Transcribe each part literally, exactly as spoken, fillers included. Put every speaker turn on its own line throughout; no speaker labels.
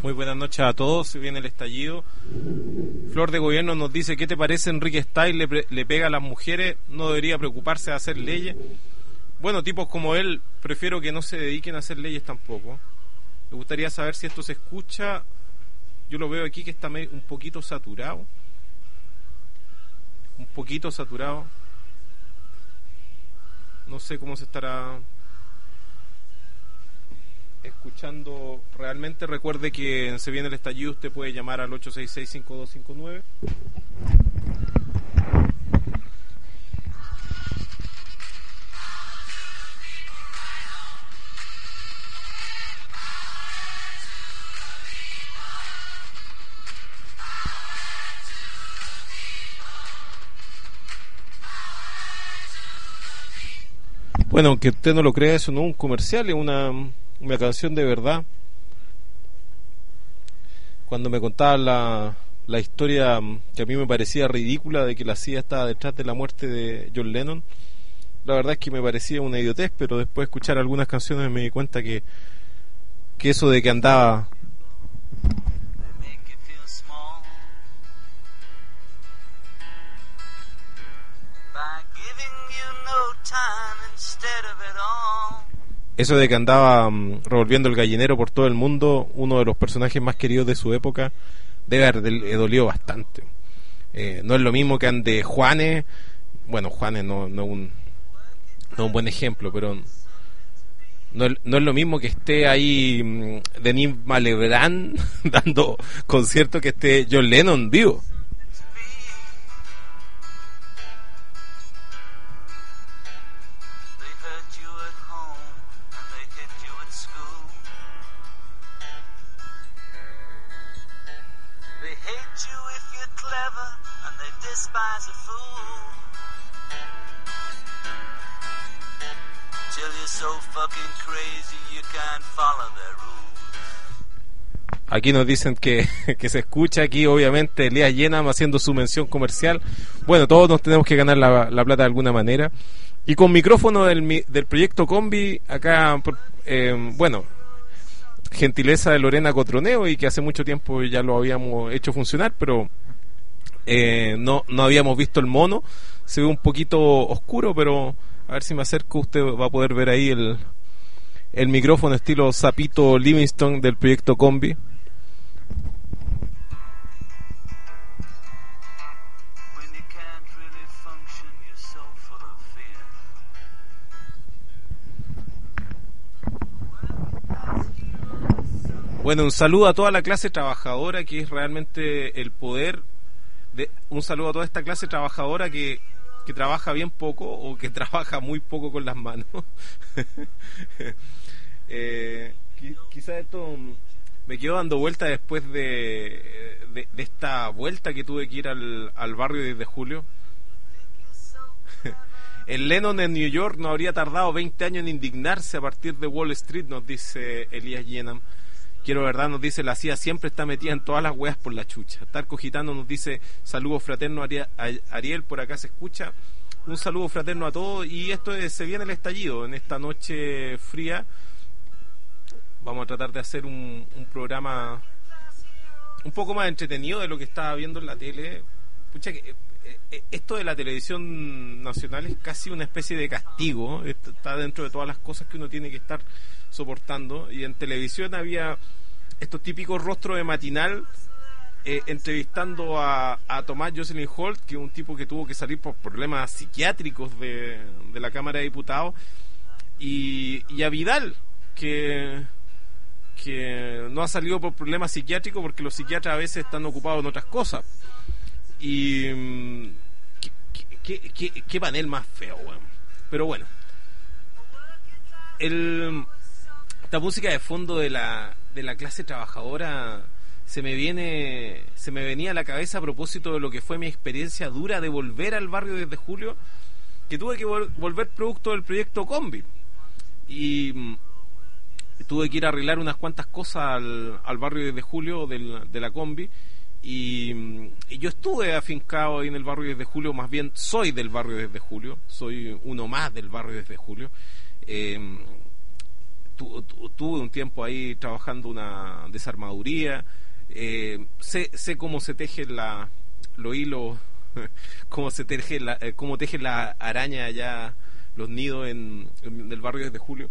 Muy buenas noches a todos, se viene el estallido. Flor de Gobierno nos dice: ¿qué te parece Enrique Style? Le, pre- le pega a las mujeres, no debería preocuparse de hacer leyes. Bueno, tipos como él, prefiero que no se dediquen a hacer leyes tampoco. Me gustaría saber si esto se escucha. Yo lo veo aquí que está medio, un poquito saturado. Un poquito saturado. No sé cómo se estará escuchando realmente. Recuerde que se viene el estallido, usted puede llamar al ocho seis seis, cinco dos cinco nueve. Bueno, aunque usted no lo crea, eso no es un comercial, es una, una canción de verdad. Cuando me contaban la, la historia que a mí me parecía ridícula de que la C I A estaba detrás de la muerte de John Lennon, la verdad es que me parecía una idiotez, pero después de escuchar algunas canciones me di cuenta que, que eso de que andaba Eso de que andaba um, revolviendo el gallinero por todo el mundo, uno de los personajes más queridos de su época, debe haber le dolió bastante. Eh, no es lo mismo que ande Juanes, bueno, Juanes no, no, un, no un buen ejemplo, pero no es, no es lo mismo que esté ahí um, Denis Malebrán dando concierto que esté John Lennon vivo. Aquí nos dicen que, que se escucha aquí, obviamente, Elías Yenam haciendo su mención comercial. Bueno, todos nos tenemos que ganar la, la plata de alguna manera. Y con micrófono del, del proyecto Combi, acá, eh, bueno, gentileza de Lorena Cotroneo, y que hace mucho tiempo ya lo habíamos hecho funcionar, pero eh, no, no habíamos visto el mono. Se ve un poquito oscuro, pero a ver si me acerco, usted va a poder ver ahí el, el micrófono estilo Zapito Livingston del proyecto Combi. Bueno, un saludo a toda la clase trabajadora, que es realmente el poder de, un saludo a toda esta clase trabajadora que, que trabaja bien poco o que trabaja muy poco con las manos. eh, quizás esto me quedo dando vuelta después de, de, de esta vuelta que tuve que ir al, al barrio desde julio. El Lennon en New York no habría tardado veinte años en indignarse a partir de Wall Street, nos dice Elías Yenam. Quiero verdad, nos dice, la C I A siempre está metida en todas las weas por la chucha. Tarco Gitano nos dice, saludos fraterno Ariel, Ariel, por acá se escucha. Un saludo fraterno a todos, y esto es, se viene el estallido en esta noche fría. Vamos a tratar de hacer un, un programa un poco más entretenido de lo que estaba viendo en la tele. Pucha, que eh, esto de la televisión nacional es casi una especie de castigo. Está dentro de todas las cosas que uno tiene que estar soportando. Y en televisión había estos típicos rostros de matinal eh, entrevistando a, a Tomás Jocelyn Holt, que es un tipo que tuvo que salir por problemas psiquiátricos de, de la Cámara de Diputados, y, y a Vidal, que que no ha salido por problemas psiquiátricos porque los psiquiatras a veces están ocupados en otras cosas. Y qué, qué, qué, qué panel más feo, weón. Pero bueno, el esta música de fondo de la de la clase trabajadora se me viene se me venía a la cabeza a propósito de lo que fue mi experiencia dura de volver al barrio desde julio, que tuve que vol- volver producto del proyecto Combi, y tuve que ir a arreglar unas cuantas cosas al, al barrio desde julio del, de la Combi, y, y yo estuve afincado ahí en el barrio desde julio, más bien soy del barrio desde julio, soy uno más del barrio desde julio. eh, tu, tu, tuve un tiempo ahí trabajando una desarmaduría, eh, sé, sé cómo se tejen la, los hilos, cómo se teje la, eh, cómo tejen la araña allá, los nidos en, en el barrio desde Julio.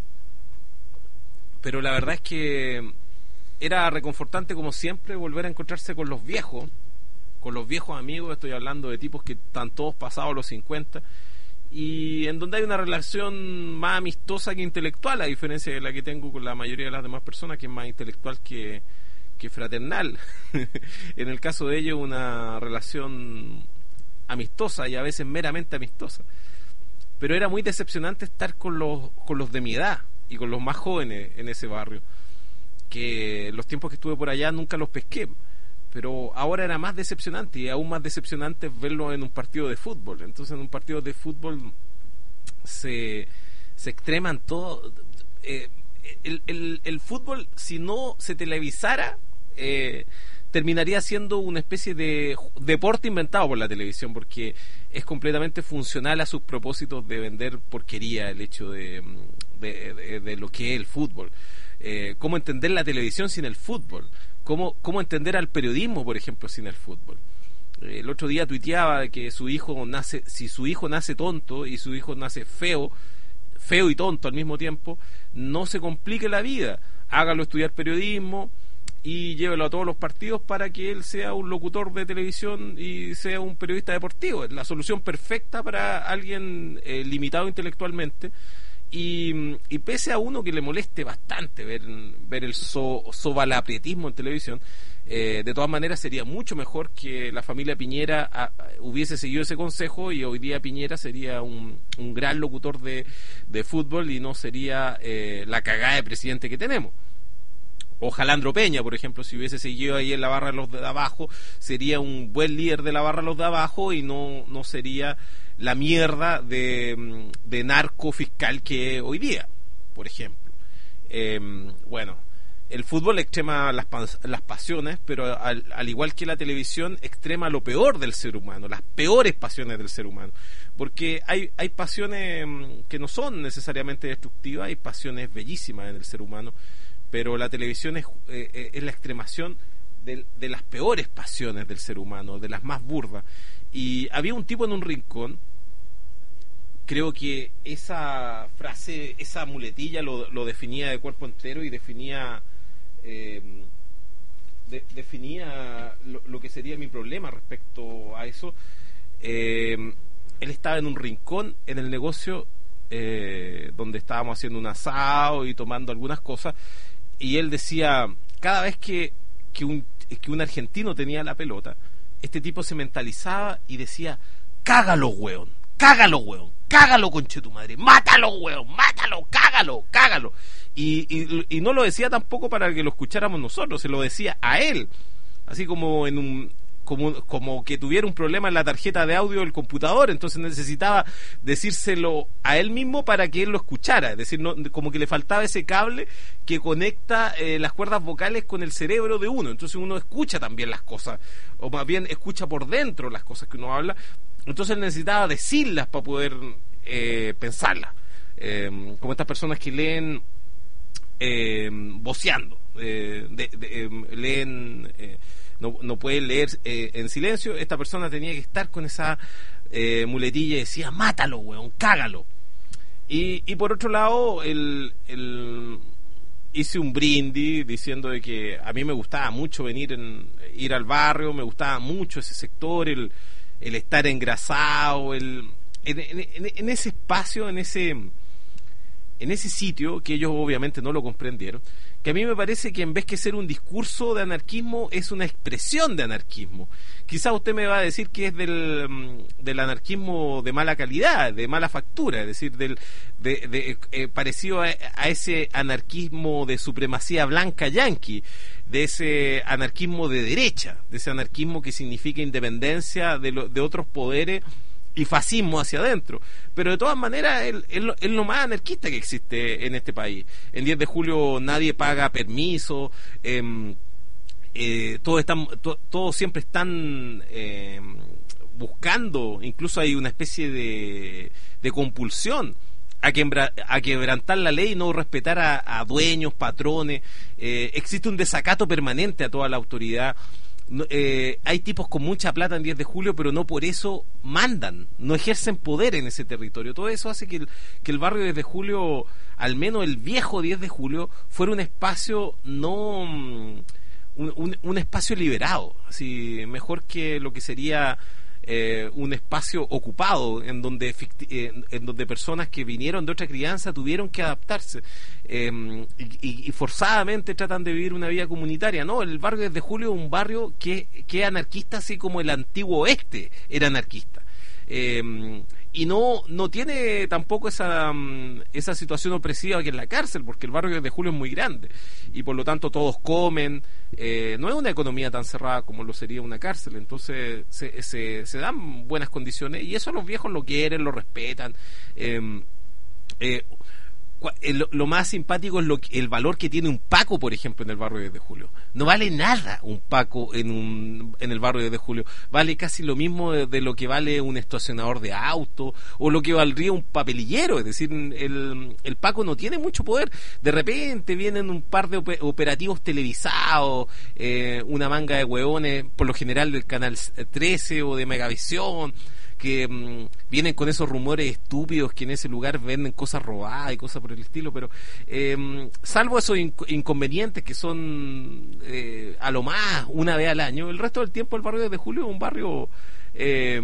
Pero la verdad es que era reconfortante, como siempre, volver a encontrarse con los viejos, con los viejos amigos. Estoy hablando de tipos que están todos pasados los cincuenta, y en donde hay una relación más amistosa que intelectual, a diferencia de la que tengo con la mayoría de las demás personas, que es más intelectual que, que fraternal. En el caso de ellos, una relación amistosa y a veces meramente amistosa. Pero era muy decepcionante estar con los, con los de mi edad y con los más jóvenes en ese barrio, que los tiempos que estuve por allá nunca los pesqué. Pero ahora era más decepcionante, y aún más decepcionante verlo en un partido de fútbol. Entonces en un partido de fútbol se, se extreman todo. Eh, el, el, el fútbol, si no se televisara, eh, terminaría siendo una especie de deporte inventado por la televisión, porque es completamente funcional a sus propósitos de vender porquería, el hecho de, de, de, de lo que es el fútbol. Eh, ¿Cómo entender la televisión sin el fútbol? ¿Cómo, cómo entender al periodismo, por ejemplo, sin el fútbol? Eh, el otro día tuiteaba que su hijo nace, si su hijo nace tonto y su hijo nace feo, feo y tonto al mismo tiempo, no se complique la vida. Hágalo estudiar periodismo y llévelo a todos los partidos para que él sea un locutor de televisión y sea un periodista deportivo. Es la solución perfecta para alguien eh, limitado intelectualmente. Y, y pese a uno que le moleste bastante ver, ver el so, sobalapietismo en televisión, eh, de todas maneras sería mucho mejor que la familia Piñera a, a, hubiese seguido ese consejo, y hoy día Piñera sería un, un gran locutor de, de fútbol y no sería eh, la cagada de presidente que tenemos. O Jalandro Peña, por ejemplo, si hubiese seguido ahí en la barra de los de abajo, sería un buen líder de la barra de los de abajo y no, no sería la mierda de, de narco fiscal que hoy día, por ejemplo. Eh, bueno, el fútbol extrema las, las pasiones, pero al, al igual que la televisión, extrema lo peor del ser humano, las peores pasiones del ser humano. Porque hay, hay pasiones que no son necesariamente destructivas, hay pasiones bellísimas en el ser humano, pero la televisión es, eh, es la extremación de, de las peores pasiones del ser humano, de las más burdas. Y había un tipo en un rincón, creo que esa frase, esa muletilla lo, lo definía de cuerpo entero y definía eh, de, definía lo, lo que sería mi problema respecto a eso. Eh, él estaba en un rincón en el negocio eh, donde estábamos haciendo un asado y tomando algunas cosas, y él decía, cada vez que, que, un, que un argentino tenía la pelota, este tipo se mentalizaba y decía, cágalo, weón, cágalo, weón, cágalo, conche tu madre, mátalo, weón, mátalo, cágalo, cágalo. Y, y, y no lo decía tampoco para que lo escucháramos nosotros, se lo decía a él, así como en un como, como que tuviera un problema en la tarjeta de audio del computador, entonces necesitaba decírselo a él mismo para que él lo escuchara, es decir, no, como que le faltaba ese cable que conecta eh, las cuerdas vocales con el cerebro de uno, entonces uno escucha también las cosas, o más bien escucha por dentro las cosas que uno habla, entonces él necesitaba decirlas para poder eh, pensarlas, eh, como estas personas que leen eh, voceando, eh, de, de, eh, leen... Eh, No, no puede leer eh, en silencio. Esta persona tenía que estar con esa eh, muletilla y decía, mátalo, weón, cágalo. Y, y por otro lado, el, el, hice un brindis diciendo de que a mí me gustaba mucho venir en, ir al barrio, me gustaba mucho ese sector, el, el estar engrasado, el, en, en, en ese espacio, en ese, en ese sitio, que ellos obviamente no lo comprendieron, que a mí me parece que en vez que ser un discurso de anarquismo es una expresión de anarquismo. Quizás usted me va a decir que es del, del anarquismo de mala calidad, de mala factura, es decir, del de, de, eh, parecido a, a ese anarquismo de supremacía blanca yanqui, de ese anarquismo de derecha, de ese anarquismo que significa independencia de, lo, de otros poderes y fascismo hacia adentro, pero de todas maneras es, es, lo, es lo más anarquista que existe en este país. En diez de julio nadie paga permiso, eh, eh, todos están, to, todos siempre están eh, buscando, incluso hay una especie de, de compulsión a, quebra, a quebrantar la ley y no respetar a, a dueños, patrones. Eh, existe un desacato permanente a toda la autoridad. No, eh, hay tipos con mucha plata en diez de julio, pero no por eso mandan, no ejercen poder en ese territorio. Todo eso hace que el, que el barrio diez de julio, al menos el viejo diez de julio, fuera un espacio no... un, un, un espacio liberado, así mejor que lo que sería eh, un espacio ocupado en donde eh, en donde personas que vinieron de otra crianza tuvieron que adaptarse eh, y, y forzadamente tratan de vivir una vida comunitaria. No, el barrio diez de julio es un barrio que, que es anarquista, así como el antiguo oeste era anarquista. Eh, y no no tiene tampoco esa esa situación opresiva que es la cárcel, porque el barrio diez de julio es muy grande y por lo tanto todos comen. Eh, no es una economía tan cerrada como lo sería una cárcel, entonces se, se, se dan buenas condiciones y eso los viejos lo quieren, lo respetan. eh, eh, El, lo más simpático es lo, el valor que tiene un Paco, por ejemplo, en el barrio diez de julio. No vale nada un Paco en un en el barrio diez de julio. Vale casi lo mismo de, de lo que vale un estacionador de auto o lo que valdría un papelillero. Es decir, el, el Paco no tiene mucho poder. De repente vienen un par de operativos televisados, eh, una manga de hueones, por lo general del Canal trece o de Megavisión, que mmm, vienen con esos rumores estúpidos que en ese lugar venden cosas robadas y cosas por el estilo, pero eh, salvo esos inc- inconvenientes que son eh, a lo más una vez al año, el resto del tiempo el barrio diez de julio es un barrio eh,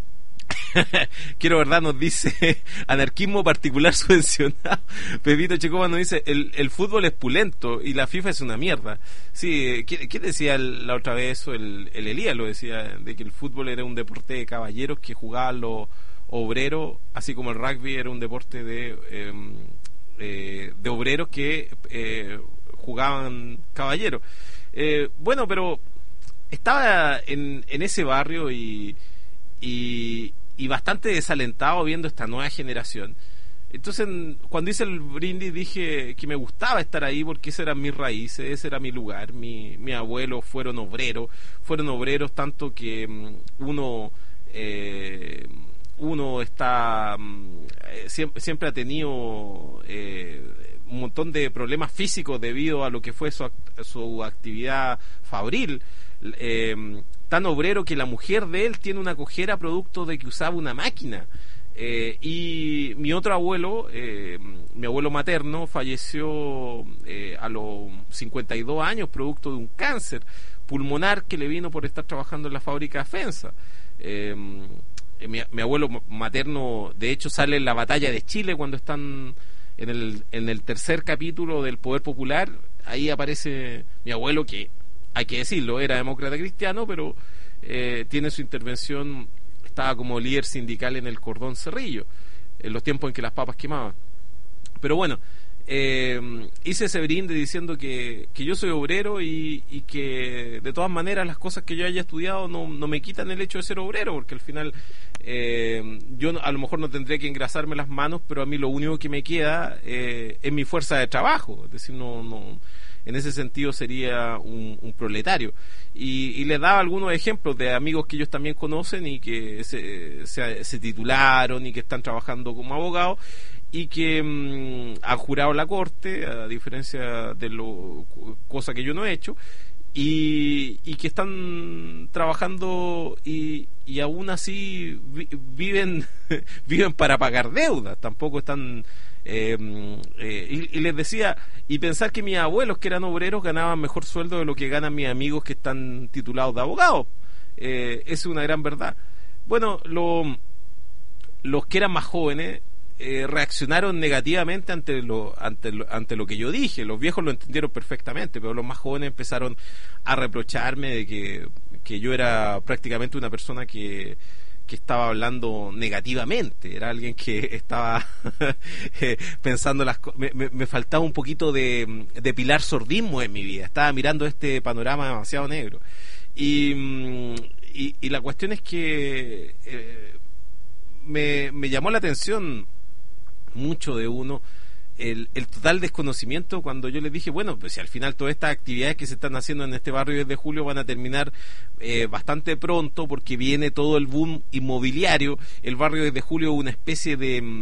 quiero verdad, nos dice anarquismo particular subvencionado. Pepito Checoba nos dice el, el fútbol es pulento y la FIFA es una mierda. Sí, ¿qué, qué decía el, la otra vez eso? El, el Elías lo decía, de que el fútbol era un deporte de caballeros que jugaban los obreros, así como el rugby era un deporte de eh, eh, de obreros que eh, jugaban caballeros. Eh, bueno, pero estaba en, en ese barrio y y y bastante desalentado viendo esta nueva generación. Entonces, cuando hice el brindis dije que me gustaba estar ahí porque esas eran mis raíces, ese era mi lugar. Mi, mi abuelos fueron obreros, fueron obreros tanto que um, uno eh, uno está um, siempre, siempre ha tenido eh, un montón de problemas físicos debido a lo que fue su, su actividad fabril. Eh, tan obrero que la mujer de él tiene una cojera producto de que usaba una máquina. Eh, y mi otro abuelo, eh, mi abuelo materno, falleció eh, a los cincuenta y dos años producto de un cáncer pulmonar que le vino por estar trabajando en la fábrica FENSA. Eh, mi, mi abuelo materno, de hecho, sale en la batalla de Chile cuando están en el, en el tercer capítulo del Poder Popular. Ahí aparece mi abuelo, que hay que decirlo, era demócrata cristiano, pero eh, tiene su intervención, estaba como líder sindical en el Cordón Cerrillo, en los tiempos en que las papas quemaban. Pero bueno, eh, hice ese brinde diciendo que, que yo soy obrero y, y que de todas maneras las cosas que yo haya estudiado no, no me quitan el hecho de ser obrero, porque al final eh, yo no, a lo mejor no tendré que engrasarme las manos, pero a mí lo único que me queda eh, es mi fuerza de trabajo, es decir, no... no en ese sentido sería un, un proletario. Y, y les daba algunos ejemplos de amigos que ellos también conocen y que se, se, se titularon y que están trabajando como abogados y que mmm, han jurado la corte, a diferencia de lo cosa que yo no he hecho, y, y que están trabajando y, y aún así vi, viven viven para pagar deudas, tampoco están... Eh, eh, y, y les decía, y pensar que mis abuelos que eran obreros ganaban mejor sueldo de lo que ganan mis amigos que están titulados de abogados, eh, es una gran verdad. Bueno, lo, los que eran más jóvenes eh, reaccionaron negativamente ante lo, ante lo ante lo que yo dije. Los viejos lo entendieron perfectamente, pero los más jóvenes empezaron a reprocharme de que, que yo era prácticamente una persona que que estaba hablando negativamente, era alguien que estaba eh, pensando las cosas. Me, me, me faltaba un poquito de, de pilar sordismo en mi vida, estaba mirando este panorama demasiado negro. Y, y, y la cuestión es que eh, me, me llamó la atención mucho de uno el, el total desconocimiento cuando yo les dije, bueno, pues si al final todas estas actividades que se están haciendo en este barrio desde julio van a terminar eh, bastante pronto porque viene todo el boom inmobiliario. El barrio desde julio es una especie de,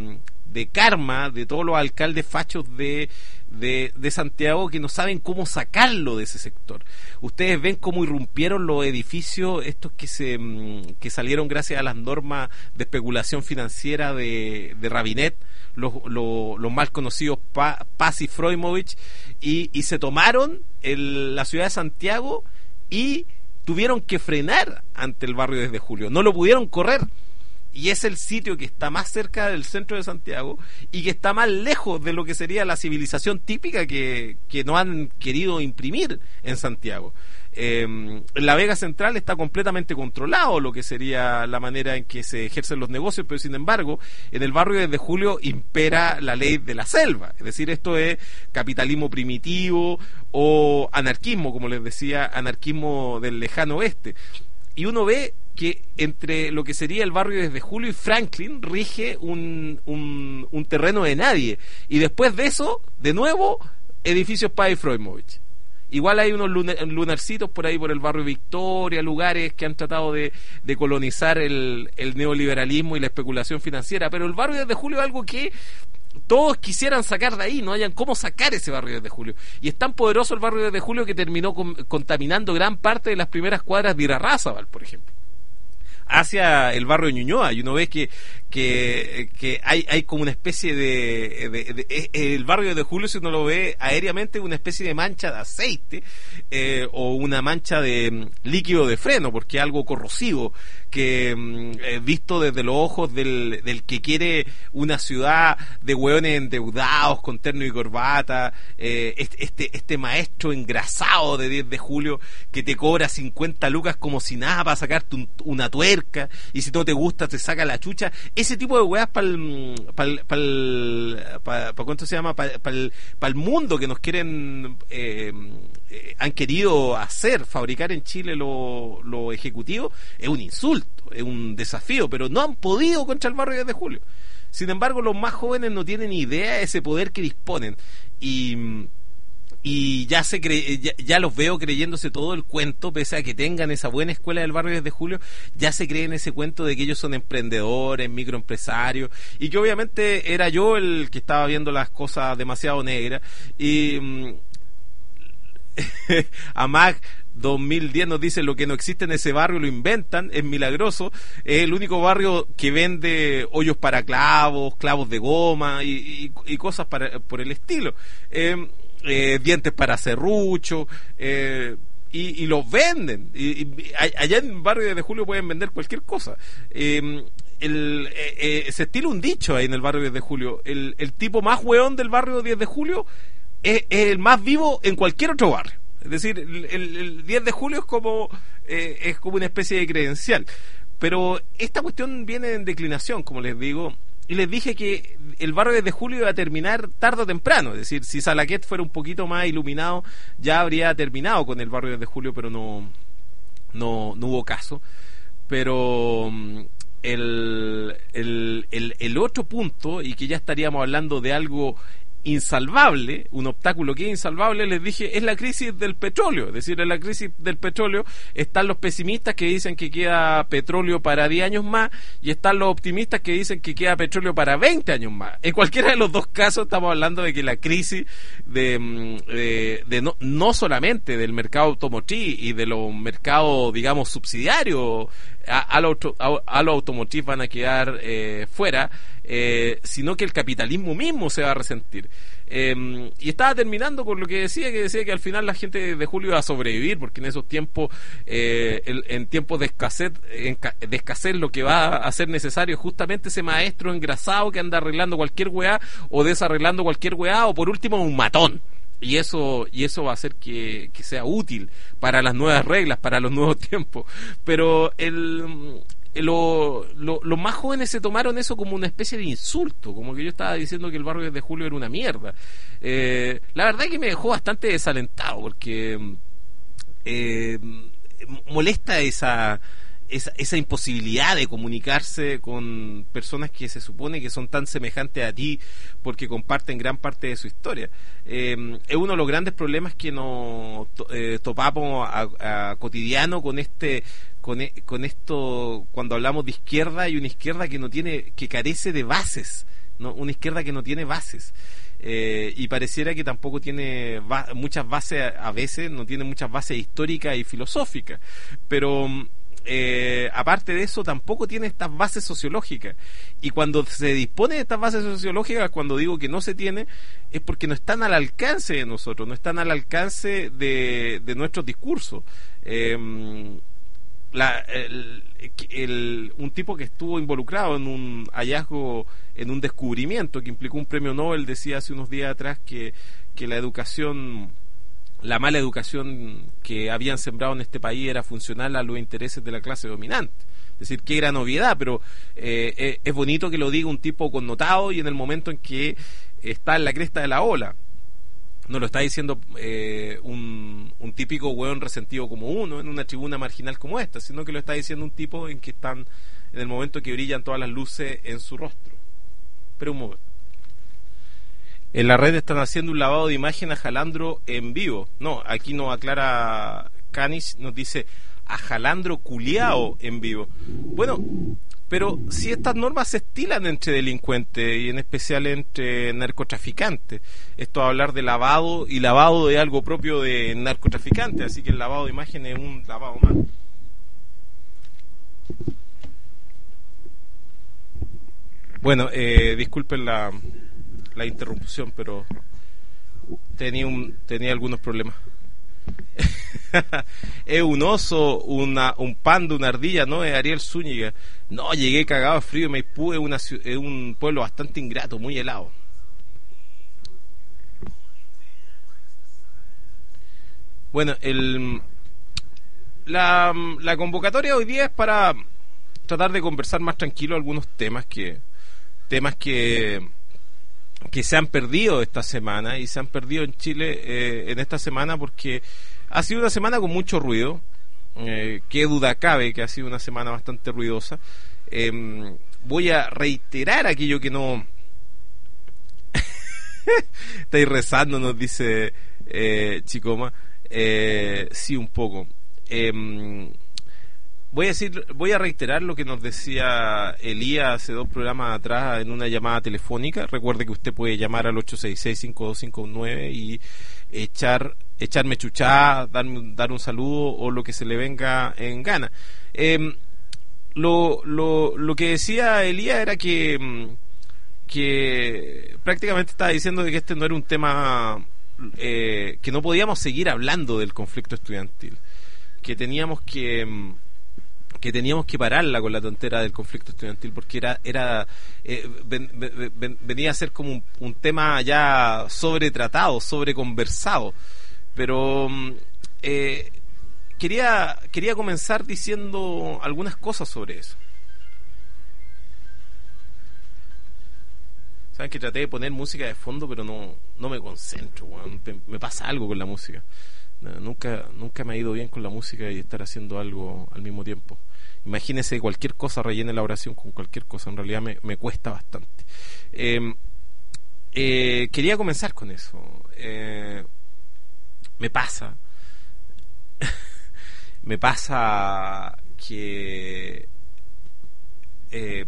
de karma de todos los alcaldes fachos de, de, de Santiago, que no saben cómo sacarlo de ese sector. Ustedes ven cómo irrumpieron los edificios estos que se que salieron gracias a las normas de especulación financiera de, de Rabinet, los, los, los mal conocidos pa, Paz y Freumovich, y, y se tomaron el, la ciudad de Santiago y tuvieron que frenar ante el barrio diez de julio, no lo pudieron correr. Y es el sitio que está más cerca del centro de Santiago y que está más lejos de lo que sería la civilización típica que, que no han querido imprimir en Santiago. Eh, la Vega Central está completamente controlado, lo que sería la manera en que se ejercen los negocios, pero sin embargo, en el barrio diez de julio impera la ley de la selva. Es decir, esto es capitalismo primitivo o anarquismo, como les decía, anarquismo del lejano oeste. Y uno ve que entre lo que sería el barrio diez de julio y Franklin rige un, un, un terreno de nadie. Y después de eso, de nuevo, edificios Paz y Freumovich. Igual hay unos lunar, lunarcitos por ahí por el barrio Victoria, lugares que han tratado de, de colonizar el, el neoliberalismo y la especulación financiera, pero el barrio diez de julio es algo que todos quisieran sacar de ahí, no hayan cómo sacar ese barrio diez de julio. Y es tan poderoso el barrio diez de julio que terminó con, contaminando gran parte de las primeras cuadras de Irarrázaval, por ejemplo, hacia el barrio de Ñuñoa, y uno ve que que, que hay, hay como una especie de, de, de, de el barrio de Julio, si uno lo ve aéreamente, una especie de mancha de aceite eh, o una mancha de um, líquido de freno, porque es algo corrosivo que um, eh, visto desde los ojos del, del que quiere una ciudad de hueones endeudados con terno y corbata, eh, este, este, este maestro engrasado de diez de julio que te cobra cincuenta lucas como si nada para sacarte un, una tuerca, y si no te gusta te saca la chucha. Ese tipo de weas para el para para para pa, ¿cuánto se llama? Para pa el, pa el mundo que nos quieren eh, eh, han querido hacer, fabricar en Chile los lo ejecutivos, es un insulto, es un desafío, pero no han podido contra el barrio diez de julio. Sin embargo, los más jóvenes no tienen idea de ese poder que disponen, y y ya se cre ya, ya los veo creyéndose todo el cuento, pese a que tengan esa buena escuela del barrio diez de julio, ya se creen ese cuento de que ellos son emprendedores, microempresarios, y que obviamente era yo el que estaba viendo las cosas demasiado negras. Y mmm, Amac dos mil diez nos dice: lo que no existe en ese barrio lo inventan, es milagroso, es el único barrio que vende hoyos para clavos, clavos de goma y, y, y cosas para, por el estilo. eh, Eh, dientes para serrucho, eh, y, y los venden, y, y allá en el barrio diez de julio pueden vender cualquier cosa. eh, el, eh, eh, se estila un dicho ahí en el barrio diez de julio: el, el tipo más hueón del barrio diez de julio es, es el más vivo en cualquier otro barrio. Es decir, el, el, el diez de julio es como eh, es como una especie de credencial, pero esta cuestión viene en declinación, como les digo. Y les dije que el barrio diez de julio iba a terminar tarde o temprano. Es decir, si Salaquet fuera un poquito más iluminado, ya habría terminado con el barrio diez de julio, pero no, no, no hubo caso. Pero el, el, el, el otro punto, y que ya estaríamos hablando de algo insalvable, un obstáculo que es insalvable, les dije, es la crisis del petróleo. Es decir, en la crisis del petróleo están los pesimistas que dicen que queda petróleo para diez años más, y están los optimistas que dicen que queda petróleo para veinte años más. En cualquiera de los dos casos estamos hablando de que la crisis de, de, de no, no solamente del mercado automotriz y de los mercados, digamos, subsidiarios a, a, lo, a, a lo automotriz van a quedar eh, fuera, eh, sino que el capitalismo mismo se va a resentir. Eh, y estaba terminando con lo que decía, que decía que al final la gente de Julio iba a sobrevivir, porque en esos tiempos, eh, el, en tiempos de escasez, en, de escasez, lo que va a ser necesario es justamente ese maestro engrasado que anda arreglando cualquier weá, o desarreglando cualquier weá, o por último un matón. Y eso y eso va a hacer que, que sea útil para las nuevas reglas, para los nuevos tiempos. Pero el, lo, lo, los más jóvenes se tomaron eso como una especie de insulto, como que yo estaba diciendo que el barrio diez de julio era una mierda. Eh, la verdad es que me dejó bastante desalentado, porque eh, molesta esa... Esa, esa imposibilidad de comunicarse con personas que se supone que son tan semejantes a ti porque comparten gran parte de su historia. Eh, es uno de los grandes problemas que nos to, eh, topamos a, a cotidiano con este con, con esto cuando hablamos de izquierda, y una izquierda que no tiene, que carece de bases no, una izquierda que no tiene bases. Eh, y pareciera que tampoco tiene ba- muchas bases, a veces no tiene muchas bases históricas y filosóficas, pero eh, aparte de eso tampoco tiene estas bases sociológicas, y cuando se dispone de estas bases sociológicas, cuando digo que no se tiene, es porque no están al alcance de nosotros, no están al alcance de, de nuestros discursos. eh, La, el, el, un tipo que estuvo involucrado en un hallazgo, en un descubrimiento que implicó un premio Nobel, decía hace unos días atrás que, que la educación, la mala educación que habían sembrado en este país era funcional a los intereses de la clase dominante. Es decir, que era novedad, pero eh, eh, es bonito que lo diga un tipo connotado y en el momento en que está en la cresta de la ola. No lo está diciendo eh, un, un típico hueón resentido como uno en una tribuna marginal como esta, sino que lo está diciendo un tipo en que están en el momento que brillan todas las luces en su rostro. Pero un momento. En la red están haciendo un lavado de imagen a Jalandro en vivo. No, aquí nos aclara Canis, nos dice a Jalandro culiao en vivo. Bueno, pero si estas normas se estilan entre delincuentes y en especial entre narcotraficantes, esto va a hablar de lavado, y lavado es algo propio de narcotraficantes, así que el lavado de imagen es un lavado más. Bueno, eh, disculpen la, la interrupción, pero tenía, un, tenía algunos problemas. Es un oso, una, un panda, una ardilla, ¿no? Es Ariel Zúñiga. No, llegué cagado de frío. Maipú es, una, es un pueblo bastante ingrato, muy helado. Bueno, el la, la convocatoria hoy día es para tratar de conversar más tranquilo algunos temas que temas que que se han perdido esta semana, y se han perdido en Chile eh, en esta semana porque ha sido una semana con mucho ruido. Eh, qué duda cabe que ha sido una semana bastante ruidosa. Eh, voy a reiterar aquello que no... Estáis rezando, nos dice eh, Chicoma. Eh, sí, un poco. Eh, voy a decir, voy a reiterar lo que nos decía Elías hace dos programas atrás en una llamada telefónica. Recuerde que usted puede llamar al ocho seis seis, cinco dos cinco nueve y echar echarme chuchá, darme, dar un saludo o lo que se le venga en gana. Eh, lo, lo, lo que decía Elías era que que prácticamente estaba diciendo de que este no era un tema, eh, que no podíamos seguir hablando del conflicto estudiantil, que teníamos que que teníamos que pararla con la tontera del conflicto estudiantil, porque era era eh, ven, ven, ven, venía a ser como un, un tema ya sobretratado, sobreconversado. Pero eh, quería quería comenzar diciendo algunas cosas sobre eso. Saben que traté de poner música de fondo, pero no no me concentro, bueno, me pasa algo con la música. Nunca nunca me ha ido bien con la música y estar haciendo algo al mismo tiempo. Imagínese cualquier cosa, rellene la oración con cualquier cosa. En realidad me, me cuesta bastante. Eh, eh, quería comenzar con eso. Eh, me pasa. me pasa que... Eh,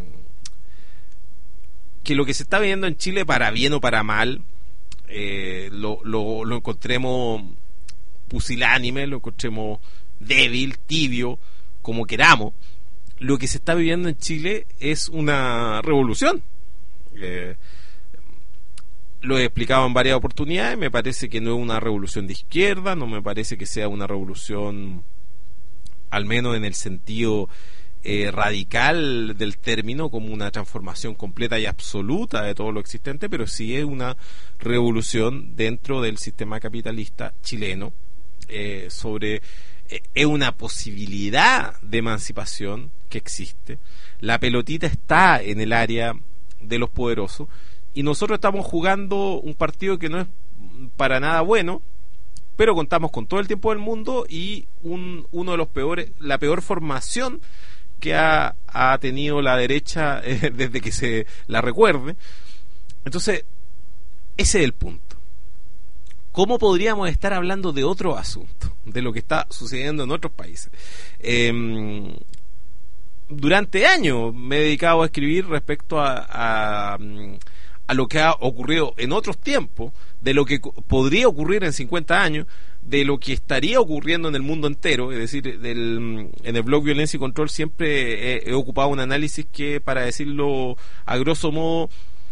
que lo que se está viviendo en Chile, para bien o para mal, eh, lo, lo, lo encontremos pusilánime, lo encontremos débil, tibio, como queramos. Lo que se está viviendo en Chile es una revolución. Eh, lo he explicado en varias oportunidades. Me parece que no es una revolución de izquierda, no me parece que sea una revolución, al menos en el sentido eh, radical del término, como una transformación completa y absoluta de todo lo existente, pero sí es una revolución dentro del sistema capitalista chileno. Eh, sobre eh, es una posibilidad de emancipación que existe. La pelotita está en el área de los poderosos y nosotros estamos jugando un partido que no es para nada bueno, pero contamos con todo el tiempo del mundo y un, uno de los peores, la peor formación que ha, ha tenido la derecha eh, desde que se la recuerde. Entonces ese es el punto. ¿Cómo podríamos estar hablando de otro asunto, de lo que está sucediendo en otros países? Eh, durante años me he dedicado a escribir respecto a, a, a lo que ha ocurrido en otros tiempos, de lo que podría ocurrir en cincuenta años, de lo que estaría ocurriendo en el mundo entero. Es decir, del, en el blog Violencia y Control siempre he, he ocupado un análisis que, para decirlo a grosso modo,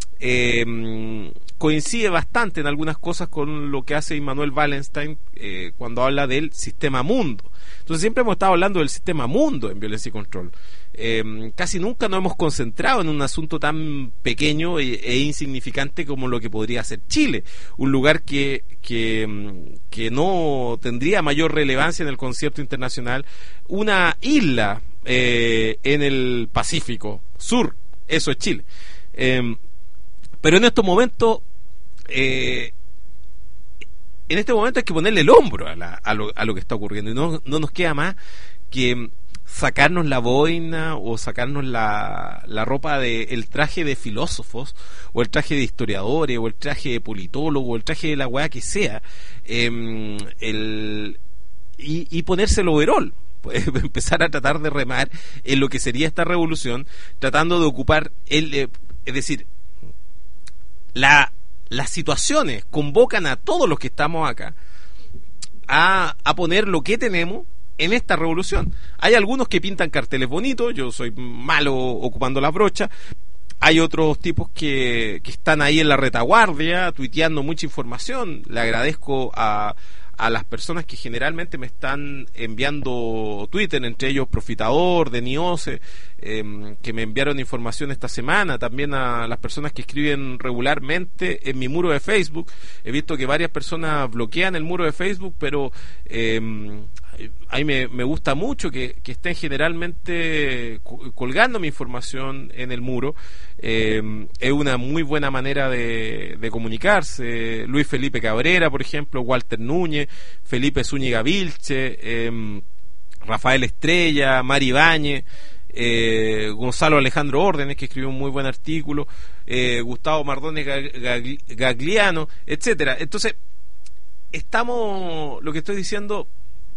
eh, coincide bastante en algunas cosas con lo que hace Immanuel Wallenstein eh, cuando habla del sistema mundo. Entonces siempre hemos estado hablando del sistema mundo en Violencia y Control. Eh, casi nunca nos hemos concentrado en un asunto tan pequeño e, e insignificante como lo que podría ser Chile, un lugar que, que, que no tendría mayor relevancia en el concierto internacional, una isla eh, en el Pacífico Sur, eso es Chile. Eh, pero en estos momentos eh, en este momento hay que ponerle el hombro a, la, a, lo, a lo que está ocurriendo, y no, no nos queda más que sacarnos la boina o sacarnos la, la ropa de el traje de filósofos o el traje de historiadores o el traje de politólogo o el traje de la weá que sea, eh, el, y, y ponerse el overol, pues, empezar a tratar de remar en lo que sería esta revolución, tratando de ocupar el, eh, es decir, la las situaciones convocan a todos los que estamos acá a, a poner lo que tenemos en esta revolución. Hay algunos que pintan carteles bonitos, yo soy malo ocupando la brocha. Hay otros tipos que, que están ahí en la retaguardia, tuiteando mucha información. Le agradezco a, a las personas que generalmente me están enviando Twitter, entre ellos Profitador, Deniose, eh, que me enviaron información esta semana. También a las personas que escriben regularmente en mi muro de Facebook. He visto que varias personas bloquean el muro de Facebook, pero eh, a mí me, me gusta mucho que, que estén generalmente colgando mi información en el muro. Eh, es una muy buena manera de, de comunicarse. Luis Felipe Cabrera, por ejemplo, Walter Núñez, Felipe Zúñiga Vilche, eh, Rafael Estrella, Mari Ibáñez, eh, Gonzalo Alejandro Órdenes, que escribió un muy buen artículo, eh, Gustavo Mardones Gagliano, etcétera. Entonces, estamos, lo que estoy diciendo,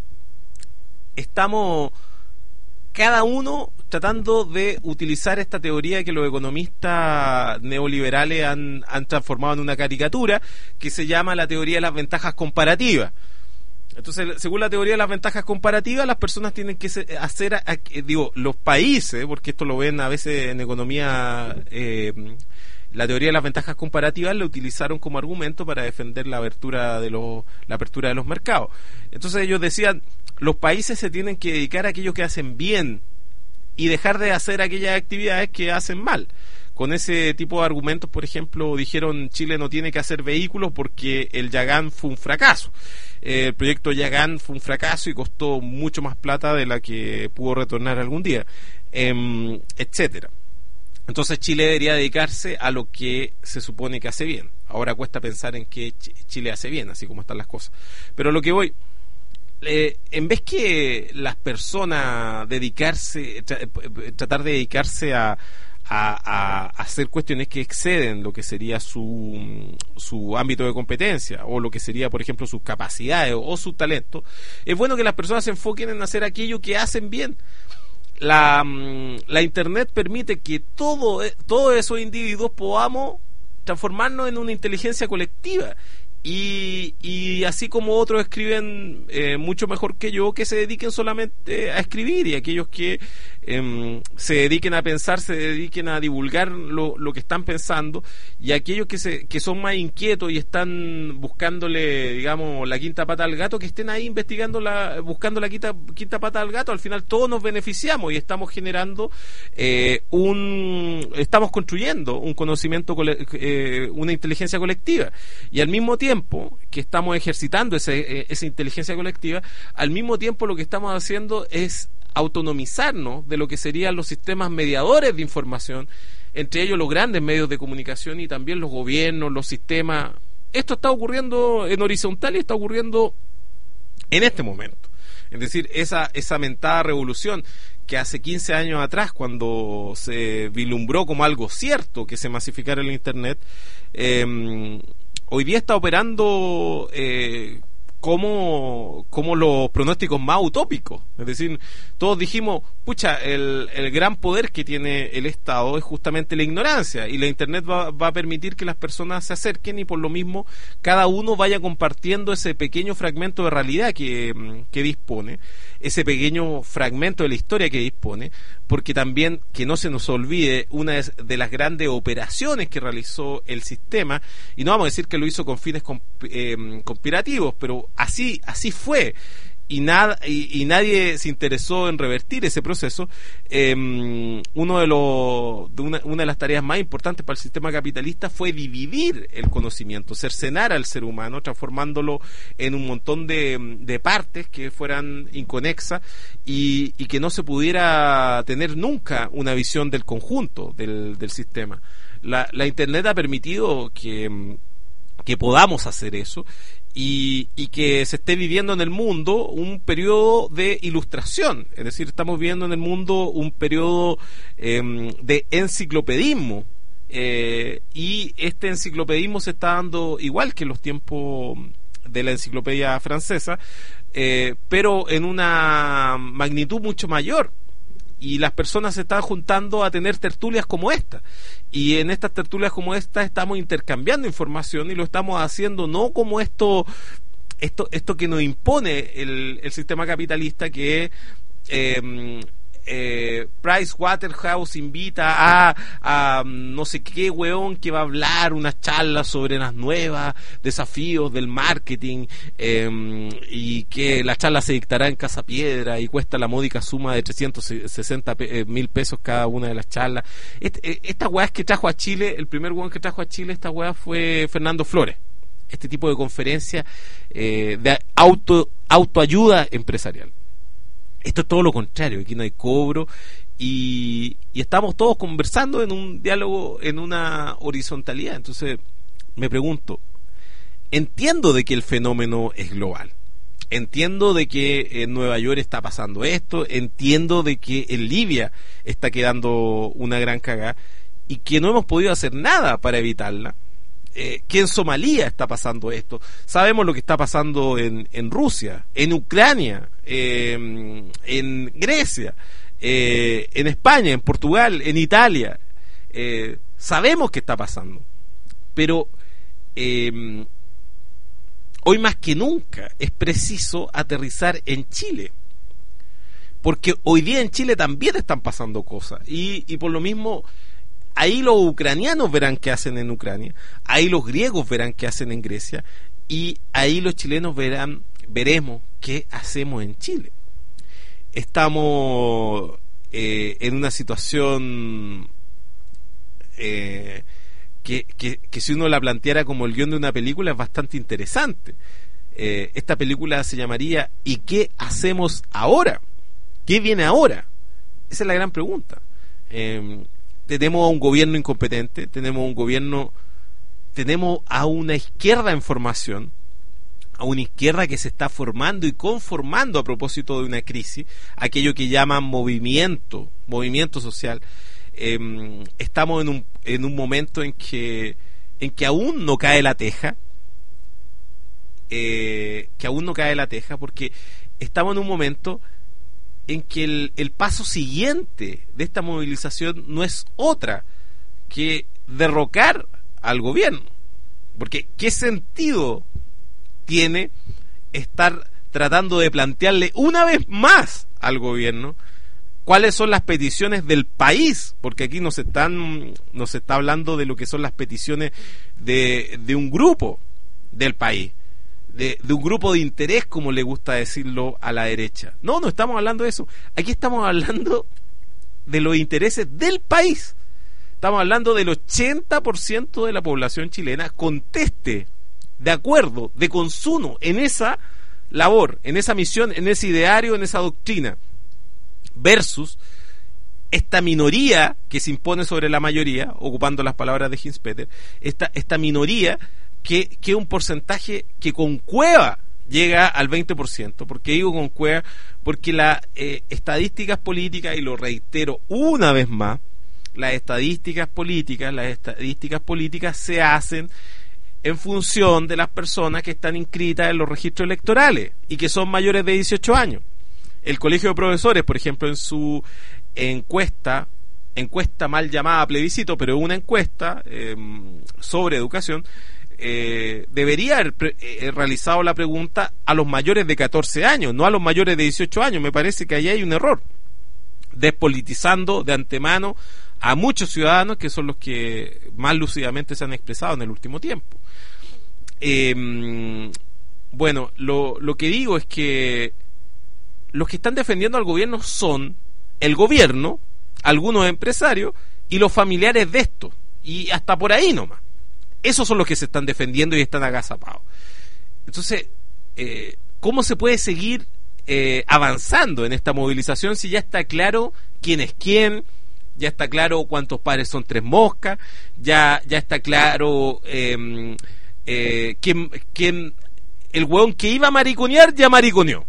estamos cada uno tratando de utilizar esta teoría que los economistas neoliberales han, han transformado en una caricatura, que se llama la teoría de las ventajas comparativas. Entonces, según la teoría de las ventajas comparativas, las personas tienen que hacer, digo, los países, porque esto lo ven a veces en economía, eh, la teoría de las ventajas comparativas la utilizaron como argumento para defender la apertura de los, la apertura de los mercados. Entonces ellos decían, los países se tienen que dedicar a aquello que hacen bien y dejar de hacer aquellas actividades que hacen mal. Con ese tipo de argumentos, por ejemplo, dijeron Chile no tiene que hacer vehículos porque el Yagán fue un fracaso. Eh, el proyecto Yagán fue un fracaso y costó mucho más plata de la que pudo retornar algún día, eh, etcétera. Entonces Chile debería dedicarse a lo que se supone que hace bien. Ahora cuesta pensar en qué Chile hace bien, así como están las cosas. Pero lo que voy... Eh, en vez que las personas dedicarse, tra tratar de dedicarse a, a, a hacer cuestiones que exceden lo que sería su, su ámbito de competencia, o lo que sería, por ejemplo, sus capacidades o, o su talento, es bueno que las personas se enfoquen en hacer aquello que hacen bien. La, la Internet permite que todo, todos esos individuos podamos transformarnos en una inteligencia colectiva. Y, y así como otros escriben eh, mucho mejor que yo, que se dediquen solamente a escribir, y aquellos que eh, se dediquen a pensar, se dediquen a divulgar lo, lo que están pensando, y aquellos que, se, que son más inquietos y están buscándole, digamos, la quinta pata al gato, que estén ahí investigando, la, buscando la quinta, quinta pata al gato. Al final todos nos beneficiamos y estamos generando eh, un estamos construyendo un conocimiento, eh, una inteligencia colectiva, y al mismo tiempo tiempo que estamos ejercitando ese, esa inteligencia colectiva, al mismo tiempo lo que estamos haciendo es autonomizarnos de lo que serían los sistemas mediadores de información, entre ellos los grandes medios de comunicación y también los gobiernos, los sistemas. Esto está ocurriendo en horizontal y está ocurriendo en este momento. Es decir, esa, esa mentada revolución que hace quince años atrás, cuando se vislumbró como algo cierto que se masificara el Internet, eh, hoy día está operando eh, como, como los pronósticos más utópicos. Es decir, todos dijimos, pucha, el, el gran poder que tiene el Estado es justamente la ignorancia, y la Internet va, va a permitir que las personas se acerquen y por lo mismo cada uno vaya compartiendo ese pequeño fragmento de realidad que, que dispone, ese pequeño fragmento de la historia que dispone, porque también, que no se nos olvide, una de las grandes operaciones que realizó el sistema, y no vamos a decir que lo hizo con fines comp eh, conspirativos, pero así, así fue, y, nada, y, y nadie se interesó en revertir ese proceso. Eh, uno de los, de una, una de las tareas más importantes para el sistema capitalista fue dividir el conocimiento, cercenar al ser humano, transformándolo en un montón de, de partes que fueran inconexas y, y que no se pudiera tener nunca una visión del conjunto del, del sistema. La, la Internet ha permitido que, que podamos hacer eso, Y, y que se esté viviendo en el mundo un periodo de ilustración, es decir, estamos viviendo en el mundo un periodo eh, de enciclopedismo, eh, y este enciclopedismo se está dando igual que en los tiempos de la enciclopedia francesa, eh, pero en una magnitud mucho mayor. Y las personas se están juntando a tener tertulias como esta, y en estas tertulias como esta estamos intercambiando información, y lo estamos haciendo no como esto esto esto que nos impone el, el sistema capitalista, que es eh, eh, Price Waterhouse invita a, a no sé qué weón que va a hablar una charla sobre las nuevas desafíos del marketing, eh, y que la charla se dictará en Casa Piedra y cuesta la módica suma de trescientos sesenta mil pesos cada una de las charlas. Este, esta weá es que trajo a Chile, el primer weón que trajo a Chile esta weá fue Fernando Flores. Este tipo de conferencia eh, de auto autoayuda empresarial. Esto es todo lo contrario, aquí no hay cobro, y, y estamos todos conversando en un diálogo, en una horizontalidad. Entonces me pregunto, entiendo de que el fenómeno es global, entiendo de que en Nueva York está pasando esto, entiendo de que en Libia está quedando una gran cagada y que no hemos podido hacer nada para evitarla. Eh, que en Somalia está pasando esto, sabemos lo que está pasando en, en Rusia, en Ucrania, eh, en Grecia, eh, en España, en Portugal, en Italia, eh, sabemos qué está pasando, pero eh, hoy más que nunca es preciso aterrizar en Chile, porque hoy día en Chile también están pasando cosas, y, y por lo mismo ahí los ucranianos verán qué hacen en Ucrania, ahí los griegos verán qué hacen en Grecia, y ahí los chilenos verán, veremos qué hacemos en Chile. Estamos eh, en una situación eh, que, que, que si uno la planteara como el guión de una película es bastante interesante. Eh, esta película se llamaría ¿y qué hacemos ahora? ¿Qué viene ahora? Esa es la gran pregunta. Eh, tenemos a un gobierno incompetente, tenemos un gobierno, tenemos a una izquierda en formación, a una izquierda que se está formando y conformando a propósito de una crisis, aquello que llaman movimiento, movimiento social. Eh, estamos en un, en un momento en que, en que aún no cae la teja, eh, que aún no cae la teja, porque estamos en un momento en que el, el paso siguiente de esta movilización no es otra que derrocar al gobierno. Porque ¿qué sentido tiene estar tratando de plantearle una vez más al gobierno cuáles son las peticiones del país? Porque aquí nos están nos está hablando de lo que son las peticiones de, de un grupo del país, de, de un grupo de interés, como le gusta decirlo a la derecha. No, no estamos hablando de eso. Aquí estamos hablando de los intereses del país. Estamos hablando del ochenta por ciento de la población chilena conteste de acuerdo, de consumo en esa labor, en esa misión, en ese ideario, en esa doctrina, versus esta minoría que se impone sobre la mayoría, ocupando las palabras de Hinspeter, esta, esta minoría que, que es un porcentaje que con cueva llega al veinte por ciento. ¿Por qué digo con cueva? Porque las eh, estadísticas políticas, y lo reitero una vez más, las estadísticas políticas, las estadísticas políticas se hacen en función de las personas que están inscritas en los registros electorales y que son mayores de dieciocho años. El Colegio de Profesores, por ejemplo, en su encuesta, encuesta mal llamada plebiscito, pero una encuesta eh, sobre educación, eh, debería haber pre- eh, realizado la pregunta a los mayores de catorce años, no a los mayores de dieciocho años. Me parece que ahí hay un error, despolitizando de antemano a muchos ciudadanos que son los que más lúcidamente se han expresado en el último tiempo. Eh, bueno, lo, lo que digo es que los que están defendiendo al gobierno son el gobierno, algunos empresarios y los familiares de estos, y hasta por ahí nomás. Esos son los que se están defendiendo y están agazapados. Entonces, eh, ¿cómo se puede seguir eh, avanzando en esta movilización si ya está claro quién es quién? Ya está claro cuántos padres son tres moscas, ya, ya está claro eh, eh, quién, quién, el hueón que iba a mariconear ya mariconeó.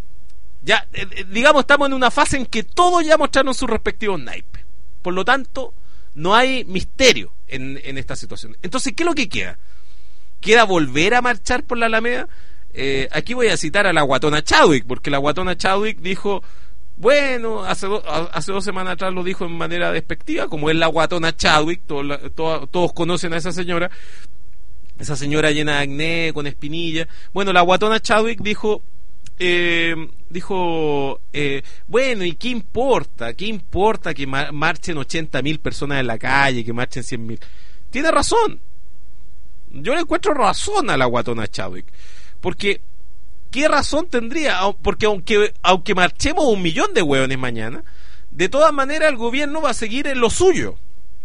Ya, eh, digamos, estamos en una fase en que todos ya mostraron sus respectivos naipes. Por lo tanto, no hay misterio en, en esta situación. Entonces, ¿qué es lo que queda? ¿Queda volver a marchar por la Alameda? Eh, aquí voy a citar a la guatona Chadwick, porque la guatona Chadwick dijo... Bueno, hace, do, hace dos semanas atrás lo dijo en manera despectiva, como es la guatona Chadwick, todo la, to, todos conocen a esa señora, esa señora llena de acné, con espinilla. Bueno, la guatona Chadwick dijo, eh, dijo, eh, bueno, ¿y qué importa? ¿Qué importa que mar- marchen ochenta mil personas en la calle, que marchen cien mil? Tiene razón. Yo le encuentro razón a la guatona Chadwick, porque... ¿qué razón tendría? Porque aunque aunque marchemos un millón de hueones mañana, de todas maneras el gobierno va a seguir en lo suyo.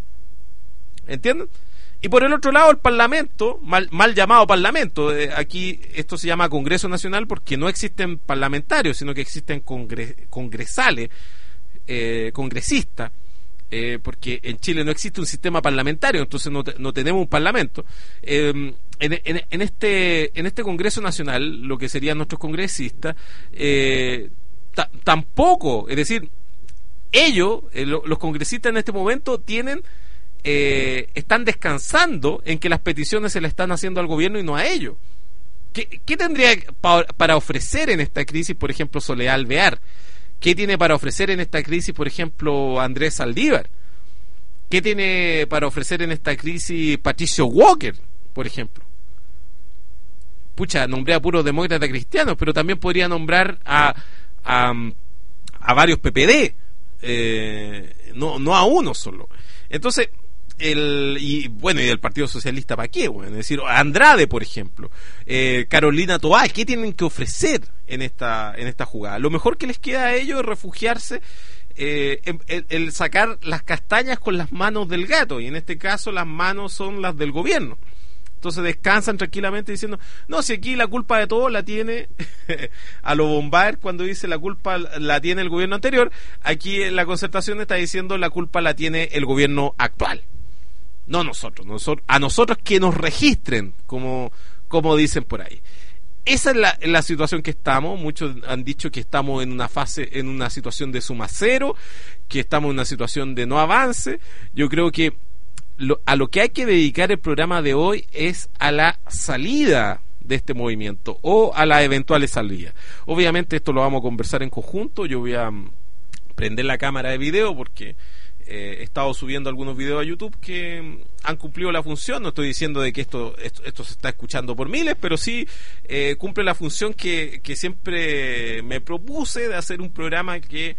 ¿Entienden? Y por el otro lado, el Parlamento, mal, mal llamado Parlamento, eh, aquí esto se llama Congreso Nacional porque no existen parlamentarios, sino que existen congres, congresales, eh, congresistas, eh, porque en Chile no existe un sistema parlamentario, entonces no, te, no tenemos un parlamento. Eh, En, en, en este en este Congreso Nacional, lo que serían nuestros congresistas, eh, ta, tampoco, es decir, ellos, eh, lo, los congresistas en este momento tienen, eh, están descansando en que las peticiones se le están haciendo al gobierno y no a ellos. ¿Qué, qué tendría pa, para ofrecer en esta crisis, por ejemplo, Soledad Alvear? ¿Qué tiene para ofrecer en esta crisis, por ejemplo, Andrés Saldívar? ¿Qué tiene para ofrecer en esta crisis Patricio Walker, por ejemplo? Pucha, nombré a puros demócratas cristianos, pero también podría nombrar a a, a varios P P D, eh, no, no a uno solo. Entonces, el y bueno, y del Partido Socialista, ¿para qué? Bueno, es decir, Andrade, por ejemplo, eh, Carolina Toá, ¿qué tienen que ofrecer en esta en esta jugada? Lo mejor que les queda a ellos es refugiarse, eh, el, el sacar las castañas con las manos del gato, y en este caso las manos son las del gobierno. Entonces descansan tranquilamente diciendo, no, si aquí la culpa de todo la tiene a lo Bombaer, cuando dice la culpa la tiene el gobierno anterior, aquí en la Concertación está diciendo la culpa la tiene el gobierno actual, no nosotros, nosotros a nosotros que nos registren, como, como dicen por ahí. Esa es la, la situación que estamos. Muchos han dicho que estamos en una fase, en una situación de suma cero, que estamos en una situación de no avance. Yo creo que Lo, a lo que hay que dedicar el programa de hoy es a la salida de este movimiento o a las eventuales salidas. Obviamente esto lo vamos a conversar en conjunto. Yo voy a um, prender la cámara de video porque eh, he estado subiendo algunos videos a YouTube que um, han cumplido la función. No estoy diciendo de que esto esto, esto se está escuchando por miles, pero sí eh, cumple la función que, que siempre me propuse, de hacer un programa que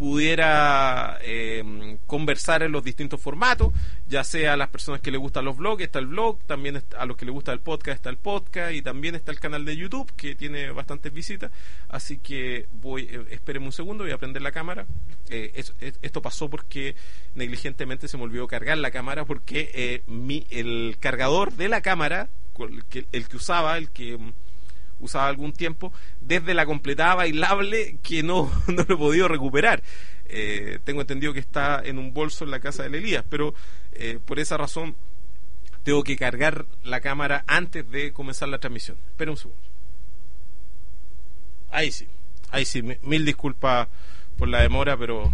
pudiera eh, conversar en los distintos formatos, ya sea a las personas que les gustan los blogs, está el blog, también a los que les gusta el podcast está el podcast, y también está el canal de YouTube que tiene bastantes visitas. Así que voy, eh, espérenme un segundo, voy a prender la cámara. Eh, es, es, esto pasó porque negligentemente se me olvidó cargar la cámara, porque eh, mi, el cargador de la cámara, el que, el que usaba, el que usaba algún tiempo, desde la completada bailable, que no, no lo he podido recuperar. Eh, tengo entendido que está en un bolso en la casa de Elías, pero eh, por esa razón tengo que cargar la cámara antes de comenzar la transmisión. Espera un segundo. Ahí sí, ahí sí, mil disculpas por la demora, pero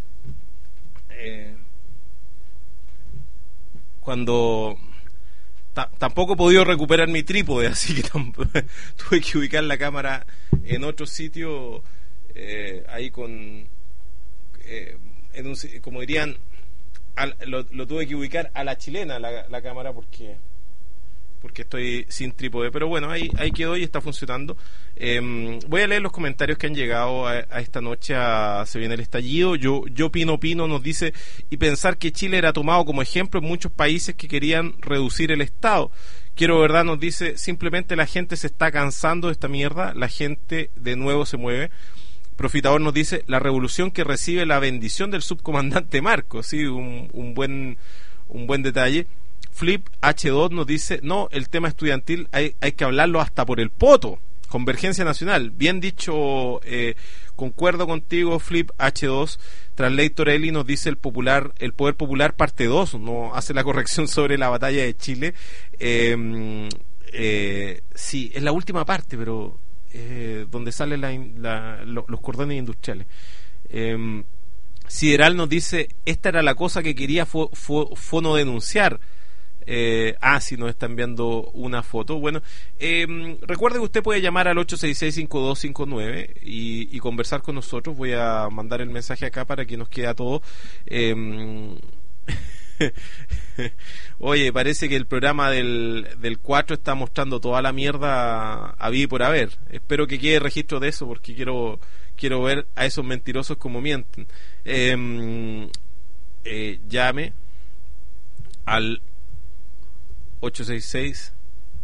eh, cuando tampoco he podido recuperar mi trípode, así que tuve que ubicar la cámara en otro sitio, eh, ahí con, eh, en un, como dirían, al, lo, lo tuve que ubicar a la chilena la, la cámara porque porque estoy sin trípode, pero bueno, ahí, ahí quedó y está funcionando. Eh, voy a leer los comentarios que han llegado a, a esta noche a Se Viene el Estallido. Yo, yo Pino Pino nos dice, y pensar que Chile era tomado como ejemplo en muchos países que querían reducir el Estado. Quiero verdad nos dice, simplemente la gente se está cansando de esta mierda, la gente de nuevo se mueve. Profitador nos dice, la revolución que recibe la bendición del subcomandante Marcos, sí, un, un buen un buen detalle. Flip H dos nos dice, no, el tema estudiantil hay, hay que hablarlo hasta por el poto. Convergencia Nacional, bien dicho, eh, concuerdo contigo, Flip H dos. Translator Eli nos dice el popular, el poder popular parte dos, no hace la corrección sobre la batalla de Chile. Eh, eh, sí, es la última parte, pero eh, donde salen la, la, los cordones industriales. Eh, Sideral nos dice, esta era la cosa que quería fo, fo, Fono denunciar. Eh, ah, sí, nos está enviando una foto. Bueno, eh, recuerde que usted puede llamar al ocho seis seis, cinco dos cinco nueve y, y conversar con nosotros. Voy a mandar el mensaje acá para que nos quede todo. Eh, oye, parece que el programa del, del cuatro está mostrando toda la mierda a vida y por haber. Espero que quede registro de eso porque quiero, quiero ver a esos mentirosos como mienten. Eh, eh, llame al ocho seis seis,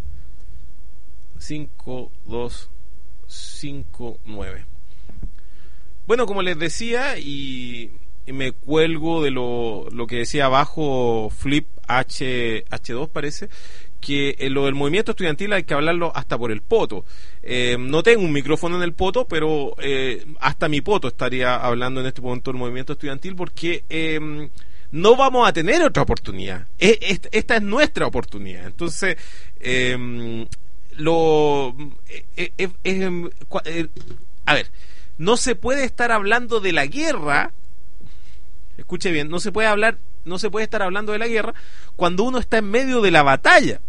cinco dos cinco nueve. Bueno, como les decía, y, y me cuelgo de lo, lo que decía abajo Flip H, H2 parece, que en lo del movimiento estudiantil hay que hablarlo hasta por el poto. Eh, no tengo un micrófono en el poto, pero eh, hasta mi poto estaría hablando en este momento del movimiento estudiantil porque... Eh, no vamos a tener otra oportunidad. Esta es nuestra oportunidad. Entonces, eh, lo eh, eh, eh, eh, a ver, no se puede estar hablando de la guerra. Escuche bien, no se puede hablar, no se puede estar hablando de la guerra cuando uno está en medio de la batalla.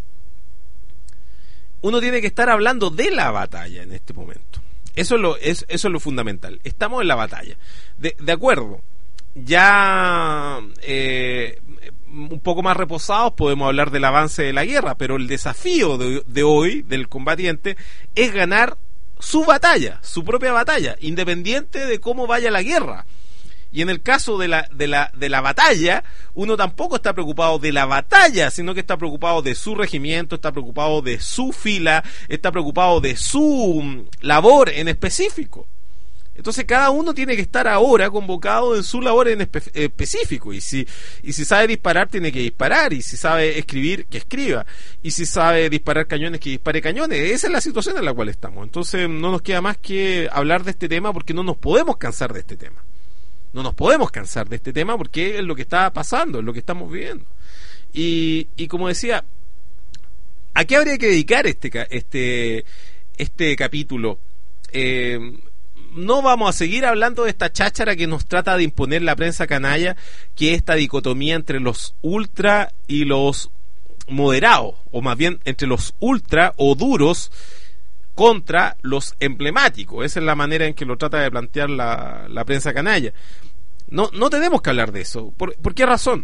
Uno tiene que estar hablando de la batalla en este momento. Eso es lo, es, eso es lo fundamental. Estamos en la batalla. De, de acuerdo. Ya eh, un poco más reposados podemos hablar del avance de la guerra, pero el desafío de, de hoy del combatiente es ganar su batalla, su propia batalla, independiente de cómo vaya la guerra. Y en el caso de la, de la, de la batalla, uno tampoco está preocupado de la batalla, sino que está preocupado de su regimiento, está preocupado de su fila, está preocupado de su labor en específico. Entonces cada uno tiene que estar ahora convocado en su labor en espe- específico, y si y si sabe disparar tiene que disparar, y si sabe escribir que escriba, y si sabe disparar cañones que dispare cañones. Esa es la situación en la cual estamos. Entonces no nos queda más que hablar de este tema porque no nos podemos cansar de este tema. No nos podemos cansar de este tema porque es lo que está pasando, es lo que estamos viviendo. Y, y como decía, ¿a qué habría que dedicar este este este capítulo? Eh, No vamos a seguir hablando de esta cháchara que nos trata de imponer la prensa canalla, que es esta dicotomía entre los ultra y los moderados, o más bien entre los ultra o duros contra los emblemáticos. Esa es la manera en que lo trata de plantear la, la prensa canalla. No, no tenemos que hablar de eso. ¿Por, ¿por qué razón?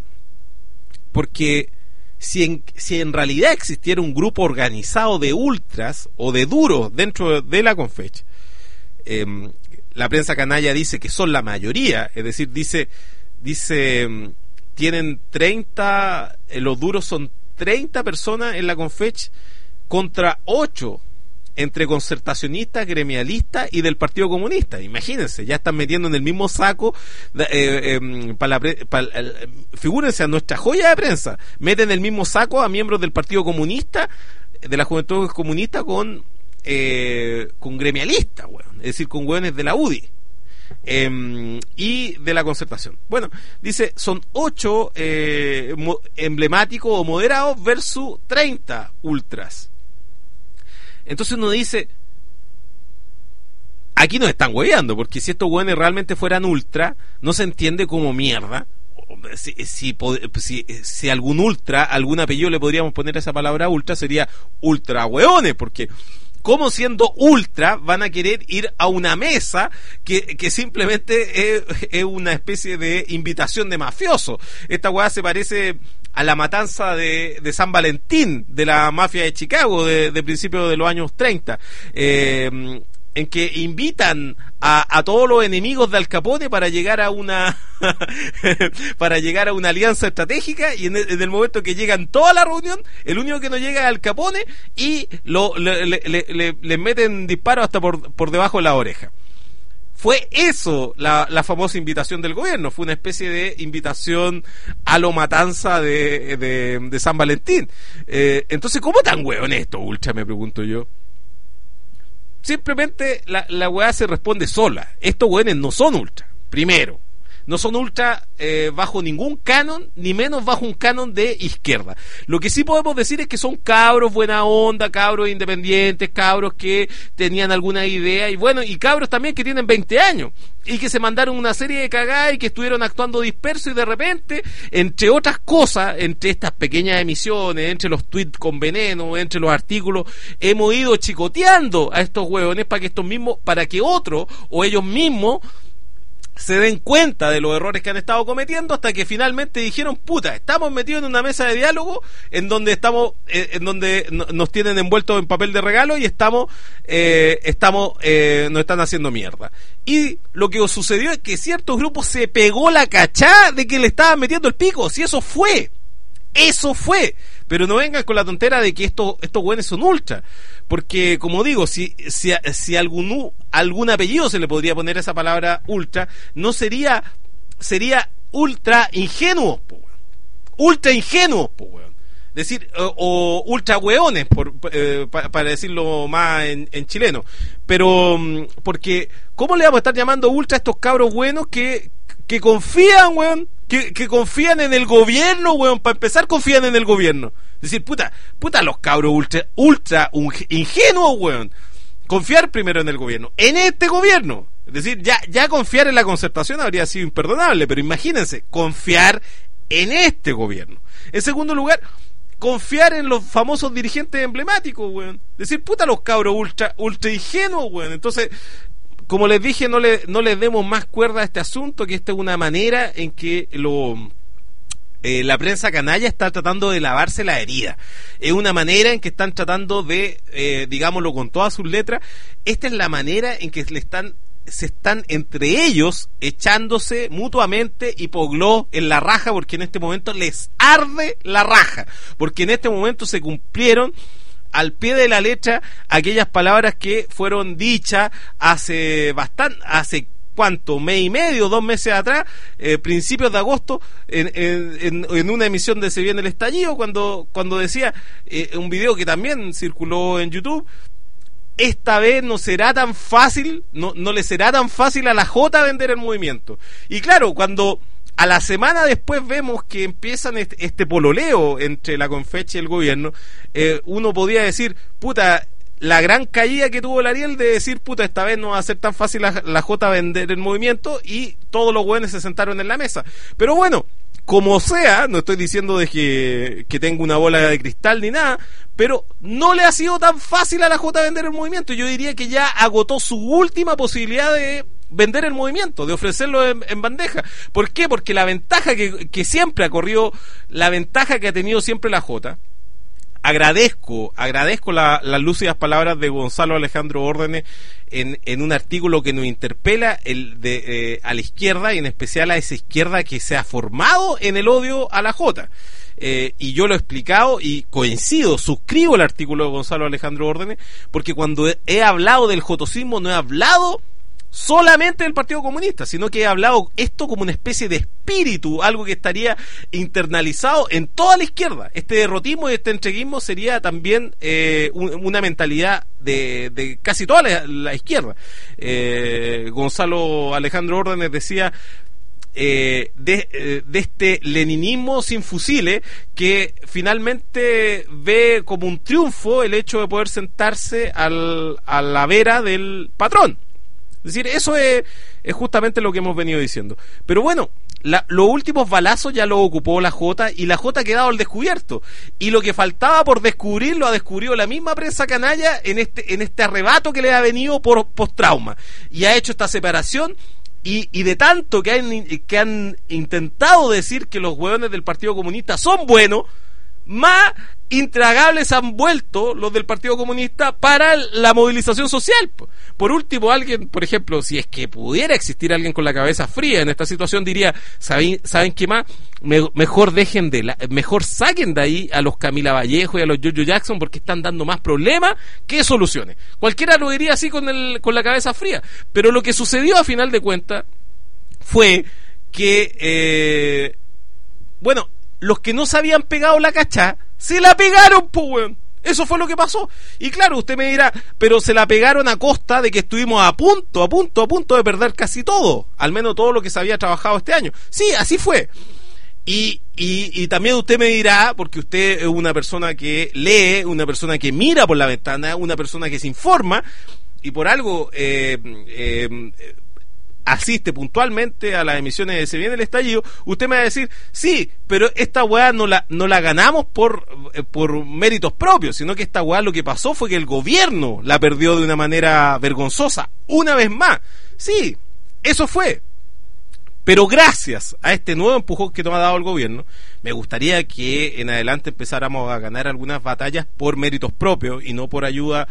Porque si en, si en realidad existiera un grupo organizado de ultras o de duros dentro de la Confech, Eh, la prensa canalla dice que son la mayoría, es decir, dice, dice tienen treinta, eh, los duros son treinta personas en la Confech contra ocho entre concertacionistas, gremialistas y del Partido Comunista. Imagínense, ya están metiendo en el mismo saco, eh, eh, para la pre, para, eh, figúrense a nuestra joya de prensa, meten en el mismo saco a miembros del Partido Comunista, de la Juventud Comunista con Eh, con gremialistas, bueno, es decir, con hueones de la U D I eh, y de la Concertación. Bueno, dice, son ocho eh, mo- emblemáticos o moderados versus treinta ultras. Entonces uno dice, aquí nos están hueveando, porque si estos hueones realmente fueran ultra, no se entiende cómo mierda, si, si, si, si algún ultra, algún apellido le podríamos poner a esa palabra ultra, sería ultra hueones, porque ¿cómo siendo ultra van a querer ir a una mesa que, que simplemente es, es una especie de invitación de mafioso? Esta weá se parece a la matanza de, de San Valentín, de la mafia de Chicago, de, de principios de los años treinta, eh, en que invitan a, a todos los enemigos de Al Capone para llegar a una para llegar a una alianza estratégica, y en el, en el momento que llegan toda la reunión, el único que no llega es Al Capone, y lo, le, le, le, le, le meten disparos hasta por, por debajo de la oreja. Fue eso la, la famosa invitación del gobierno, fue una especie de invitación a lo matanza de, de, de San Valentín. Eh, entonces, ¿cómo tan hueón esto, ultra? Me pregunto yo. Simplemente la, la weá se responde sola. Estos weones no son ultra, primero. No son ultra eh, bajo ningún canon, ni menos bajo un canon de izquierda. Lo que sí podemos decir es que son cabros buena onda, cabros independientes, cabros que tenían alguna idea, y bueno, y cabros también que tienen veinte años, y que se mandaron una serie de cagadas y que estuvieron actuando dispersos, y de repente, entre otras cosas, entre estas pequeñas emisiones, entre los tweets con veneno, entre los artículos, hemos ido chicoteando a estos huevones para que estos mismos, para que otros o ellos mismos se den cuenta de los errores que han estado cometiendo, hasta que finalmente dijeron, puta, estamos metidos en una mesa de diálogo en donde estamos eh, en donde no, nos tienen envueltos en papel de regalo, y estamos eh, estamos eh, nos están haciendo mierda. Y lo que sucedió es que ciertos grupos se pegó la cachá de que le estaban metiendo el pico. Si eso fue Eso fue, pero no vengan con la tontera de que estos estos güeyes son ultra, porque como digo, si si, si algún algún apellido se le podría poner esa palabra ultra, no sería sería ultra ingenuo, po, ultra ingenuo, po, weón. Decir o, o ultra hueones, por eh, pa, para decirlo más en, en chileno, pero porque ¿cómo le vamos a estar llamando ultra a estos cabros buenos que que confían, weón? Que, que confían en el gobierno, weón. Para empezar, confían en el gobierno. Es decir, puta, puta los cabros ultra, ultra ingenuos, weón. Confiar primero en el gobierno, en este gobierno. Es decir, ya, ya confiar en la concertación habría sido imperdonable, pero imagínense, confiar en este gobierno. En segundo lugar, confiar en los famosos dirigentes emblemáticos, weón. Es decir, puta los cabros ultra, ultra ingenuos, weón. Entonces, como les dije, no le no les demos más cuerda a este asunto, que esta es una manera en que lo eh, la prensa canalla está tratando de lavarse la herida. Es una manera en que están tratando de, eh, digámoslo con todas sus letras, esta es la manera en que le están se están entre ellos echándose mutuamente hipoglós en la raja, porque en este momento les arde la raja, porque en este momento se cumplieron al pie de la letra aquellas palabras que fueron dichas hace bastante, hace cuánto, mes y medio, dos meses atrás, eh, principios de agosto, en, en, en una emisión de Se Viene el Estallido, cuando, cuando decía, eh, un video que también circuló en YouTube, esta vez no será tan fácil, no, no le será tan fácil a la Jota vender el movimiento. Y claro, cuando a la semana después vemos que empiezan este, este pololeo entre la Confeche y el gobierno, eh, uno podría decir, puta, la gran caída que tuvo el Ariel de decir, puta, esta vez no va a ser tan fácil la, la Jota vender el movimiento, y todos los güeyes se sentaron en la mesa. Pero bueno, como sea, no estoy diciendo de que, que tenga una bola de cristal ni nada, pero no le ha sido tan fácil a la Jota vender el movimiento. Yo diría que ya agotó su última posibilidad de vender el movimiento, de ofrecerlo en, en bandeja. ¿Por qué? Porque la ventaja que, que siempre ha corrido, la ventaja que ha tenido siempre la Jota, agradezco, agradezco la, las lúcidas palabras de Gonzalo Alejandro Órdenes en, en un artículo que nos interpela el de, eh, a la izquierda, y en especial a esa izquierda que se ha formado en el odio a la Jota. Eh, y yo lo he explicado y coincido, suscribo el artículo de Gonzalo Alejandro Órdenes, porque cuando he, he hablado del jotocismo no he hablado solamente del Partido Comunista, sino que he hablado esto como una especie de espíritu, algo que estaría internalizado en toda la izquierda. Este derrotismo y este entreguismo sería también eh, un, una mentalidad de, de casi toda la, la izquierda. Eh, Gonzalo Alejandro Órdenes decía eh, de, eh, de este leninismo sin fusiles, que finalmente ve como un triunfo el hecho de poder sentarse al, a la vera del patrón. Es decir, eso es, es justamente lo que hemos venido diciendo. Pero bueno, La, los últimos balazos ya los ocupó la Jota y la Jota ha quedado al descubierto. Y lo que faltaba por descubrir lo ha descubrido la misma prensa canalla en este, en este arrebato que le ha venido por post-trauma. Y ha hecho esta separación y, y de tanto que han, que han intentado decir que los hueones del Partido Comunista son buenos, más intragables han vuelto los del Partido Comunista para la movilización social. Por último, alguien, por ejemplo, si es que pudiera existir alguien con la cabeza fría en esta situación, diría, ¿saben, ¿saben qué más? Me, mejor dejen de la, mejor saquen de ahí a los Camila Vallejo y a los Giorgio Jackson, porque están dando más problemas que soluciones. Cualquiera lo diría así con el, con la cabeza fría. Pero lo que sucedió a final de cuentas fue que eh, bueno, los que no se habían pegado la cachá, se la pegaron, pues, weón. Eso fue lo que pasó. Y claro, usted me dirá, pero se la pegaron a costa de que estuvimos a punto, a punto, a punto de perder casi todo. Al menos todo lo que se había trabajado este año. Sí, así fue. Y, y, y también usted me dirá, porque usted es una persona que lee, una persona que mira por la ventana, una persona que se informa, y por algo eh, eh, asiste puntualmente a las emisiones de Se Viene el Estallido, usted me va a decir, sí, pero esta weá no la, no la ganamos por, por méritos propios, sino que esta weá lo que pasó fue que el gobierno la perdió de una manera vergonzosa, una vez más. Sí, eso fue. Pero gracias a este nuevo empujón que nos ha dado el gobierno, me gustaría que en adelante empezáramos a ganar algunas batallas por méritos propios y no por ayuda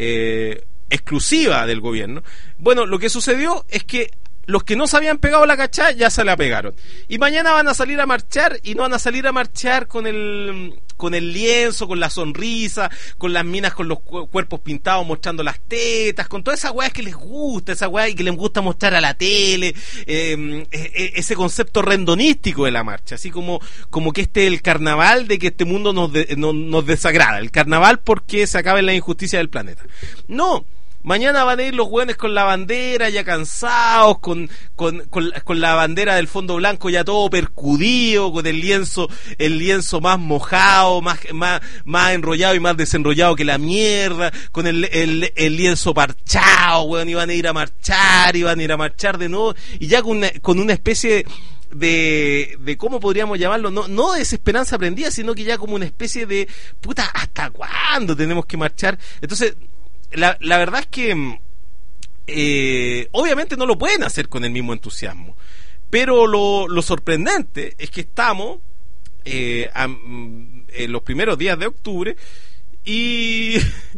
eh, exclusiva del gobierno. Bueno, lo que sucedió es que los que no se habían pegado la cachá ya se la pegaron. Y mañana van a salir a marchar y no van a salir a marchar con el con el lienzo, con la sonrisa, con las minas con los cu- cuerpos pintados mostrando las tetas, con todas esas weas que les gusta, esa wea y que les gusta mostrar a la tele, eh, eh, ese concepto rendonístico de la marcha, así como, como que este es el carnaval de que este mundo nos, de, no, nos desagrada, el carnaval porque se acabe la injusticia del planeta. No. Mañana van a ir los hueones con la bandera ya cansados, con, con, con, con la bandera del fondo blanco ya todo percudido, con el lienzo, el lienzo más mojado, más, más, más enrollado y más desenrollado que la mierda, con el, el, el lienzo parchado, hueón, y van a ir a marchar, y van a ir a marchar de nuevo, y ya con una, con una especie de, de ¿cómo podríamos llamarlo? No, no de desesperanza prendida, sino que ya como una especie de, puta, ¿hasta cuándo tenemos que marchar? Entonces, La, la verdad es que eh, obviamente no lo pueden hacer con el mismo entusiasmo, pero lo, lo sorprendente es que estamos eh, a, en los primeros días de octubre y,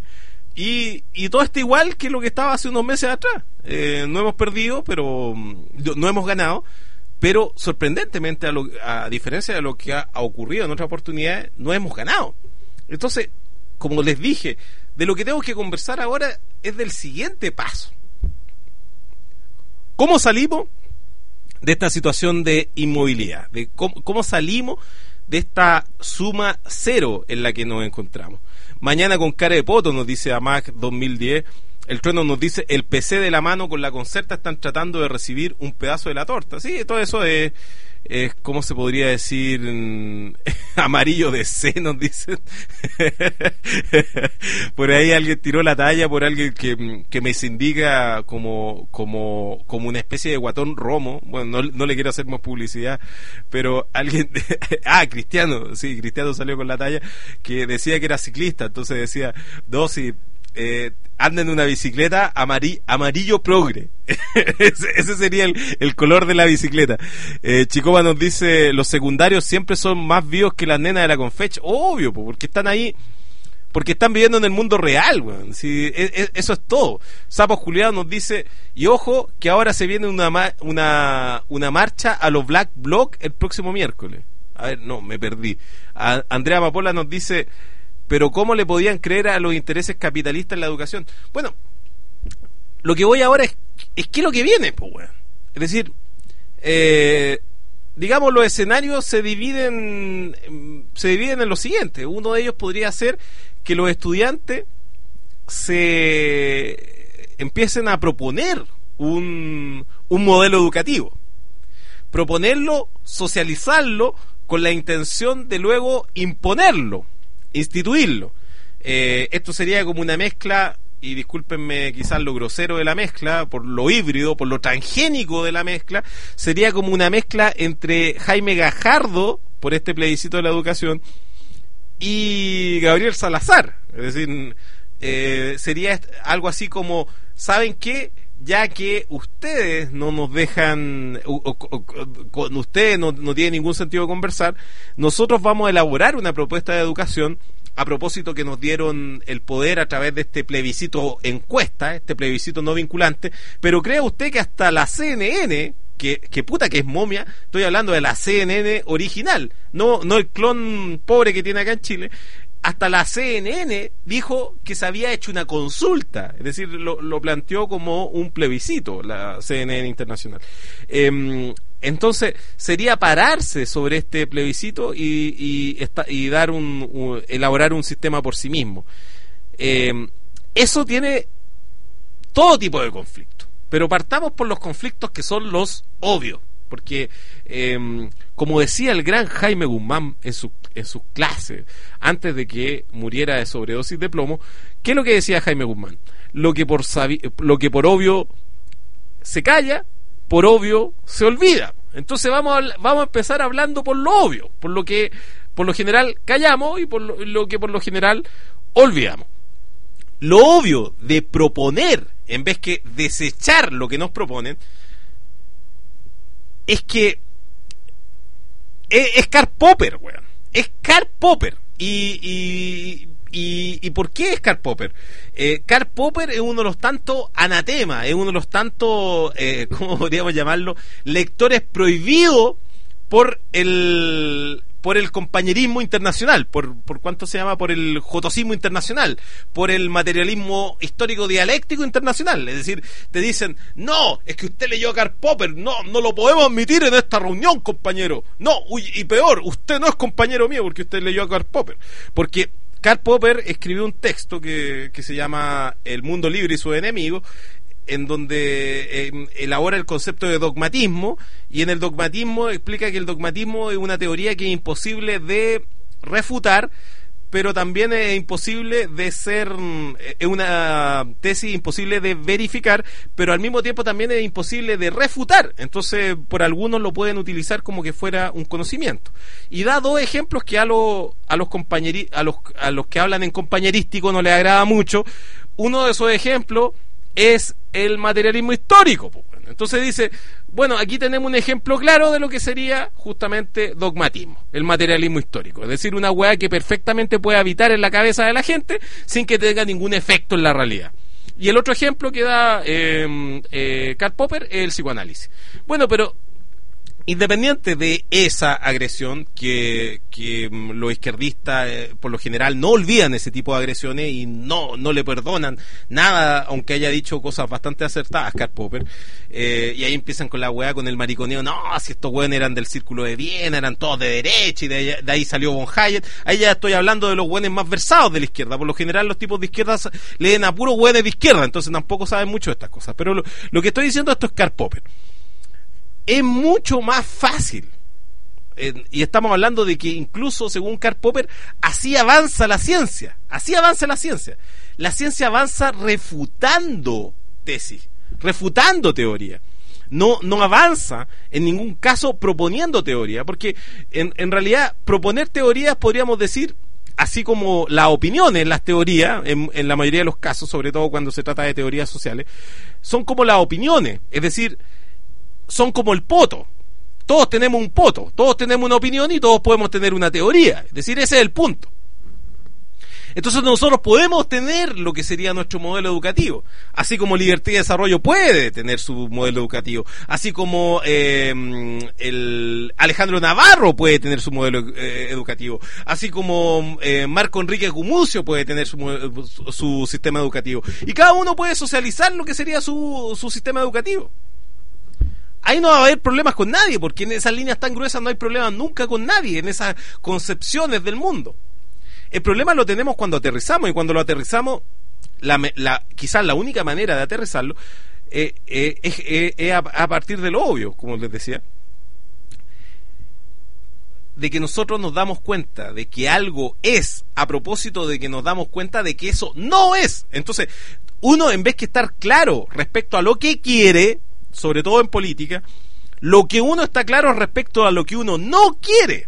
y, y todo está igual que lo que estaba hace unos meses atrás. Eh, no hemos perdido, pero no hemos ganado, pero sorprendentemente, a, lo, a diferencia de lo que ha, ha ocurrido en otras oportunidades, no hemos ganado. Entonces, como les dije, de lo que tengo que conversar ahora es del siguiente paso. ¿Cómo salimos de esta situación de inmovilidad? De cómo, cómo salimos de esta suma cero en la que nos encontramos. Mañana con cara de poto, nos dice AMAC dos mil diez, el trueno nos dice, el P C de la mano con la Concerta están tratando de recibir un pedazo de la torta. Sí, todo eso es... es ¿cómo se podría decir? Amarillo de C, nos dicen. Por ahí alguien tiró la talla por alguien que, que me indica como, como, como una especie de guatón romo. Bueno, no, no le quiero hacer más publicidad, pero alguien, ah, Cristiano, sí, Cristiano salió con la talla, que decía que era ciclista, entonces decía, no, si eh, anda en una bicicleta amarillo, amarillo progre. ese, ese sería el, el color de la bicicleta. eh, Chicoba nos dice, los secundarios siempre son más vivos que las nenas de la Confech. Obvio, porque están ahí, porque están viviendo en el mundo real, weón. Sí, es, es, eso es todo. Sapo Julián nos dice, y ojo que ahora se viene una, una, una marcha a los Black Bloc el próximo miércoles. A ver, no, me perdí. A, Andrea Mapola nos dice, pero ¿cómo le podían creer a los intereses capitalistas en la educación? Bueno, lo que voy ahora es, es qué es lo que viene, pues, weón. Es decir, eh, digamos, los escenarios se dividen, se dividen en lo siguiente. Uno de ellos podría ser que los estudiantes se empiecen a proponer un, un modelo educativo. Proponerlo, socializarlo, con la intención de luego imponerlo, instituirlo. Eh, esto sería como una mezcla y discúlpenme quizás lo grosero de la mezcla, por lo híbrido, por lo transgénico de la mezcla, sería como una mezcla entre Jaime Gajardo, por este plebiscito de la educación, y Gabriel Salazar. Es decir, eh, sería algo así como, ¿saben qué? Ya que ustedes no nos dejan, o, o, o, con ustedes no, no tiene ningún sentido conversar, nosotros vamos a elaborar una propuesta de educación a propósito que nos dieron el poder a través de este plebiscito encuesta, este plebiscito no vinculante, pero ¿cree usted que hasta la C N N, que, que puta que es momia, estoy hablando de la C N N original, no, no el clon pobre que tiene acá en Chile, hasta la C N N dijo que se había hecho una consulta, es decir, lo, lo planteó como un plebiscito, la C N N internacional. Eh, entonces, sería pararse sobre este plebiscito y, y, esta, y dar un, un, elaborar un sistema por sí mismo. Eh, eso tiene todo tipo de conflictos, pero partamos por los conflictos que son los obvios. Porque, eh, como decía el gran Jaime Guzmán en su, en sus clases, antes de que muriera de sobredosis de plomo, ¿qué es lo que decía Jaime Guzmán? Lo que por, sabi- lo que por obvio se calla, por obvio se olvida. Entonces vamos a, vamos a empezar hablando por lo obvio, por lo que por lo general callamos y por lo, lo que por lo general olvidamos. Lo obvio de proponer, en vez que desechar lo que nos proponen, es que es, es Karl Popper, weón. Es Karl Popper. Y, y, y, y ¿por qué es Karl Popper? Eh, Karl Popper es uno de los tantos anatemas, es uno de los tantos, eh, ¿cómo podríamos llamarlo? Lectores prohibidos por el por el compañerismo internacional, por, por cuánto se llama, por el jotosismo internacional, por el materialismo histórico dialéctico internacional. Es decir, te dicen, no, es que usted leyó a Karl Popper, no, no lo podemos admitir en esta reunión, compañero. No, uy, y peor, usted no es compañero mío porque usted leyó a Karl Popper. Porque Karl Popper escribió un texto que, que se llama El mundo libre y sus enemigos, en donde eh, elabora el concepto de dogmatismo, y en el dogmatismo explica que el dogmatismo es una teoría que es imposible de refutar, pero también es imposible de ser, es una tesis imposible de verificar, pero al mismo tiempo también es imposible de refutar. Entonces, por algunos lo pueden utilizar como que fuera un conocimiento. Y da dos ejemplos que a los a los compañeri, a los a los que hablan en compañerístico no les agrada mucho. Uno de esos ejemplos es el materialismo histórico. Entonces dice, bueno, aquí tenemos un ejemplo claro de lo que sería justamente dogmatismo, el materialismo histórico, es decir, una weá que perfectamente puede habitar en la cabeza de la gente sin que tenga ningún efecto en la realidad. Y el otro ejemplo que da eh, eh, Karl Popper es el psicoanálisis. Bueno, pero independiente de esa agresión, que, que los izquierdistas eh, por lo general no olvidan ese tipo de agresiones y no, no le perdonan nada, aunque haya dicho cosas bastante acertadas Karl Popper, eh, y ahí empiezan con la weá, con el mariconeo, no, si estos weones eran del círculo de Viena, eran todos de derecha, y de ahí, de ahí salió von Hayek. Ahí ya estoy hablando de los weones más versados de la izquierda. Por lo general los tipos de izquierda leen a puros weones de izquierda, entonces tampoco saben mucho de estas cosas, pero lo, lo que estoy diciendo, esto es Karl Popper. Es mucho más fácil, eh, y estamos hablando de que incluso según Karl Popper, así avanza la ciencia, así avanza la ciencia. La ciencia avanza refutando tesis, refutando teoría. No, no avanza en ningún caso proponiendo teoría, porque en, en realidad proponer teorías, podríamos decir, así como las opiniones, las teorías, en, en la mayoría de los casos, sobre todo cuando se trata de teorías sociales, son como las opiniones, es decir, son como el poto. Todos tenemos un poto, todos tenemos una opinión y todos podemos tener una teoría. Es decir, ese es el punto. Entonces nosotros podemos tener lo que sería nuestro modelo educativo, así como Libertad y Desarrollo puede tener su modelo educativo, así como eh, el Alejandro Navarro puede tener su modelo eh, educativo, así como eh, Marco Enrique Gumucio puede tener su, su, su sistema educativo, y cada uno puede socializar lo que sería su, su sistema educativo. Ahí no va a haber problemas con nadie, porque en esas líneas tan gruesas no hay problemas nunca con nadie, en esas concepciones del mundo. El problema lo tenemos cuando aterrizamos, y cuando lo aterrizamos, la, la, quizás la única manera de aterrizarlo eh, eh, es, eh, es a, a partir de lo obvio, como les decía, de que nosotros nos damos cuenta de que algo es, a propósito de que nos damos cuenta de que eso no es. Entonces, uno, en vez que estar claro respecto a lo que quiere, sobre todo en política, lo que uno está claro respecto a lo que uno no quiere.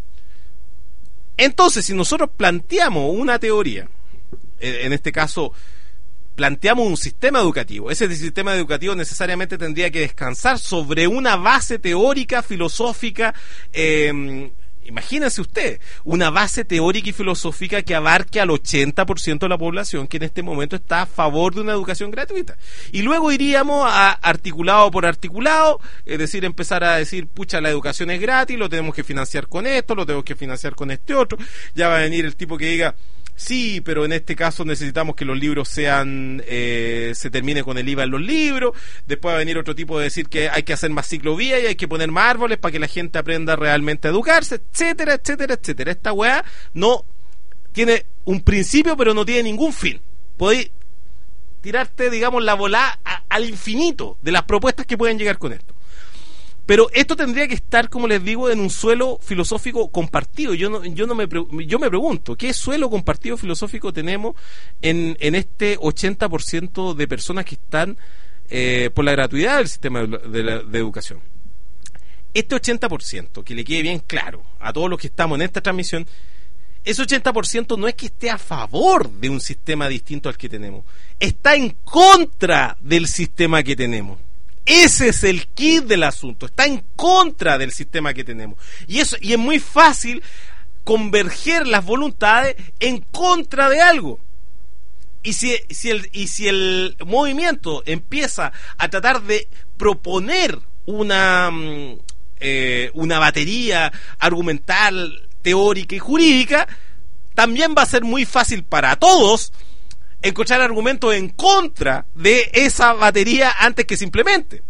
Entonces, si nosotros planteamos una teoría, en este caso planteamos un sistema educativo, ese sistema educativo necesariamente tendría que descansar sobre una base teórica, filosófica, eh, imagínense usted, una base teórica y filosófica que abarque al ochenta por ciento de la población que en este momento está a favor de una educación gratuita. Y luego iríamos a articulado por articulado, es decir, empezar a decir, pucha, la educación es gratis, lo tenemos que financiar con esto, lo tenemos que financiar con este otro. Ya va a venir el tipo que diga, sí, pero en este caso necesitamos que los libros sean, eh, se termine con el I V A en los libros. Después va a venir otro tipo de decir que hay que hacer más ciclovías y hay que poner más árboles para que la gente aprenda realmente a educarse, etcétera, etcétera, etcétera. Esta weá no tiene un principio, pero no tiene ningún fin. Podéis tirarte, digamos, la bola a, al infinito de las propuestas que pueden llegar con esto. Pero esto tendría que estar, como les digo, en un suelo filosófico compartido. Yo no, yo no me, yo me pregunto, ¿qué suelo compartido filosófico tenemos en, en este ochenta por ciento de personas que están eh, por la gratuidad del sistema de, de, la, de educación? Este ochenta por ciento, que le quede bien claro a todos los que estamos en esta transmisión, ese ochenta por ciento no es que esté a favor de un sistema distinto al que tenemos, está en contra del sistema que tenemos. Ese es el kit del asunto, está en contra del sistema que tenemos. Y eso, y es muy fácil converger las voluntades en contra de algo. Y si, si el, y si el movimiento empieza a tratar de proponer una, eh, una batería argumental, teórica y jurídica, también va a ser muy fácil para todos encontrar argumentos en contra de esa batería antes que simplemente.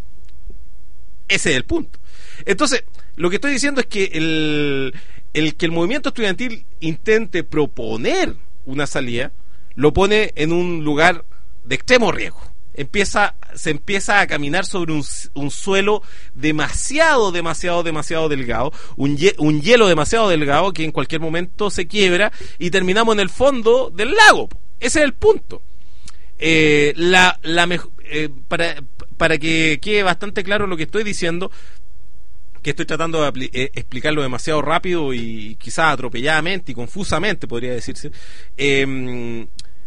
Ese es el punto. Entonces, lo que estoy diciendo es que el, el que el movimiento estudiantil intente proponer una salida, lo pone en un lugar de extremo riesgo. Empieza, se empieza a caminar sobre un, un suelo demasiado, demasiado, demasiado delgado, un, ye, un hielo demasiado delgado que en cualquier momento se quiebra y terminamos en el fondo del lago. Ese es el punto. Eh, la, la eh, para, para que quede bastante claro lo que estoy diciendo, que estoy tratando de eh, explicarlo demasiado rápido y quizás atropelladamente y confusamente, podría decirse. Eh,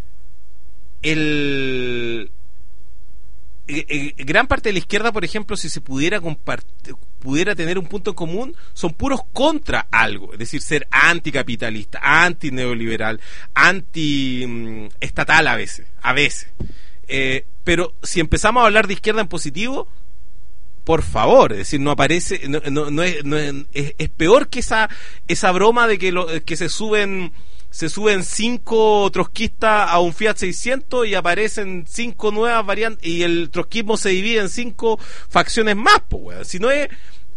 el, eh, eh, gran parte de la izquierda, por ejemplo, si se pudiera compartir, pudiera tener un punto en común, son puros contra algo, es decir, ser anticapitalista, antineoliberal, anti-estatal a veces, a veces. Eh, pero si empezamos a hablar de izquierda en positivo, por favor, es decir, no aparece, no, no, no, es, no es, es, es peor que esa esa broma de que lo, que se suben se suben cinco trotskistas a un Fiat seiscientos y aparecen cinco nuevas variantes y el trotskismo se divide en cinco facciones más, pues, weón. Si no es,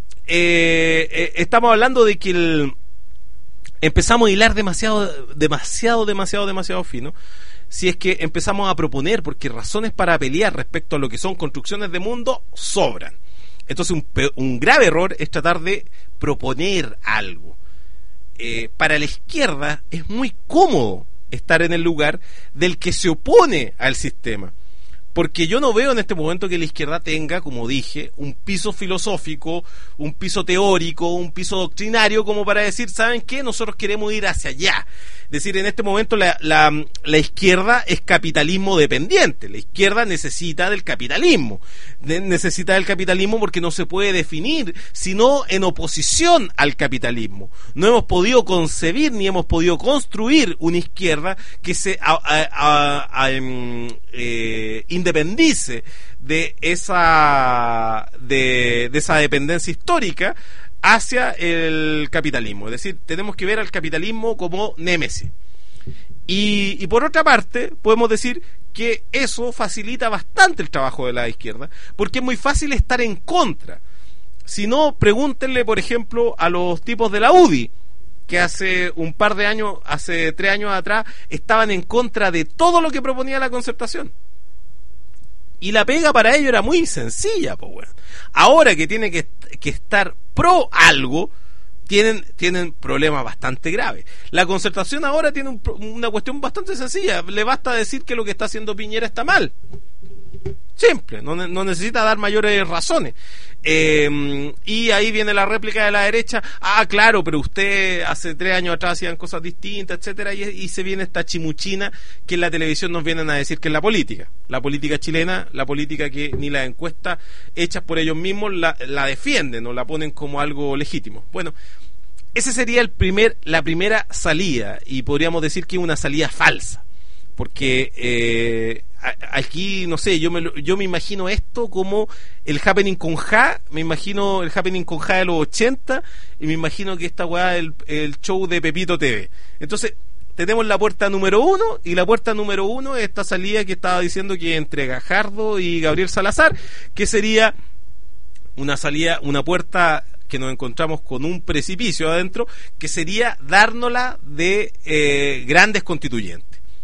eh, eh, estamos hablando de que el, empezamos a hilar demasiado, demasiado, demasiado, demasiado fino. Si es que empezamos a proponer, porque razones para pelear respecto a lo que son construcciones de mundo sobran. Entonces un, un grave error es tratar de proponer algo. Eh, para la izquierda es muy cómodo estar en el lugar del que se opone al sistema, porque yo no veo en este momento que la izquierda tenga, como dije, un piso filosófico, un piso teórico, un piso doctrinario como para decir, ¿saben qué? Nosotros queremos ir hacia allá. Es decir, en este momento la, la, la izquierda es capitalismo dependiente. La izquierda necesita del capitalismo. De, necesita del capitalismo porque no se puede definir sino en oposición al capitalismo. No hemos podido concebir ni hemos podido construir una izquierda que se a, a, a, a, eh, independice de esa, de, de esa dependencia histórica hacia el capitalismo. Es decir, tenemos que ver al capitalismo como némesis. Y, y por otra parte, podemos decir que eso facilita bastante el trabajo de la izquierda, porque es muy fácil estar en contra. Si no, pregúntenle, por ejemplo, a los tipos de la U D I, que hace un par de años, hace tres años atrás, estaban en contra de todo lo que proponía la Concertación. Y la pega para ellos era muy sencilla, pues bueno. Ahora que tiene que, que estar pro algo, tienen, tienen problemas bastante graves. La Concertación ahora tiene un, una cuestión bastante sencilla. Le basta decir que lo que está haciendo Piñera está mal. Simple, no, no necesita dar mayores razones. Eh, y ahí viene la réplica de la derecha. Ah, claro, pero usted hace tres años atrás hacían cosas distintas, etcétera, y, y se viene esta chimuchina que en la televisión nos vienen a decir que es la política. La política chilena, la política que ni las encuestas hechas por ellos mismos la, la defienden o la ponen como algo legítimo. Bueno, ese sería el primer, la primera salida, y podríamos decir que es una salida falsa. Porque eh, aquí, no sé, yo me, yo me imagino esto como el happening con Ja, me imagino el happening con Ja de los ochenta, y me imagino que esta weá es el, el show de Pepito T V. Entonces, tenemos la puerta número uno, y la puerta número uno es esta salida que estaba diciendo que entre Gajardo y Gabriel Salazar, que sería una salida, una puerta que nos encontramos con un precipicio adentro, que sería dárnosla de eh, grandes constituyentes.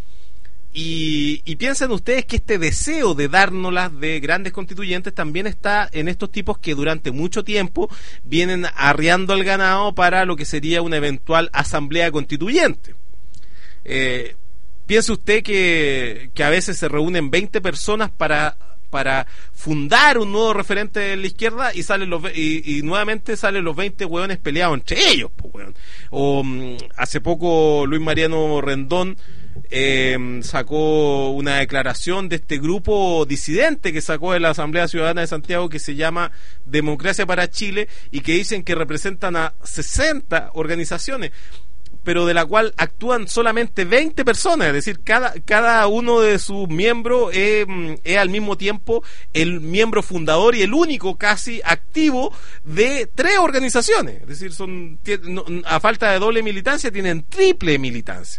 Y, y piensen ustedes que este deseo de dárnoslas de grandes constituyentes también está en estos tipos que durante mucho tiempo vienen arriando al ganado para lo que sería una eventual asamblea constituyente. Eh, piense usted que, que a veces se reúnen veinte personas para para fundar un nuevo referente de la izquierda y salen los y, y nuevamente salen los veinte hueones peleados entre ellos, pues, hueón. O um, hace poco Luis Mariano Rendón eh, sacó una declaración de este grupo disidente que sacó de la Asamblea Ciudadana de Santiago, que se llama Democracia para Chile, y que dicen que representan a sesenta organizaciones, pero de la cual actúan solamente veinte personas, es decir, cada, cada uno de sus miembros es, es al mismo tiempo el miembro fundador y el único casi activo de tres organizaciones, es decir, son a falta de doble militancia tienen triple militancia.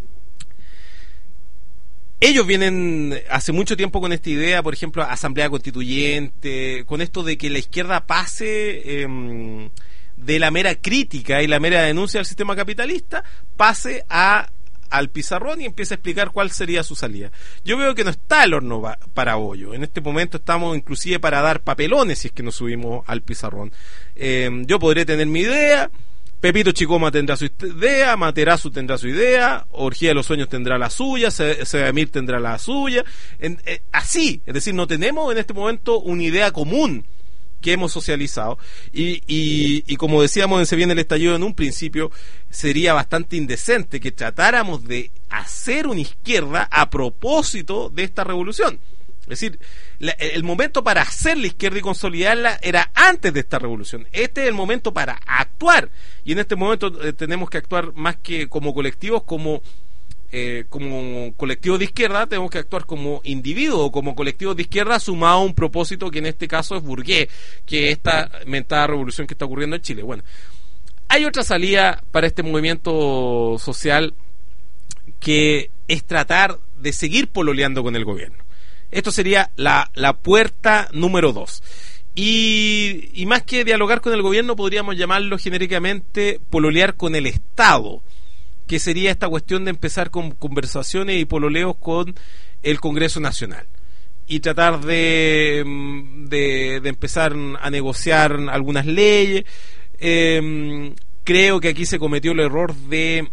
Ellos vienen hace mucho tiempo con esta idea, por ejemplo, asamblea constituyente, con esto de que la izquierda pase eh, de la mera crítica y la mera denuncia del sistema capitalista, pase a al pizarrón y empiece a explicar cuál sería su salida. Yo veo que no está el horno para bollo. En este momento estamos inclusive para dar papelones si es que nos subimos al pizarrón. Eh, yo podré tener mi idea, Pepito Chicoma tendrá su idea, Materazu tendrá su idea, Orgía de los Sueños tendrá la suya, Sebamir tendrá la suya, en, eh, así, es decir, no tenemos en este momento una idea común que hemos socializado, y, y, y como decíamos en Se Viene el Estallido en un principio, sería bastante indecente que tratáramos de hacer una izquierda a propósito de esta revolución. Es decir, la, el momento para hacer la izquierda y consolidarla era antes de esta revolución. Este es el momento para actuar, y en este momento eh, tenemos que actuar más que como colectivos, como eh, como colectivos de izquierda, tenemos que actuar como individuos o como colectivos de izquierda sumado a un propósito que en este caso es burgués, que es esta mentada revolución que está ocurriendo en Chile. Bueno, hay otra salida para este movimiento social, que es tratar de seguir pololeando con el gobierno. Esto sería la, la puerta número dos. Y, y más que dialogar con el gobierno, podríamos llamarlo genéricamente pololear con el Estado, que sería esta cuestión de empezar con conversaciones y pololeos con el Congreso Nacional y tratar de, de, de empezar a negociar algunas leyes. Eh, creo que aquí se cometió el error de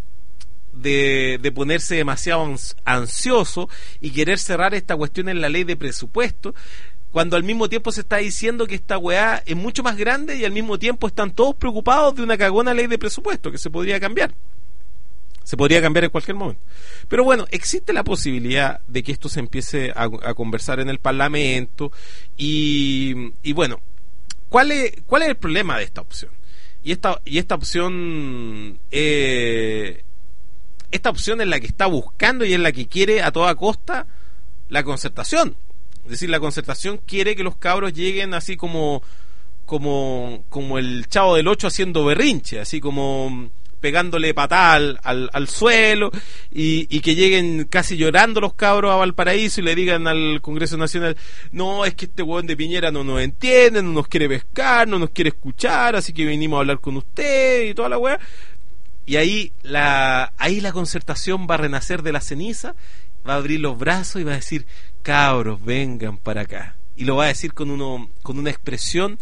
De, de ponerse demasiado ansioso y querer cerrar esta cuestión en la ley de presupuesto, cuando al mismo tiempo se está diciendo que esta weá es mucho más grande, y al mismo tiempo están todos preocupados de una cagona ley de presupuesto que se podría cambiar. Se podría cambiar en cualquier momento. Pero bueno, existe la posibilidad de que esto se empiece a, a conversar en el Parlamento, y, y bueno, ¿cuál es, cuál es el problema de esta opción? Y esta, y esta opción eh, esta opción es la que está buscando y es la que quiere a toda costa la Concertación. Es decir, la Concertación quiere que los cabros lleguen así como como como el Chavo del Ocho haciendo berrinche, así como pegándole patada al, al, al suelo, y, y que lleguen casi llorando los cabros a Valparaíso y le digan al Congreso Nacional: no, es que este hueón de Piñera no nos entiende, no nos quiere pescar, no nos quiere escuchar, así que vinimos a hablar con usted y toda la hueá. Y ahí la, ahí la Concertación va a renacer de la ceniza, va a abrir los brazos y va a decir: cabros, vengan para acá. Y lo va a decir con uno, con una expresión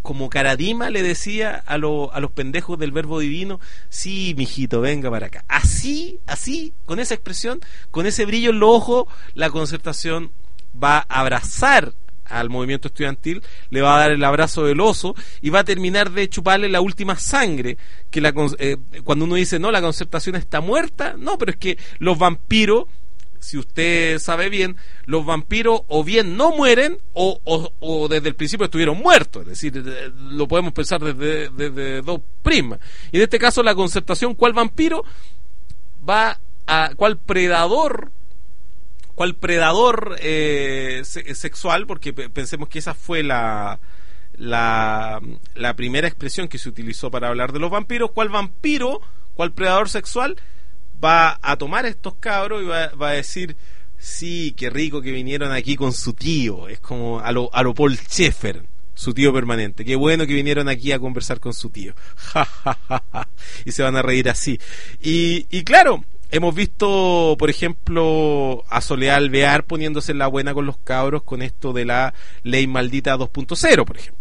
como Caradima le decía a, lo, a los pendejos del Verbo Divino, sí, mijito, venga para acá. Así, así, con esa expresión, con ese brillo en los ojos, la Concertación va a abrazar al movimiento estudiantil, le va a dar el abrazo del oso y va a terminar de chuparle la última sangre. Que la, eh, cuando uno dice, no, la Concertación está muerta, no, pero es que los vampiros, si usted sabe bien, los vampiros o bien no mueren o, o, o desde el principio estuvieron muertos, es decir, lo podemos pensar desde, desde dos prismas. Y en este caso la Concertación, ¿cuál vampiro va a, cuál predador, cuál predador eh, sexual? Porque pensemos que esa fue la la la primera expresión que se utilizó para hablar de los vampiros. ¿Cuál vampiro, cuál predador sexual va a tomar a estos cabros y va, va a decir, sí, qué rico que vinieron aquí con su tío? Es como a lo, a lo Paul Schaeffer, su tío permanente. Qué bueno que vinieron aquí a conversar con su tío. Y se van a reír así. Y, y claro, hemos visto, por ejemplo, a Soledad Alvear poniéndose en la buena con los cabros con esto de la ley maldita dos punto cero, por ejemplo.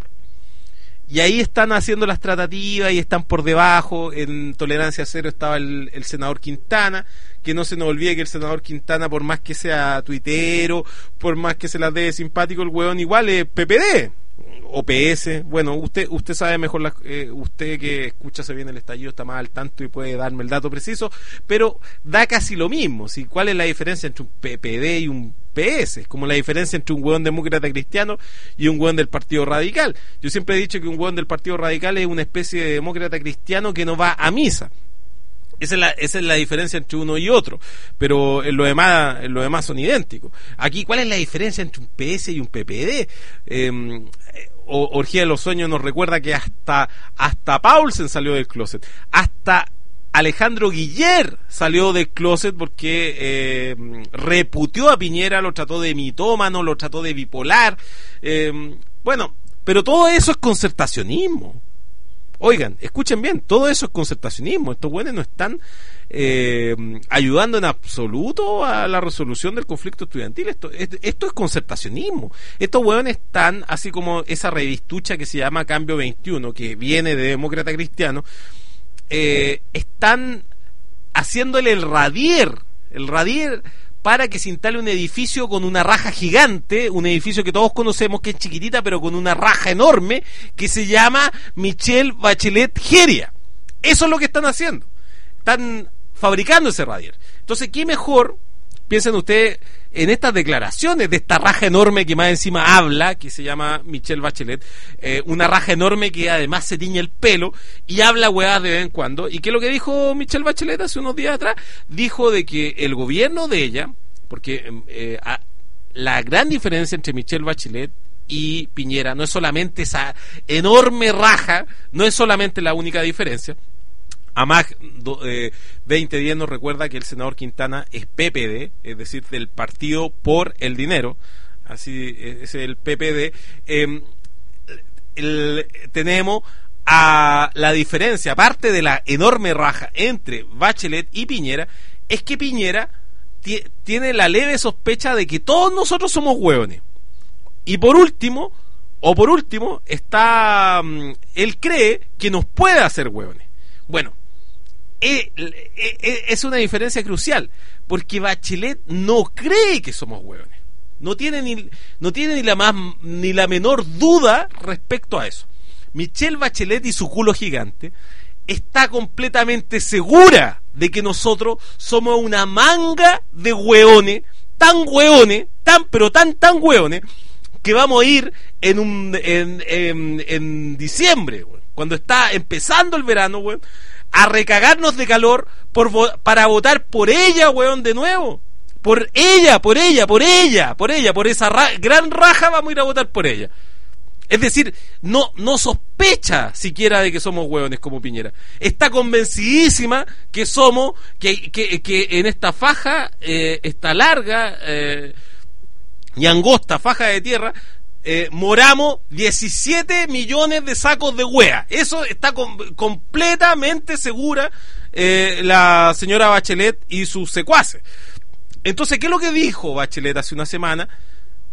Y ahí están haciendo las tratativas y están por debajo. En tolerancia cero estaba el, el senador Quintana, que no se nos olvide que el senador Quintana, por más que sea tuitero, por más que se las dé simpático, el hueón igual es P P D o P S. Bueno, usted usted sabe mejor, la, eh, usted que escucha se viene el estallido está más al tanto y puede darme el dato preciso, pero da casi lo mismo. ¿Sí? ¿Cuál es la diferencia entre un P P D y un P S? Es como la diferencia entre un hueón demócrata cristiano y un hueón del Partido Radical. Yo siempre he dicho que un hueón del Partido Radical es una especie de demócrata cristiano que no va a misa. Esa es la, esa es la diferencia entre uno y otro, pero en lo demás, en lo demás son idénticos. Aquí, ¿cuál es la diferencia entre un P S y un P P D? Eh, Orgía de los Sueños nos recuerda que hasta hasta Paulsen salió del closet, hasta Alejandro Guiller salió del closet porque eh, reputió a Piñera, lo trató de mitómano, lo trató de bipolar. Eh, bueno, pero todo eso es concertacionismo. Oigan, escuchen bien, todo eso es concertacionismo. Estos güeyes no están eh, ayudando en absoluto a la resolución del conflicto estudiantil. Esto, esto es concertacionismo. Estos güeyes están, así como esa revistucha que se llama Cambio veintiuno, que viene de Demócrata Cristiano, eh, están haciéndole el radier, el radier para que se instale un edificio con una raja gigante, un edificio que todos conocemos, que es chiquitita, pero con una raja enorme, que se llama Michelle Bachelet Geria. Eso es lo que están haciendo. Están fabricando ese radier. Entonces, ¿qué mejor, piensen ustedes, en estas declaraciones de esta raja enorme que más encima habla, que se llama Michelle Bachelet, eh, una raja enorme que además se tiñe el pelo y habla huevadas de vez en cuando? ¿Y qué es lo que dijo Michelle Bachelet hace unos días atrás? Dijo de que el gobierno de ella, porque eh, a, la gran diferencia entre Michelle Bachelet y Piñera no es solamente esa enorme raja, no es solamente la única diferencia. Además, eh, veinte diez nos recuerda que el senador Quintana es P P D, es decir, del Partido por el Dinero, así es el P P D. Eh, el, tenemos a la diferencia, aparte de la enorme raja entre Bachelet y Piñera, es que Piñera t- tiene la leve sospecha de que todos nosotros somos hueones. Y por último, o por último, está um, él cree que nos puede hacer hueones. Bueno, es una diferencia crucial, porque Bachelet no cree que somos hueones, no tiene ni no tiene ni la más ni la menor duda respecto a eso. Michelle Bachelet y su culo gigante está completamente segura de que nosotros somos una manga de hueones, tan hueones, tan pero tan tan hueones, que vamos a ir en un en, en, en diciembre, cuando está empezando el verano, güey, a recagarnos de calor por vo- para votar por ella, weón, de nuevo. Por ella, por ella, por ella, por ella, por esa ra- gran raja vamos a ir a votar por ella. Es decir, no, no sospecha siquiera de que somos hueones como Piñera. Está convencidísima que somos, que, que, que en esta faja, eh, esta larga eh, y angosta faja de tierra, Eh, moramos diecisiete millones de sacos de hueá. Eso está com- completamente segura eh, la señora Bachelet y sus secuaces. Entonces, ¿qué es lo que dijo Bachelet hace una semana?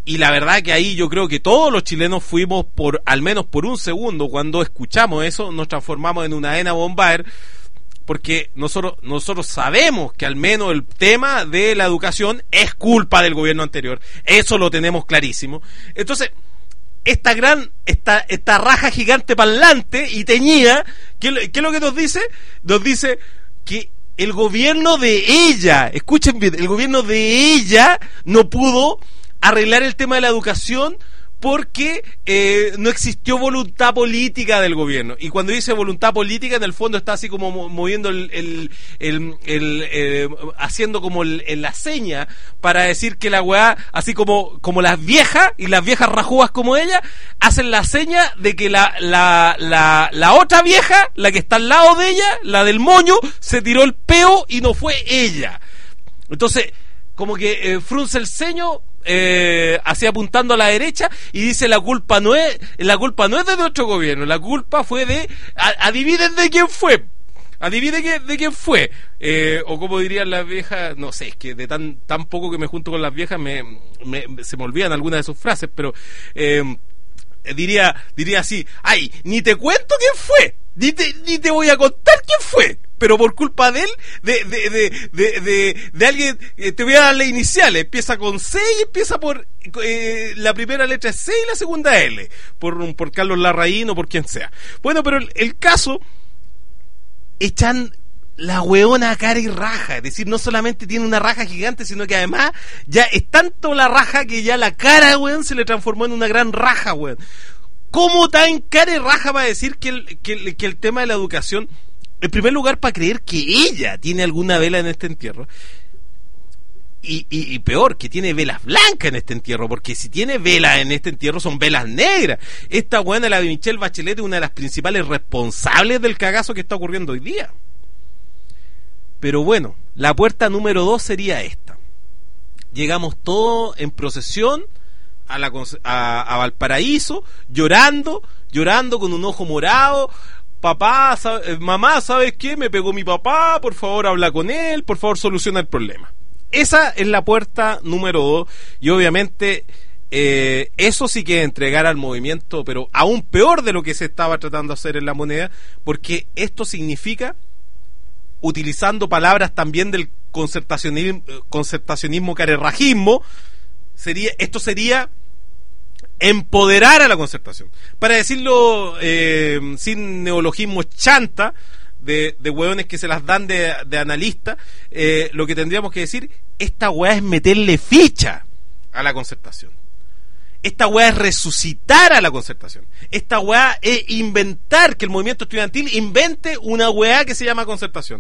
y la verdad que ahí yo creo que todos los chilenos fuimos, por al menos por un segundo, cuando escuchamos eso, nos transformamos en una Aena Bombaer, porque nosotros nosotros sabemos que al menos el tema de la educación es culpa del gobierno anterior, eso lo tenemos clarísimo. Entonces, esta gran, esta, esta raja gigante parlante y teñida, ¿qué, qué es lo que nos dice? Nos dice que el gobierno de ella, escuchen bien, el gobierno de ella no pudo arreglar el tema de la educación porque eh, no existió voluntad política del gobierno. Y cuando dice voluntad política, en el fondo está así como moviendo el, el, el, el eh, haciendo como el, el, la seña para decir que la weá, así como, como las viejas, y las viejas rajúas como ella, hacen la seña de que la, la, la, la otra vieja, la que está al lado de ella, la del moño, se tiró el peo y no fue ella. Entonces, como que eh, frunce el ceño, Eh, así apuntando a la derecha, y dice la culpa no es la culpa no es de nuestro gobierno, la culpa fue de a, adivinen de quién fue adivinen que, de quién fue eh, o como dirían las viejas, no sé, es que de tan tan poco que me junto con las viejas me, me se me olvidan algunas de sus frases, pero eh, diría diría así: ay, ni te cuento quién fue, ni te, ni te voy a contar quién fue, pero por culpa de él, de de de de, de, de alguien, eh, te voy a dar las iniciales, empieza con C y empieza por eh, la primera letra es C y la segunda L, por, por Carlos Larraín o por quien sea. Bueno, pero el, el caso, echan la hueona a cara y raja, es decir, no solamente tiene una raja gigante, sino que además ya es tanto la raja que ya la cara, weón, se le transformó en una gran raja, weón. ¿Cómo tan cara y raja va a decir que el, que, el, que el tema de la educación, en primer lugar, para creer que ella tiene alguna vela en este entierro, y, y, y peor, que tiene velas blancas en este entierro, porque si tiene velas en este entierro son velas negras? Esta buena, la de Michelle Bachelet, es una de las principales responsables del cagazo que está ocurriendo hoy día. Pero bueno, la puerta número dos sería esta: llegamos todos en procesión a, la, a, a Valparaíso, llorando, llorando con un ojo morado. Papá, sabe, mamá, ¿sabes qué? Me pegó mi papá, por favor habla con él, por favor soluciona el problema. Esa es la puerta número dos, y obviamente eh, eso sí que entregar al movimiento, pero aún peor de lo que se estaba tratando de hacer en La Moneda, porque esto significa, utilizando palabras también del concertacionismo, concertacionismo carerrajismo, sería, esto sería empoderar a la concertación. Para decirlo eh, sin neologismos chanta de, de hueones que se las dan de, de analista, eh, lo que tendríamos que decir: esta hueá es meterle ficha a la concertación. Esta hueá es resucitar a la concertación. Esta hueá es inventar, que el movimiento estudiantil invente una hueá que se llama concertación.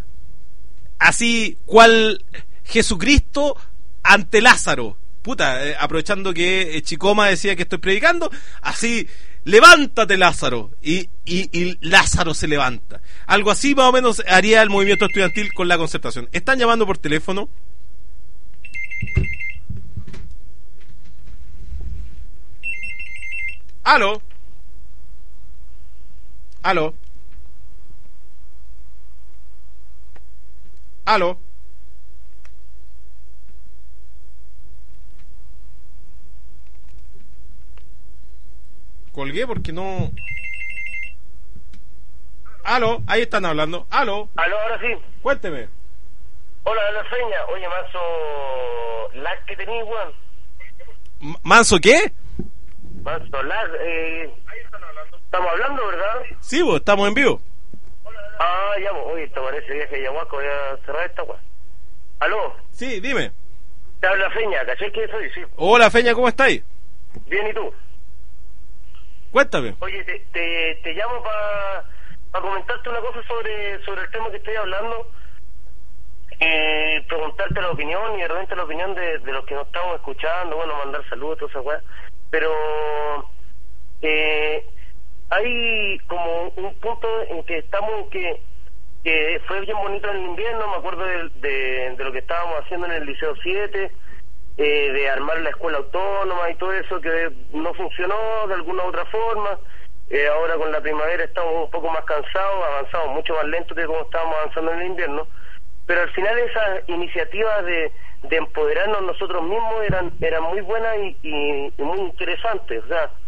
Así cual Jesucristo ante Lázaro. Puta, eh, aprovechando que eh, Chicoma decía que estoy predicando, así: levántate, Lázaro, y, y, y Lázaro se levanta. Algo así más o menos haría el movimiento estudiantil con la concertación. Están llamando por teléfono. Aló. Aló. Aló. Colgué porque no. Aló, ahí están hablando. Aló.
Aló, ahora sí.
Cuénteme.
Hola, la feña. Oye, manso lag que tenís, weón.
M- ¿Manso qué?
Manso lag, eh... Ahí están hablando. Estamos hablando, ¿verdad?
Sí, vos, estamos en vivo.
Ah, ya, vos. Oye, esto parece viaje de Yahuaco. Voy a cerrar esta, weón. Aló.
Sí, dime.
Te habla Feña, ¿cachai que soy? Sí.
Hola, Feña, ¿cómo estáis?
Bien, ¿y tú?
Cuéntame.
Oye, te, te, te llamo para pa comentarte una cosa sobre, sobre el tema que estoy hablando. Eh, preguntarte la opinión y de repente la opinión de, de los que nos estamos escuchando, bueno, mandar saludos, toda esa weá. Pero eh, hay como un punto en que estamos, que, que fue bien bonito en el invierno, me acuerdo de, de, de lo que estábamos haciendo en el Liceo siete, eh, de armar la escuela autónoma y todo eso, que no funcionó de alguna u otra forma. Eh, ahora con la primavera estamos un poco más cansados, avanzamos mucho más lento que como estábamos avanzando en el invierno, pero al final esas iniciativas de, de empoderarnos nosotros mismos eran eran muy buenas y, y, y muy interesantes. O sea,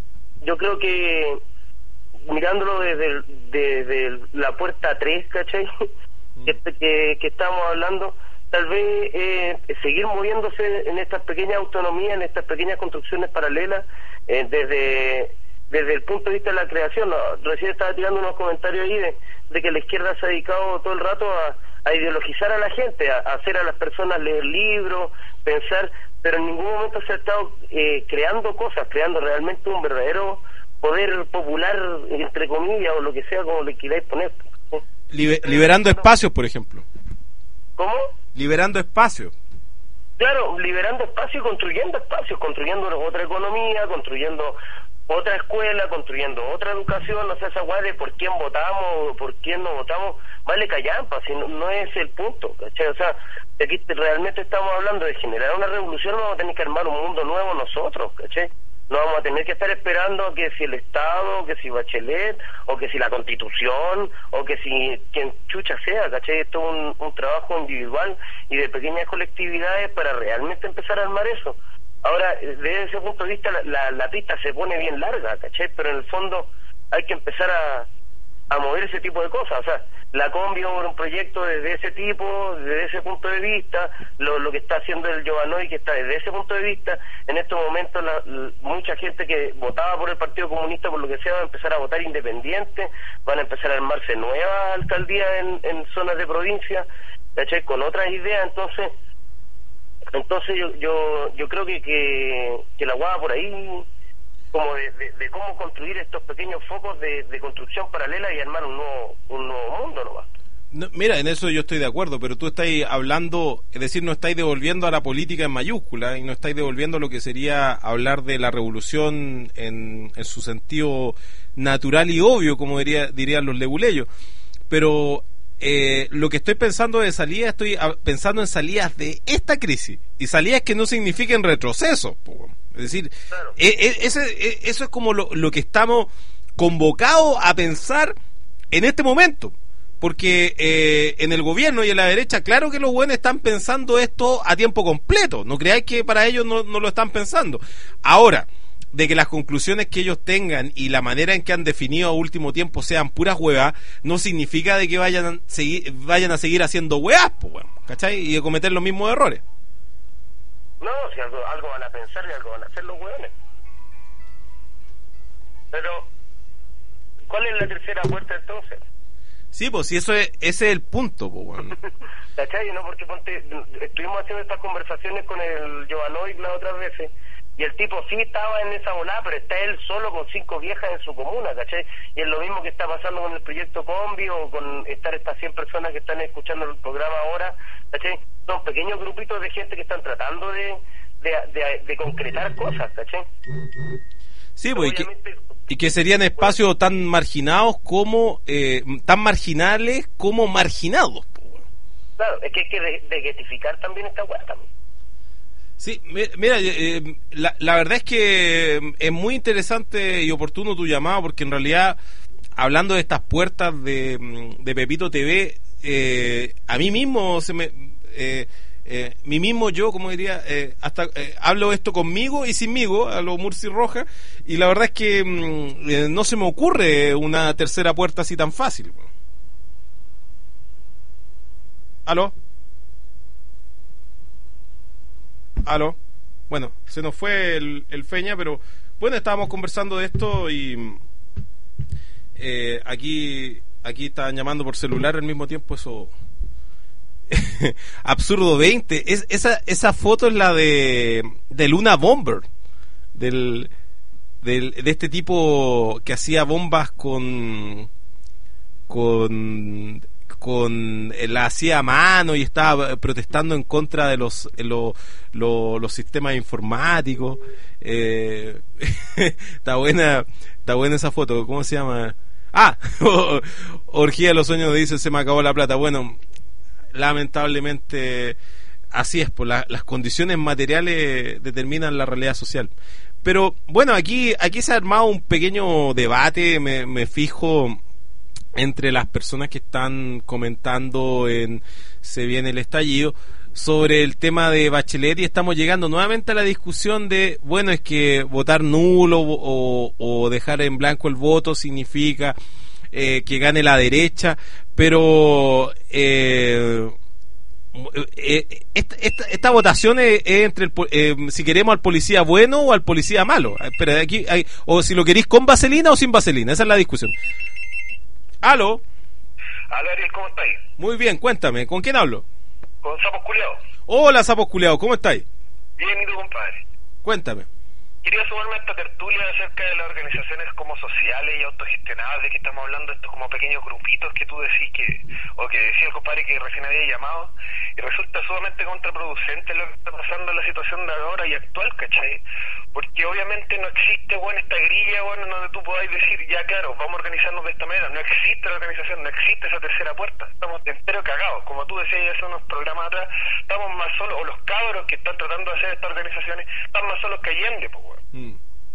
yo creo que mirándolo desde, desde la puerta tres, ¿cachai? Mm. que, que, que estamos hablando, tal vez eh, seguir moviéndose en estas pequeñas autonomías, en estas pequeñas construcciones paralelas, eh, desde desde el punto de vista de la creación. No, recién estaba tirando unos comentarios ahí de, de que la izquierda se ha dedicado todo el rato a, a ideologizar a la gente, a, a hacer a las personas leer libros, pensar, pero en ningún momento se ha estado eh, creando cosas, creando realmente un verdadero poder popular, entre comillas, o lo que sea, como le queráis poner.
Liber, liberando espacios, por ejemplo.
¿Cómo?
Liberando espacios.
Claro, liberando espacios y construyendo espacios, construyendo otra economía, construyendo otra escuela, construyendo otra educación. No sé, esa guay de por quién votamos o por quién no votamos, vale callampa, si no, no es el punto, ¿cachai? O sea, aquí realmente estamos hablando de generar una revolución, vamos a tener que armar un mundo nuevo nosotros, ¿cachai? No vamos a tener que estar esperando que si el Estado, que si Bachelet, o que si la Constitución, o que si quien chucha sea, ¿cachai? Esto es un, un trabajo individual y de pequeñas colectividades para realmente empezar a armar eso. Ahora, desde ese punto de vista, la, la, la pista se pone bien larga, ¿cachai? Pero en el fondo hay que empezar a, a mover ese tipo de cosas. O sea, la Combi es un proyecto desde ese tipo, desde ese punto de vista, lo, lo que está haciendo el Giovanoy, que está desde ese punto de vista. En estos momentos, la, la, mucha gente que votaba por el Partido Comunista, por lo que sea, va a empezar a votar independiente, van a empezar a armarse nuevas alcaldías en, en zonas de provincia, ¿cachai? Con otras ideas. Entonces, entonces yo yo, yo creo que, que, que la guada por ahí, como de, de, de cómo construir estos pequeños focos de, de construcción paralela y armar un nuevo, un nuevo mundo nomás.
No, mira, en eso yo estoy de acuerdo, pero tú estás hablando, es decir, no estáis devolviendo a la política en mayúscula y no estáis devolviendo lo que sería hablar de la revolución en, en su sentido natural y obvio, como diría, dirían los leguleyos. Pero eh, lo que estoy pensando de salida, estoy pensando en salidas de esta crisis, y salidas que no signifiquen retroceso, po. Es decir, claro. eh, eh, ese, eh, eso es como lo, lo que estamos convocados a pensar en este momento. Porque eh, en el gobierno y en la derecha, claro que los buenos están pensando esto a tiempo completo. No creáis que para ellos no, no lo están pensando. Ahora, de que las conclusiones que ellos tengan y la manera en que han definido a último tiempo sean puras huevas, no significa de que vayan a seguir, vayan a seguir haciendo huevas, pues, bueno, ¿cachai? Y de cometer los mismos errores.
No, si algo, algo van a pensar y algo van a hacer los hueones. Pero, ¿cuál es la tercera puerta entonces?
Sí, pues si eso es, ese es el punto, pues, bueno.
¿Cachai? No, porque ponte, estuvimos haciendo estas conversaciones con el Giovanoy las otras veces, y el tipo sí estaba en esa volada, pero está él solo con cinco viejas en su comuna, ¿cachai? Y es lo mismo que está pasando con el proyecto Combi o con estar estas cien personas que están escuchando el programa ahora, ¿cachai? Son pequeños grupitos de gente que están tratando de, de, de, de concretar cosas, ¿cachai?
Sí, pues, y que, y que serían espacios tan marginados como, eh, tan marginales como marginados, pues.
Claro, es que hay que desguetificar también esta hueá también.
Sí, mira, eh, la, la verdad es que es muy interesante y oportuno tu llamado, porque en realidad, hablando de estas puertas de, de Pepito T V, eh, a mí mismo se me... Eh, eh, mí mismo yo, como diría, eh, hasta eh, hablo esto conmigo y sinmigo, a lo Murci Roja, y la verdad es que mm, eh, no se me ocurre una tercera puerta así tan fácil. ¿Aló? Aló, bueno, se nos fue el, el Feña, pero bueno, estábamos conversando de esto y eh, aquí aquí estaban llamando por celular al mismo tiempo, eso absurdo veinte, es, esa esa foto es la de de Luna Bomber, del, del de este tipo que hacía bombas con con con la hacía a mano y estaba protestando en contra de los lo, lo, los sistemas informáticos. Eh, está buena, está buena esa foto. ¿Cómo se llama? Ah, Orgía de los Sueños dice se me acabó la plata. Bueno, lamentablemente así es, pues la, las condiciones materiales determinan la realidad social. Pero bueno, aquí aquí se ha armado un pequeño debate, me, me fijo, entre las personas que están comentando en Se viene el estallido, sobre el tema de Bachelet y estamos llegando nuevamente a la discusión de, bueno, es que votar nulo o, o dejar en blanco el voto significa eh, que gane la derecha, pero eh, eh, esta, esta, esta votación es, es entre el, eh, si queremos al policía bueno o al policía malo. Espera, aquí hay, o si lo queréis con vaselina o sin vaselina, esa es la discusión. ¿Aló?
Aló, Ariel, ¿cómo estáis?
Muy bien, cuéntame, ¿con quién hablo?
Con Sapos Culeados.
Hola, Sapos Culeados, ¿cómo estáis?
Bien, ¿y tú, compadre?
Cuéntame.
Quería sumarme a esta tertulia acerca de las organizaciones como sociales y autogestionadas, de que estamos hablando de estos como pequeños grupitos que tú decís que, o que decía el compadre que recién había llamado, y resulta sumamente contraproducente lo que está pasando en la situación de ahora y actual, ¿cachai? Porque obviamente no existe, bueno, esta grilla, bueno, donde tú podáis decir, ya claro, vamos a organizarnos de esta manera. No existe la organización, no existe esa tercera puerta. Estamos entero cagados. Como tú decías hace unos programas atrás, estamos más solos, o los cabros que están tratando de hacer estas organizaciones, están más solos que Allende, pues, weón. Mm.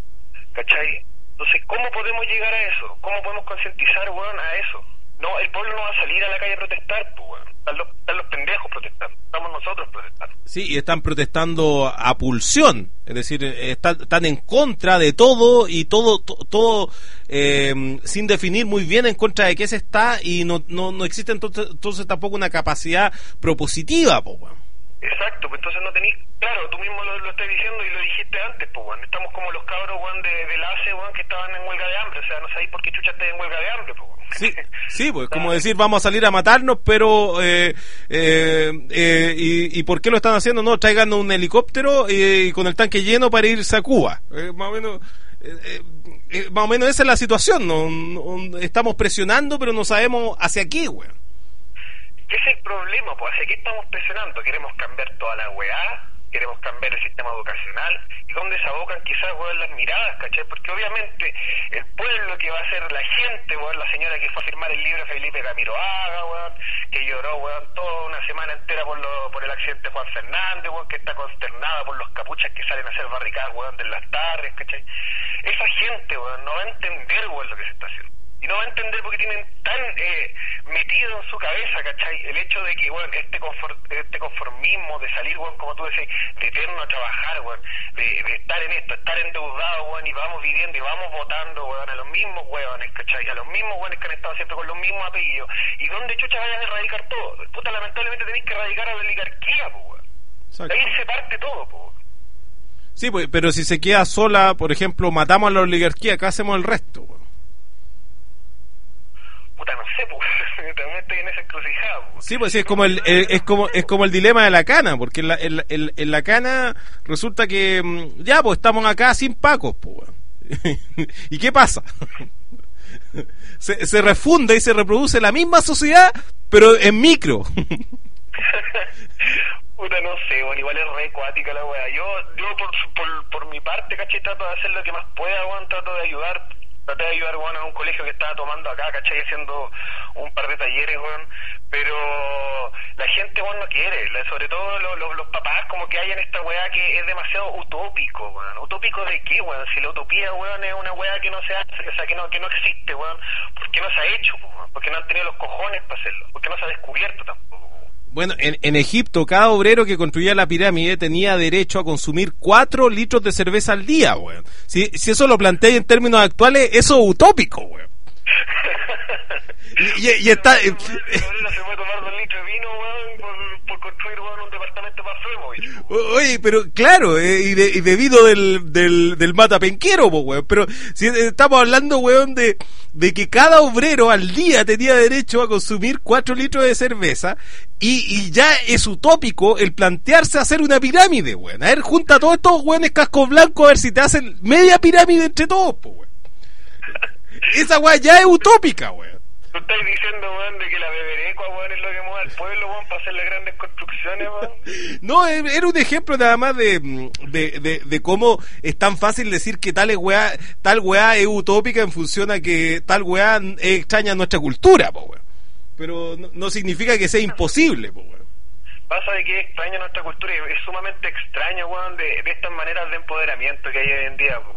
¿Cachai? Entonces, ¿cómo podemos llegar a eso? ¿Cómo podemos concientizar, weón, a eso? No, el pueblo no va a salir a la calle a protestar, pues, weón. Están los, están los pendejos protestando, estamos nosotros protestando.
Sí, y están protestando a pulsión, es decir, están, están en contra de todo y todo to, todo eh, sin definir muy bien en contra de qué se está, y no no, no existe entonces, entonces tampoco una capacidad propositiva, pues, weón.
Exacto, pues entonces no tenéis, claro, tú mismo lo, lo estás diciendo y lo dijiste antes, pues, weón. Estamos como los cabros, weón, de, del A C E, weón, que estaban en huelga de hambre, o sea, no sabéis por qué chucha estáis en huelga de hambre, pues, weón.
Sí, sí, pues, como decir, vamos a salir a matarnos, pero, eh, eh, eh, y, y ¿por qué lo están haciendo? No, traigan un helicóptero y, y con el tanque lleno para irse a Cuba, eh, más o menos... Eh, eh, más o menos esa es la situación, ¿no? No, estamos presionando, pero no sabemos hacia qué, weón.
¿Qué es el problema? Pues hacia qué estamos presionando. Queremos cambiar toda la weá, queremos cambiar el sistema educacional, y dónde se abocan quizás, weón, las miradas, ¿cachai? Porque obviamente el pueblo que va a ser la gente, weón, la señora que fue a firmar el libro Felipe Camiroaga, weón, que lloró, weón, toda una semana entera por lo, por el accidente de Juan Fernández, weón, que está consternada por los capuchas que salen a hacer barricadas, weón, de las tardes, ¿cachai? Esa gente, weón, no va a entender, weón, lo que se está haciendo. Y no va a entender porque tienen tan eh, metido en su cabeza, ¿cachai? El hecho de que, bueno, este, conform, este conformismo de salir, bueno, como tú decís, de eterno a trabajar, bueno, de, de estar en esto, estar endeudado, bueno, y vamos viviendo y vamos votando, bueno, a los mismos huevones, ¿cachai? A los mismos huevones que han estado siempre con los mismos apellidos. ¿Y dónde chucha vayan a erradicar todo? Puta, lamentablemente tenéis que erradicar a la oligarquía, pues, weón. De ahí se parte todo, pues.
Sí, pues, pero si se queda sola, por ejemplo, matamos a la oligarquía, ¿qué hacemos el resto, weón?
Puta, no sé, pues, también estoy en esa encrucijada, pues.
Sí, pues sí, es como el, el es como es como el dilema de la cana, porque en la, en, en, en la cana resulta que ya, pues estamos acá sin pacos, pues. ¿Y qué pasa? se, se refunde y se reproduce la misma sociedad, pero en micro.
Puta, no sé, bueno, igual es re acuática la wea. Yo, yo por, por, por mi parte, caché, trato de hacer lo que más pueda, weón, trato de ayudar. Traté de ayudar, weón, a un colegio que estaba tomando acá, ¿cachai? Haciendo un par de talleres, weón. Pero la gente, weón, no quiere. La, sobre todo lo, lo, los papás, como que hay en esta weá que es demasiado utópico, weón. ¿Utópico de qué, weón? Si la utopía, weón, es una weá que no se hace, o sea, que no, que no existe, weón. ¿Por qué no se ha hecho, weón? Porque no han tenido los cojones para hacerlo. Porque no se ha descubierto tampoco.
Bueno, en, en Egipto, cada obrero que construía la pirámide tenía derecho a consumir cuatro litros de cerveza al día, weón. Si, si eso lo planteé en términos actuales, eso es utópico, weón. y, y, y está...
El obrero se puede tomar dos litros de vino, weón, por, por construir, weón, un departamento para Fremovich.
Oye, pero claro, eh, y, de, y debido del, del, del matapenquero, weón. Pero si estamos hablando, weón, de... de que cada obrero al día tenía derecho a consumir cuatro litros de cerveza, y, y ya es utópico el plantearse hacer una pirámide, weón. A ver, junta a todos estos weones cascos blancos a ver si te hacen media pirámide entre todos, pues, weón. Esa weá ya es utópica, weón.
Tú estás diciendo, weón, de que la beberecua, weón, es lo que mueve al pueblo, weón, para hacer las grandes construcciones, weón.
No, era un ejemplo nada más de, de, de, de cómo es tan fácil decir que tal weá, tal weá es utópica en función a que tal weá extraña nuestra cultura, po, weón. Pero no, no significa que sea imposible, po, weón.
Pasa de que extraña nuestra cultura y es sumamente extraño, weón, de, de estas maneras de empoderamiento que hay hoy en día, po, weón.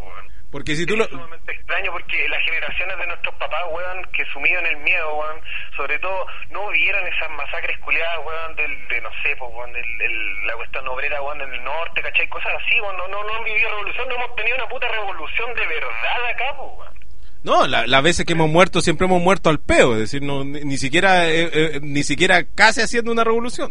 Porque si tú
es
lo...
sumamente extraño porque las generaciones de nuestros papás, weón, que sumidos en el miedo, weón, sobre todo, no vieron esas masacres culiadas, weón, del, de no sé, pues, weón, el, el, la cuestión obrera, weón, en el norte, ¿cachai? Cosas así, weón, no, no, no han vivido revolución, no hemos tenido una puta revolución de verdad acá, pues, weón.
No, la, las veces que hemos muerto, siempre hemos muerto al peo, es decir, no, ni, ni siquiera, eh, eh, ni siquiera casi haciendo una revolución.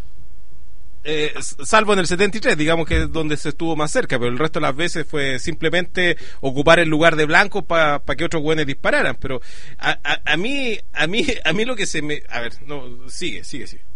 Eh, salvo en el setenta y tres, digamos que es donde se estuvo más cerca, pero el resto de las veces fue simplemente ocupar el lugar de blancos para pa que otros güeyes dispararan. Pero a, a, a mí, a mí, a mí lo que se me, a ver, no, sigue, sigue, sigue.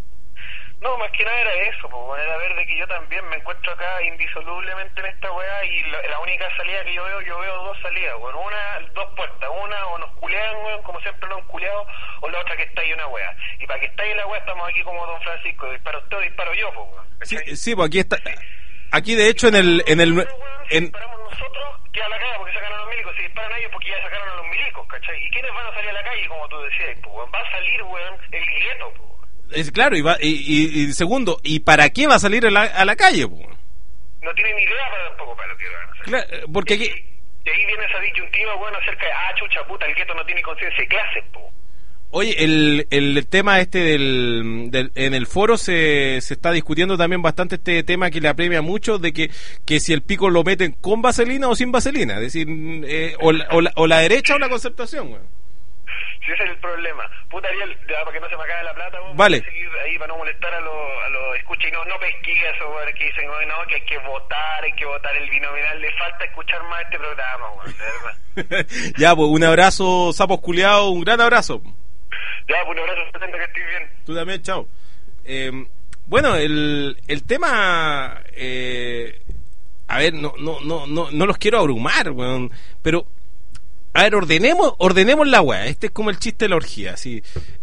No, más que nada era eso, pues, bueno, era ver de que yo también me encuentro acá indisolublemente en esta weá y la, la única salida que yo veo, yo veo dos salidas, bueno, una, dos puertas, una o nos culean, weón, como siempre nos han culeado, o la otra que está ahí una weá. Y para que está ahí la weá estamos aquí como Don Francisco, disparo usted o disparo yo, pues, weón.
Sí, sí, pues aquí está, aquí de hecho en el, en el,
si
en...
disparamos nosotros, queda la calle porque sacaron a los milicos, si disparan a ellos porque ya sacaron a los milicos, ¿cachai? ¿Y quiénes van a salir a la calle, como tú decías, pues, weón? Va a salir, weón, el gueto, pues.
Es claro, y, va, y, y, y segundo, ¿y para qué va a salir a la, a la calle? Po?
No tiene ni idea para tampoco para lo que van a hacer.
Claro, porque aquí...
Y ahí viene esa disyuntiva, bueno, acerca de, ah, chucha puta, el gueto no tiene conciencia de clase, po.
Oye, el, el tema este del, del en el foro se, se está discutiendo también bastante este tema que le apremia mucho de que, que si el pico lo meten con vaselina o sin vaselina, es decir, eh, o, la, o, la, o la derecha o la concertación, güey.
Si ese es el problema. Puta, Ariel, ya, para que no se me acabe la plata, vos,
vale.
Seguir ahí para no molestar a los a lo escucha y no, no pesqué eso, güey, que dicen, no, que hay que votar, hay que votar el binominal, le falta escuchar más este programa, güey, de verdad.
Ya, pues, un abrazo, sapos culiados, un gran abrazo.
Ya, pues, un abrazo, setenta, que estés bien.
Tú también, chao. Eh, bueno, el, el tema, eh, a ver, no, no, no, no, no los quiero abrumar, weón, pero... A ver, ordenemos, ordenemos la weá. Este es como el chiste de la orgía, así.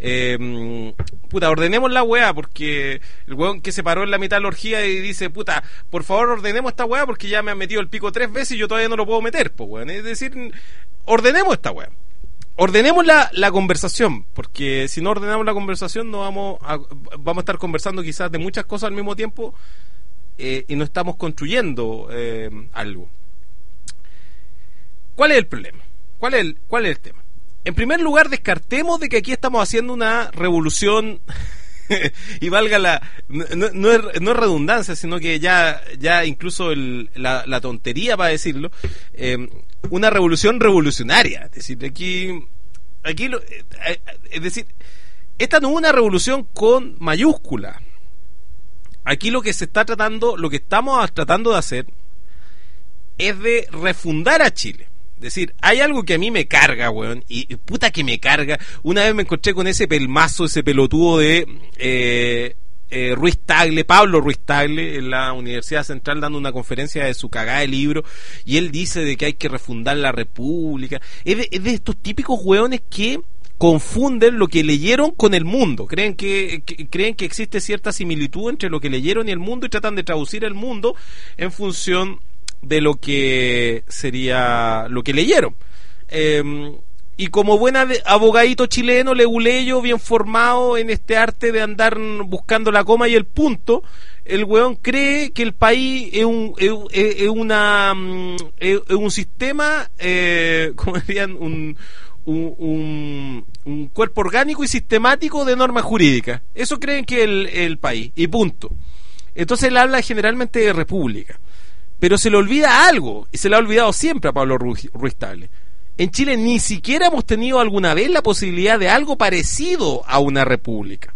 Eh, puta, ordenemos la weá, porque el weón que se paró en la mitad de la orgía y dice, puta, por favor ordenemos esta weá porque ya me han metido el pico tres veces y yo todavía no lo puedo meter, pues weón. Es decir, ordenemos esta weá. Ordenemos la, la conversación, porque si no ordenamos la conversación no vamos a, vamos a estar conversando quizás de muchas cosas al mismo tiempo eh, y no estamos construyendo eh, algo. ¿Cuál es el problema? ¿Cuál es el, cuál es el tema? En primer lugar, descartemos de que aquí estamos haciendo una revolución y valga la... No, no, es, no es redundancia, sino que ya, ya incluso el, la, la tontería para decirlo, eh, una revolución revolucionaria. Es decir, aquí... aquí lo, eh, es decir, esta no es una revolución con mayúscula. Aquí lo que se está tratando, lo que estamos tratando de hacer es de refundar a Chile. Es decir, hay algo que a mí me carga, weón, y, y puta que me carga. Una vez me encontré con ese pelmazo, ese pelotudo de eh, eh, Ruiz Tagle, Pablo Ruiz Tagle, en la Universidad Central dando una conferencia de su cagada de libro, y él dice de que hay que refundar la república. Es de, es de estos típicos weones que confunden lo que leyeron con el mundo. Creen que, que creen que existe cierta similitud entre lo que leyeron y el mundo y tratan de traducir el mundo en función de lo que sería lo que leyeron. Eh, y como buen abogadito chileno, leguleyo, bien formado en este arte de andar buscando la coma y el punto, el weón cree que el país es un es, es una es, es un sistema, eh, como dirían, un Un, un, un cuerpo orgánico y sistemático de normas jurídicas. Eso creen que es el, el país, y punto. Entonces él habla generalmente de república, pero se le olvida algo, y se le ha olvidado siempre a Pablo Ruiz, Ruiz Tagle. En Chile ni siquiera hemos tenido alguna vez la posibilidad de algo parecido a una república.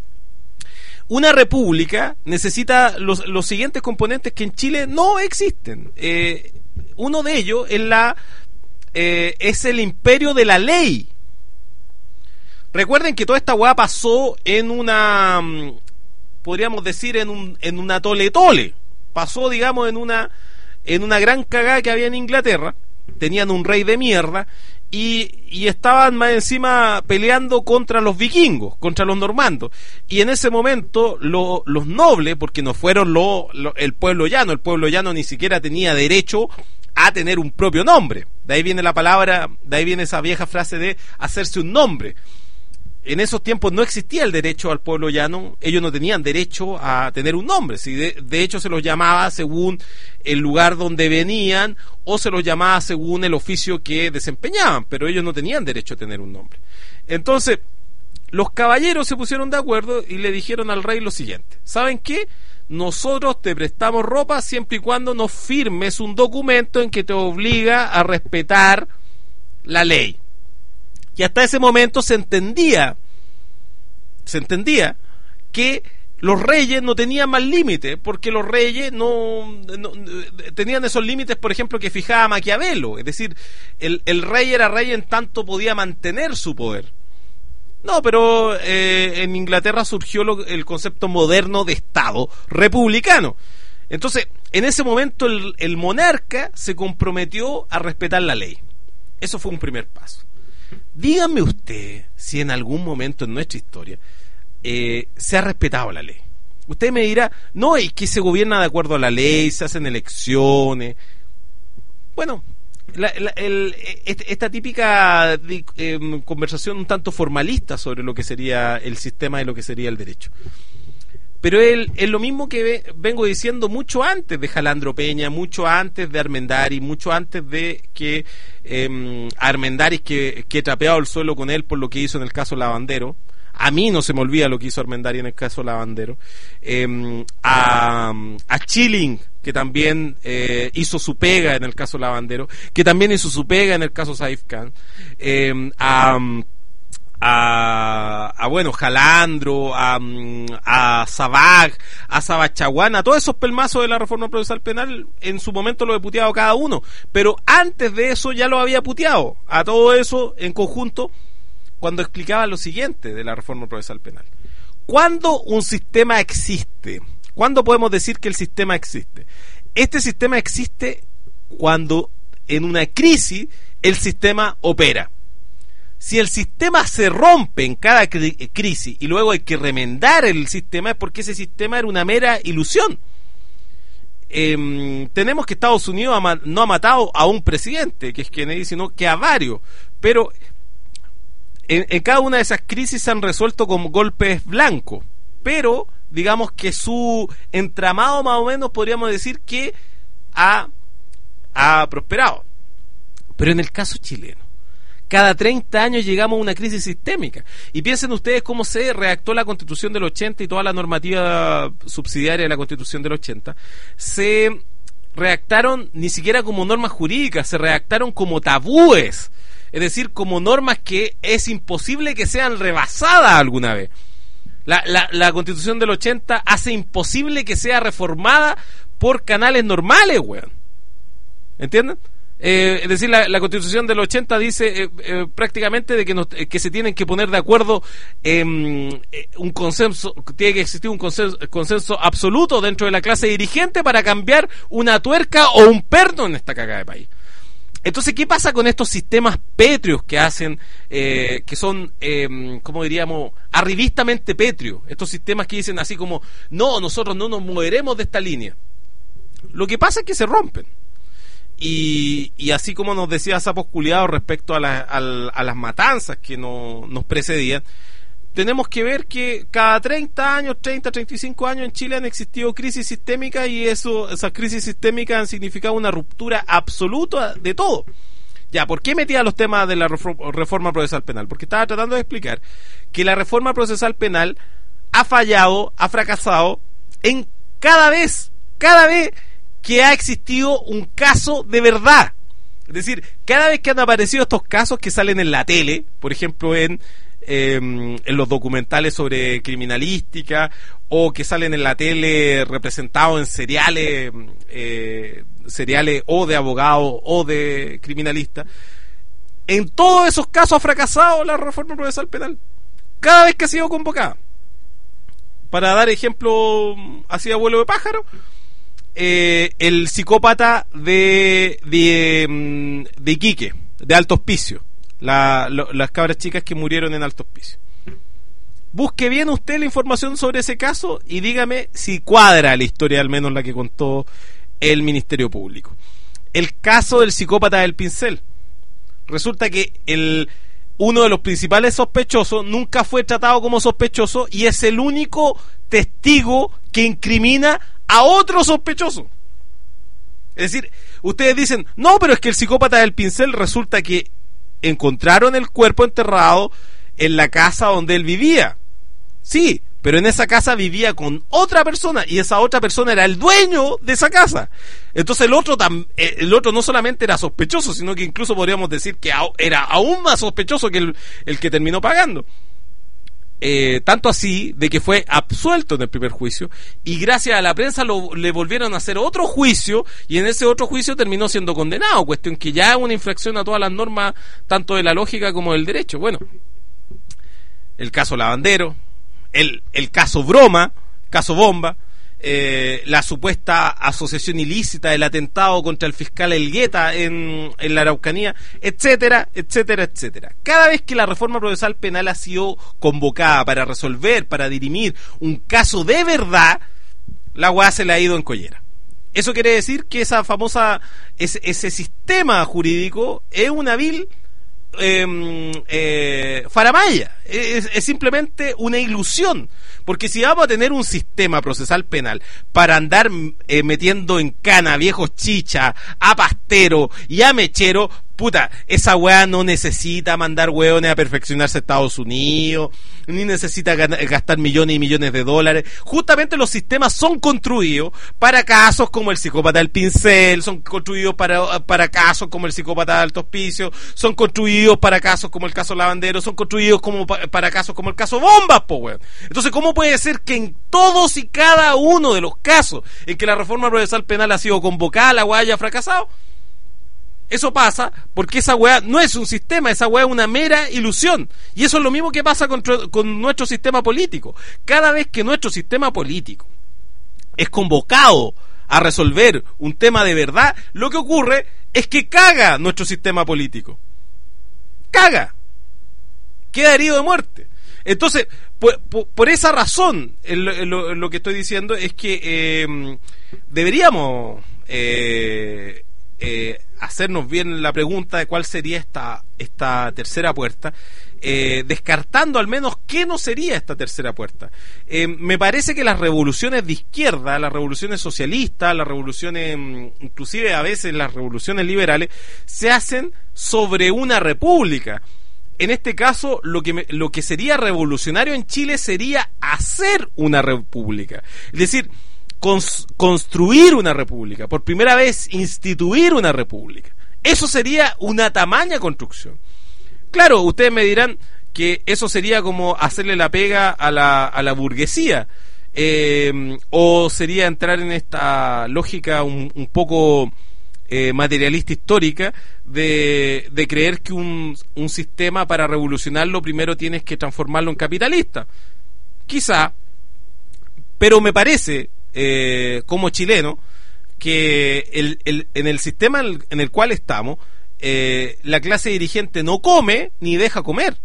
Una república necesita los, los siguientes componentes que en Chile no existen. Eh, uno de ellos es la Eh, es el imperio de la ley. Recuerden que toda esta weá pasó en una, podríamos decir, en un en una tole tole. Pasó, digamos, en una en una gran cagada que había en Inglaterra. Tenían un rey de mierda y, y estaban más encima peleando contra los vikingos, contra los normandos. Y en ese momento lo, los nobles, porque no fueron lo, lo, el pueblo llano, el pueblo llano ni siquiera tenía derecho a tener un propio nombre. De ahí viene la palabra, de ahí viene esa vieja frase de hacerse un nombre. en esos tiempos no existía el derecho al pueblo llano, ellos no tenían derecho a tener un nombre, ¿sí? de, de hecho se los llamaba según el lugar donde venían o se los llamaba según el oficio que desempeñaban, pero ellos no tenían derecho a tener un nombre. Entonces, los caballeros se pusieron de acuerdo y le dijeron al rey lo siguiente: ¿saben qué? Nosotros te prestamos ropa siempre y cuando nos firmes un documento en que te obliga a respetar la ley. Y hasta ese momento se entendía, se entendía que los reyes no tenían más límites, porque los reyes no, no tenían esos límites, por ejemplo, que fijaba Maquiavelo, es decir, el, el rey era rey en tanto podía mantener su poder. No, pero eh, en Inglaterra surgió lo, el concepto moderno de Estado republicano. Entonces, en ese momento el, el monarca se comprometió a respetar la ley. Eso fue un primer paso. Díganme usted si en algún momento en nuestra historia eh, se ha respetado la ley. Usted me dirá, no, es que se gobierna de acuerdo a la ley, se hacen elecciones. Bueno, la, la, el, esta típica eh, conversación un tanto formalista sobre lo que sería el sistema y lo que sería el derecho. Pero él, es lo mismo que ve, vengo diciendo mucho antes de Jalandro Peña, mucho antes de Armendáriz, mucho antes de que eh, Armendáriz, que, que he trapeado el suelo con él por lo que hizo en el caso Lavandero. A mí no se me olvida lo que hizo Armendáriz en el caso Lavandero. Eh, a, a Chilling, que también eh, hizo su pega en el caso Lavandero, que también hizo su pega en el caso Saif Khan. Eh, a... A, a bueno, Jalandro, a, a Sabag, a Sabachaguán, a todos esos pelmazos de la reforma procesal penal, en su momento lo he puteado cada uno, pero antes de eso ya lo había puteado, a todo eso en conjunto, cuando explicaba lo siguiente de la reforma procesal penal. ¿Cuándo un sistema existe? ¿Cuándo podemos decir que el sistema existe? Este sistema existe cuando en una crisis el sistema opera. Si el sistema se rompe en cada cri- crisis y luego hay que remendar el sistema, es porque ese sistema era una mera ilusión. Eh, tenemos que Estados Unidos ha ma- no ha matado a un presidente, que es Kennedy, sino que a varios. Pero en, en cada una de esas crisis se han resuelto con golpes blancos. Pero digamos que su entramado más o menos podríamos decir que ha, ha prosperado. Pero en el caso chileno, cada treinta años llegamos a una crisis sistémica. Y piensen ustedes cómo se redactó la Constitución del ochenta y toda la normativa subsidiaria de la Constitución del ochenta. Se redactaron ni siquiera como normas jurídicas, se redactaron como tabúes. Es decir, como normas que es imposible que sean rebasadas alguna vez. La, la, la Constitución del ochenta hace imposible que sea reformada por canales normales, weón. ¿Entienden? Eh, es decir, la, la Constitución del ochenta dice eh, eh, prácticamente de que, nos, eh, que se tienen que poner de acuerdo eh, un consenso, tiene que existir un consenso, consenso absoluto dentro de la clase dirigente para cambiar una tuerca o un perno en esta cagada de país. Entonces, ¿qué pasa con estos sistemas pétreos que hacen, eh, que son, eh, como diríamos, arribistamente pétreos? Estos sistemas que dicen así como, no, nosotros no nos moveremos de esta línea. Lo que pasa es que se rompen. Y, y así como nos decía Sapos Culiados respecto a, la, a, a las matanzas que no, nos precedían, tenemos que ver que cada treinta años, treinta, treinta y cinco años en Chile han existido crisis sistémicas y eso, esas crisis sistémicas han significado una ruptura absoluta de todo. Ya, ¿por qué metía los temas de la reforma procesal penal? Porque estaba tratando de explicar que la reforma procesal penal ha fallado, ha fracasado en cada vez, cada vez que ha existido un caso de verdad. Es decir, cada vez que han aparecido estos casos que salen en la tele, por ejemplo en, eh, en los documentales sobre criminalística, o que salen en la tele representados en seriales, eh, seriales o de abogados o de criminalistas, en todos esos casos ha fracasado la reforma procesal penal. Cada vez que ha sido convocada. Para dar ejemplo así de vuelo de pájaro, Eh, el psicópata de de, de Iquique, de Alto Hospicio, la, lo, las cabras chicas que murieron en Alto Hospicio. Busque bien usted la información sobre ese caso y dígame si cuadra la historia, al menos la que contó el Ministerio Público. El caso del psicópata del Pincel. Resulta que el uno de los principales sospechosos nunca fue tratado como sospechoso y es el único testigo que incrimina a otro sospechoso. Es decir, ustedes dicen, no, pero es que el psicópata del pincel resulta que encontraron el cuerpo enterrado en la casa donde él vivía. Sí, pero en esa casa vivía con otra persona y esa otra persona era el dueño de esa casa. Entonces el otro tam, el otro no solamente era sospechoso, sino que incluso podríamos decir que era aún más sospechoso que el, el que terminó pagando. Eh, tanto así de que fue absuelto en el primer juicio y gracias a la prensa lo, le volvieron a hacer otro juicio y en ese otro juicio terminó siendo condenado, cuestión que ya es una infracción a todas las normas tanto de la lógica como del derecho. Bueno, el caso Lavandero, el, el caso Broma, caso Bomba, eh, la supuesta asociación ilícita del atentado contra el fiscal Elgueta en, en la Araucanía, etcétera, etcétera, etcétera. Cada vez que la reforma procesal penal ha sido convocada para resolver, para dirimir un caso de verdad, la weá se le ha ido en collera. Eso quiere decir que esa famosa, ese, ese sistema jurídico es una vil Eh, eh, faramaya, es, es simplemente una ilusión, porque si vamos a tener un sistema procesal penal para andar eh, metiendo en cana a viejos chicha, a pastero y a mechero, puta, esa weá no necesita mandar weones a perfeccionarse a Estados Unidos, ni necesita gastar millones y millones de dólares. Justamente los sistemas son construidos para casos como el psicópata del pincel, son construidos para, para casos como el psicópata de Alto Hospicio, son construidos para casos como el caso Lavandero, son construidos como pa, para casos como el caso Bombas, po weón. Entonces, ¿cómo puede ser que en todos y cada uno de los casos en que la reforma procesal penal ha sido convocada, la weá haya fracasado? Eso pasa porque esa weá no es un sistema, esa weá es una mera ilusión. Y eso es lo mismo que pasa con, con nuestro sistema político. Cada vez que nuestro sistema político es convocado a resolver un tema de verdad, lo que ocurre es que caga nuestro sistema político. Caga. Queda herido de muerte. Entonces, por, por, por esa razón, lo, lo, lo que estoy diciendo es que eh, deberíamos... Eh, Eh, hacernos bien la pregunta de cuál sería esta esta tercera puerta, eh, descartando al menos qué no sería esta tercera puerta. Eh, me parece que las revoluciones de izquierda, las revoluciones socialistas, las revoluciones, inclusive a veces las revoluciones liberales, se hacen sobre una república. En este caso, lo que, me, lo que sería revolucionario en Chile sería hacer una república. Es decir, construir una república, por primera vez instituir una república. Eso sería una tamaña construcción. Claro, ustedes me dirán que eso sería como hacerle la pega a la, a la burguesía, eh, o sería entrar en esta lógica un, un poco eh, materialista histórica de, de creer que un, un sistema para revolucionarlo primero tienes que transformarlo en capitalista. Quizá, pero me parece Eh, como chileno, que el, el, en el sistema en el cual estamos, eh, la clase dirigente no come ni deja comer.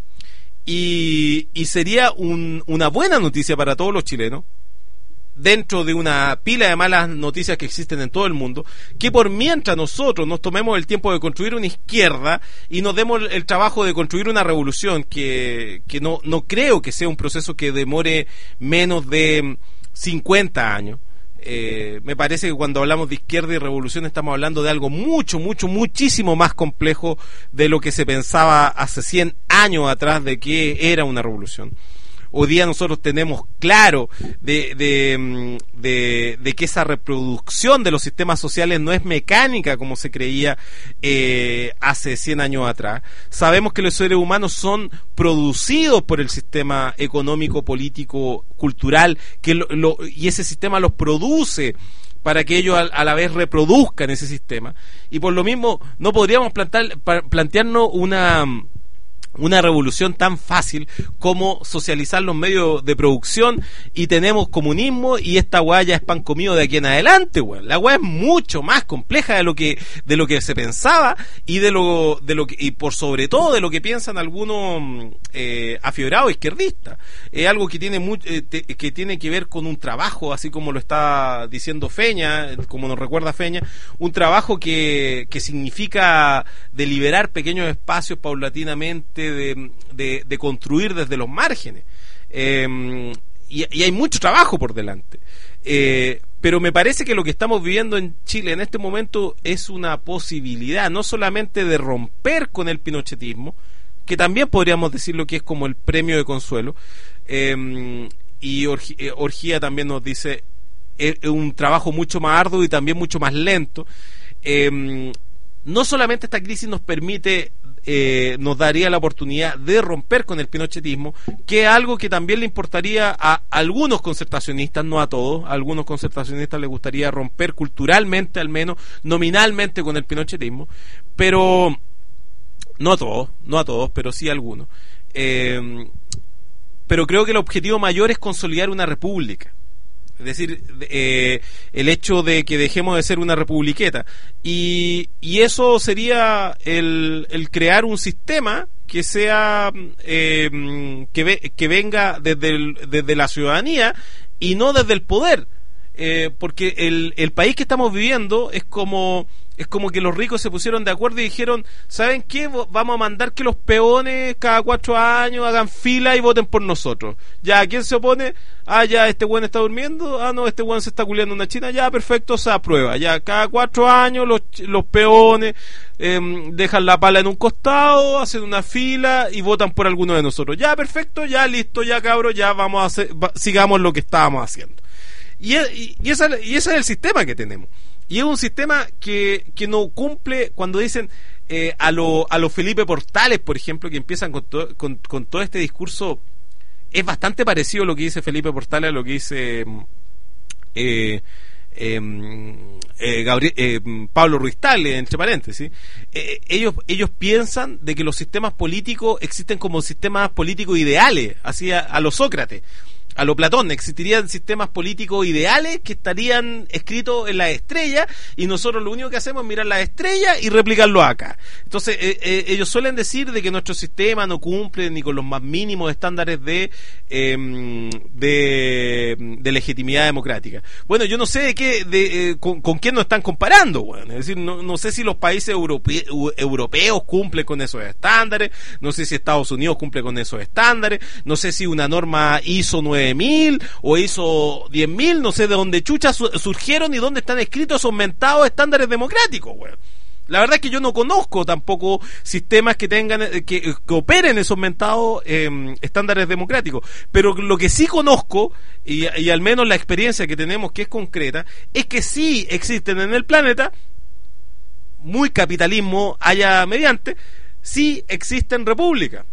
Y, y sería un, una buena noticia para todos los chilenos, dentro de una pila de malas noticias que existen en todo el mundo, que por mientras nosotros nos tomemos el tiempo de construir una izquierda y nos demos el trabajo de construir una revolución, que, que no, no creo que sea un proceso que demore menos de cincuenta años. Eh, me parece que cuando hablamos de izquierda y revolución estamos hablando de algo mucho, mucho, muchísimo más complejo de lo que se pensaba hace cien años atrás de que era una revolución. Hoy día nosotros tenemos claro de, de, de, de que esa reproducción de los sistemas sociales no es mecánica como se creía eh, hace cien años atrás. Sabemos que los seres humanos son producidos por el sistema económico, político, cultural, que lo, lo, y ese sistema los produce para que ellos a, a la vez reproduzcan ese sistema. Y por lo mismo no podríamos plantar, plantearnos una... una revolución tan fácil como socializar los medios de producción y tenemos comunismo y esta weá ya es pan comido de aquí en adelante, weón. La weá es mucho más compleja de lo que de lo que se pensaba y de lo de lo que y por sobre todo de lo que piensan algunos eh, afiebrados izquierdistas. Es algo que tiene mucho, eh, te, que tiene que ver con un trabajo, así como lo está diciendo Feña, como nos recuerda Feña, un trabajo que que significa deliberar pequeños espacios paulatinamente realmente de, de, de construir desde los márgenes. Eh, y, y hay mucho trabajo por delante. Eh, pero me parece que lo que estamos viviendo en Chile en este momento es una posibilidad, no solamente de romper con el pinochetismo, que también podríamos decirlo que es como el premio de consuelo, eh, y Orgía, Orgía también nos dice es un trabajo mucho más arduo y también mucho más lento. Eh, no solamente esta crisis nos permite, eh, nos daría la oportunidad de romper con el pinochetismo, que es algo que también le importaría a algunos concertacionistas, no a todos. A algunos concertacionistas les gustaría romper culturalmente, al menos nominalmente, con el pinochetismo, pero no a todos, no a todos, pero sí a algunos. Eh, pero creo que el objetivo mayor es consolidar una república. Es decir, eh, el hecho de que dejemos de ser una republiqueta. Y, y eso sería el, el crear un sistema que sea eh, que, ve, que venga desde, el, desde la ciudadanía y no desde el poder. Eh, porque el, el país que estamos viviendo es como... Es como que los ricos se pusieron de acuerdo y dijeron, ¿saben qué? Vamos a mandar que los peones cada cuatro años hagan fila y voten por nosotros. Ya, ¿quién se opone? Ah, ya, este buen está durmiendo. Ah, no, este buen se está culiando una china. Ya, perfecto, se aprueba. Ya, cada cuatro años los, los peones eh, dejan la pala en un costado, hacen una fila y votan por alguno de nosotros. Ya, perfecto, ya, listo, ya, cabros, ya vamos a hacer, va, sigamos lo que estábamos haciendo. Y, y, y, esa, y ese es el sistema que tenemos. Y es un sistema que, que no cumple cuando dicen eh, a lo a los Felipe Portales, por ejemplo, que empiezan con, to, con, con todo este discurso. Es bastante parecido a lo que dice Felipe Portales, a lo que dice eh, eh, eh, Gabriel, eh, Pablo Ruiz Tagle, entre paréntesis. Eh, ellos ellos piensan de que los sistemas políticos existen como sistemas políticos ideales, así a, a los Sócrates. A lo Platón, existirían sistemas políticos ideales que estarían escritos en las estrellas y nosotros lo único que hacemos es mirar las estrellas y replicarlo acá. Entonces eh, eh, ellos suelen decir de que nuestro sistema no cumple ni con los más mínimos estándares de eh, de, de legitimidad democrática. Bueno, yo no sé de qué de, eh, con, con quién nos están comparando, bueno. Es decir, no, no sé si los países europe, europeos cumplen con esos estándares, no sé si Estados Unidos cumple con esos estándares, no sé si una norma I S O nueve mil o hizo diez mil, no sé de dónde chuchas surgieron y dónde están escritos esos mentados estándares democráticos, weón. La verdad es que yo no conozco tampoco sistemas que tengan que, que operen esos mentados eh, estándares democráticos, pero lo que sí conozco y, y al menos la experiencia que tenemos, que es concreta, es que sí existen en el planeta, muy capitalismo haya mediante, sí existen repúblicas.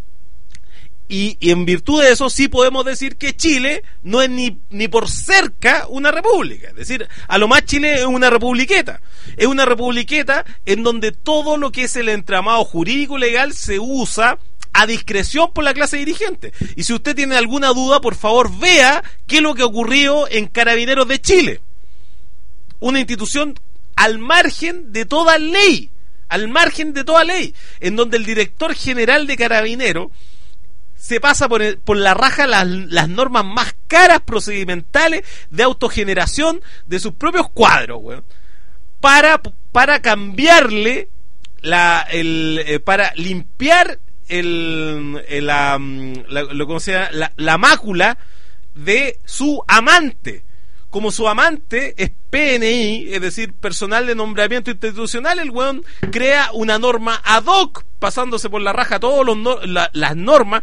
Y, y en virtud de eso sí podemos decir que Chile no es ni, ni por cerca una república. Es decir, a lo más Chile es una republiqueta. Es una republiqueta en donde todo lo que es el entramado jurídico legal se usa a discreción por la clase dirigente. Y si usted tiene alguna duda, por favor vea qué es lo que ocurrió en Carabineros de Chile. Una institución al margen de toda ley. Al margen de toda ley. En donde el director general de Carabineros se pasa por, el, por la raja las, las normas más caras procedimentales de autogeneración de sus propios cuadros, weón, para, para cambiarle la, el, eh, para limpiar el, el la, la, lo, ¿cómo se llama? La, la mácula de su amante. Como su amante es P N I, es decir, personal de nombramiento institucional, el weón crea una norma ad hoc, pasándose por la raja todas no, la, las normas,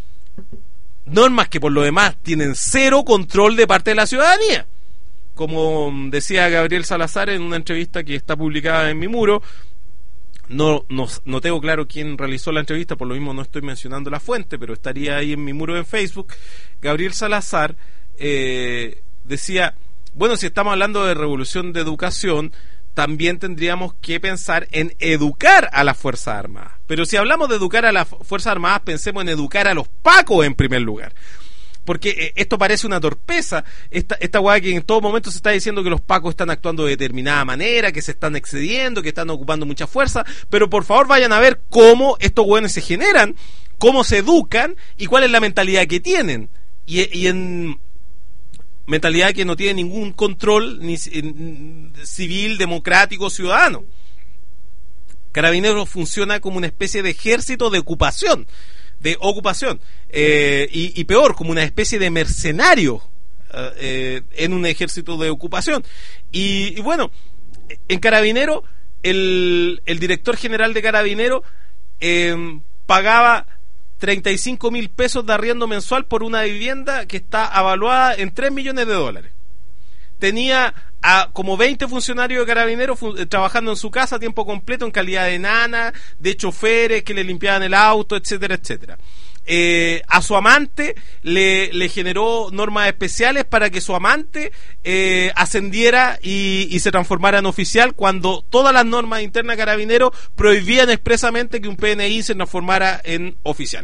normas que por lo demás tienen cero control de parte de la ciudadanía. Como decía Gabriel Salazar en una entrevista que está publicada en mi muro, no, no, no tengo claro quién realizó la entrevista, por lo mismo no estoy mencionando la fuente, pero estaría ahí en mi muro en Facebook. Gabriel Salazar eh, decía, bueno, si estamos hablando de revolución de educación, también tendríamos que pensar en educar a las Fuerzas Armadas. Pero si hablamos de educar a las Fuerzas Armadas, pensemos en educar a los pacos en primer lugar. Porque eh, esto parece una torpeza, esta, esta weá que en todo momento se está diciendo que los pacos están actuando de determinada manera, que se están excediendo, que están ocupando mucha fuerza, pero por favor vayan a ver cómo estos weones se generan, cómo se educan y cuál es la mentalidad que tienen. Y, y en mentalidad que no tiene ningún control ni civil, democrático, ciudadano. Carabineros funciona como una especie de ejército de ocupación, de ocupación, eh, y, y peor, como una especie de mercenario eh, en un ejército de ocupación. Y, y bueno, en Carabineros, el, el director general de Carabineros eh, pagaba treinta y cinco mil pesos de arriendo mensual por una vivienda que está avaluada en tres millones de dólares. Tenía a como veinte funcionarios de Carabineros fu- trabajando en su casa a tiempo completo en calidad de nana, de choferes que le limpiaban el auto, etcétera, etcétera. Eh, a su amante le, le generó normas especiales para que su amante eh, ascendiera y, y se transformara en oficial, cuando todas las normas internas de Carabineros prohibían expresamente que un P N I se transformara en oficial.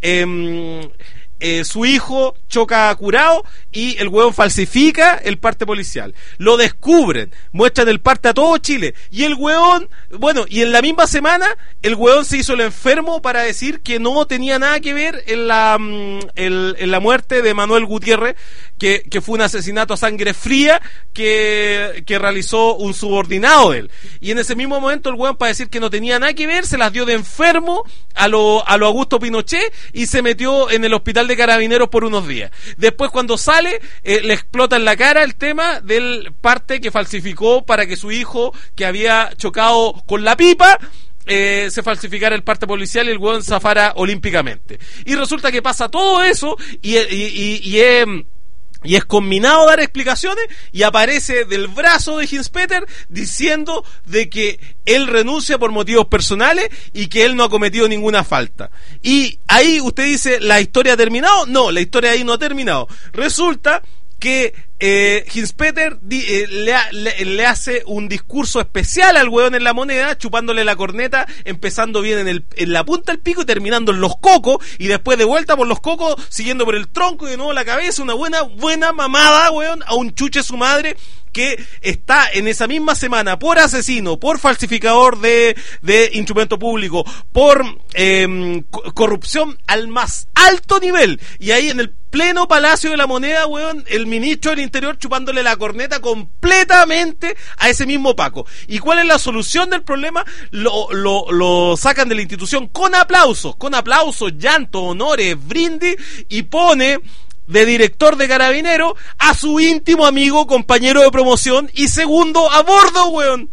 Eh, Eh, su hijo choca curado y el hueón falsifica el parte policial. Lo descubren, muestran el parte a todo Chile. Y el hueón, bueno, y en la misma semana, el hueón se hizo el enfermo para decir que no tenía nada que ver en la, en, en la muerte de Manuel Gutiérrez, que, que fue un asesinato a sangre fría que, que realizó un subordinado de él. Y en ese mismo momento, el hueón, para decir que no tenía nada que ver, se las dio de enfermo a lo, a lo Augusto Pinochet y se metió en el hospital de Carabineros por unos días. Después, cuando sale, eh, le explota en la cara el tema del parte que falsificó para que su hijo, que había chocado con la pipa, eh, se falsificara el parte policial y el hueón zafara olímpicamente. Y resulta que pasa todo eso y, y, y, y es... y es combinado a dar explicaciones, y aparece del brazo de Hinspeter diciendo de que él renuncia por motivos personales y que él no ha cometido ninguna falta. Y ahí usted dice, ¿la historia ha terminado? No, la historia ahí no ha terminado. Resulta que eh, Hinspeter di, eh, le, le, le hace un discurso especial al hueón en La Moneda, chupándole la corneta, empezando bien en, el, en la punta del pico y terminando en los cocos, y después de vuelta por los cocos, siguiendo por el tronco y de nuevo la cabeza. Una buena, buena mamada, hueón, a un chuche su madre, que está en esa misma semana por asesino, por falsificador de, de instrumento público, por eh, corrupción al más alto nivel, y ahí en el pleno Palacio de la Moneda, weón, el ministro del Interior chupándole la corneta completamente a ese mismo Paco. ¿Y cuál es la solución del problema? Lo, lo, lo sacan de la institución con aplausos, con aplausos, llanto, honores, brindis, y pone de director de Carabineros a su íntimo amigo, compañero de promoción y segundo a bordo, weón.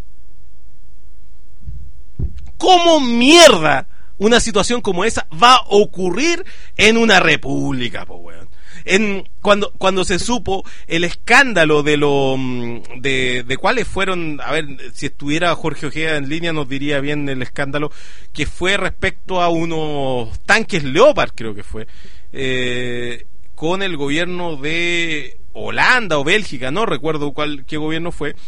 ¿Cómo mierda una situación como esa va a ocurrir en una república, po, weón? En, cuando, cuando se supo el escándalo de lo de, de cuáles fueron, a ver, si estuviera Jorge Ojeda en línea nos diría bien el escándalo, que fue respecto a unos tanques Leopard, creo que fue, eh, con el gobierno de Holanda o Bélgica, no recuerdo cuál, qué gobierno fue.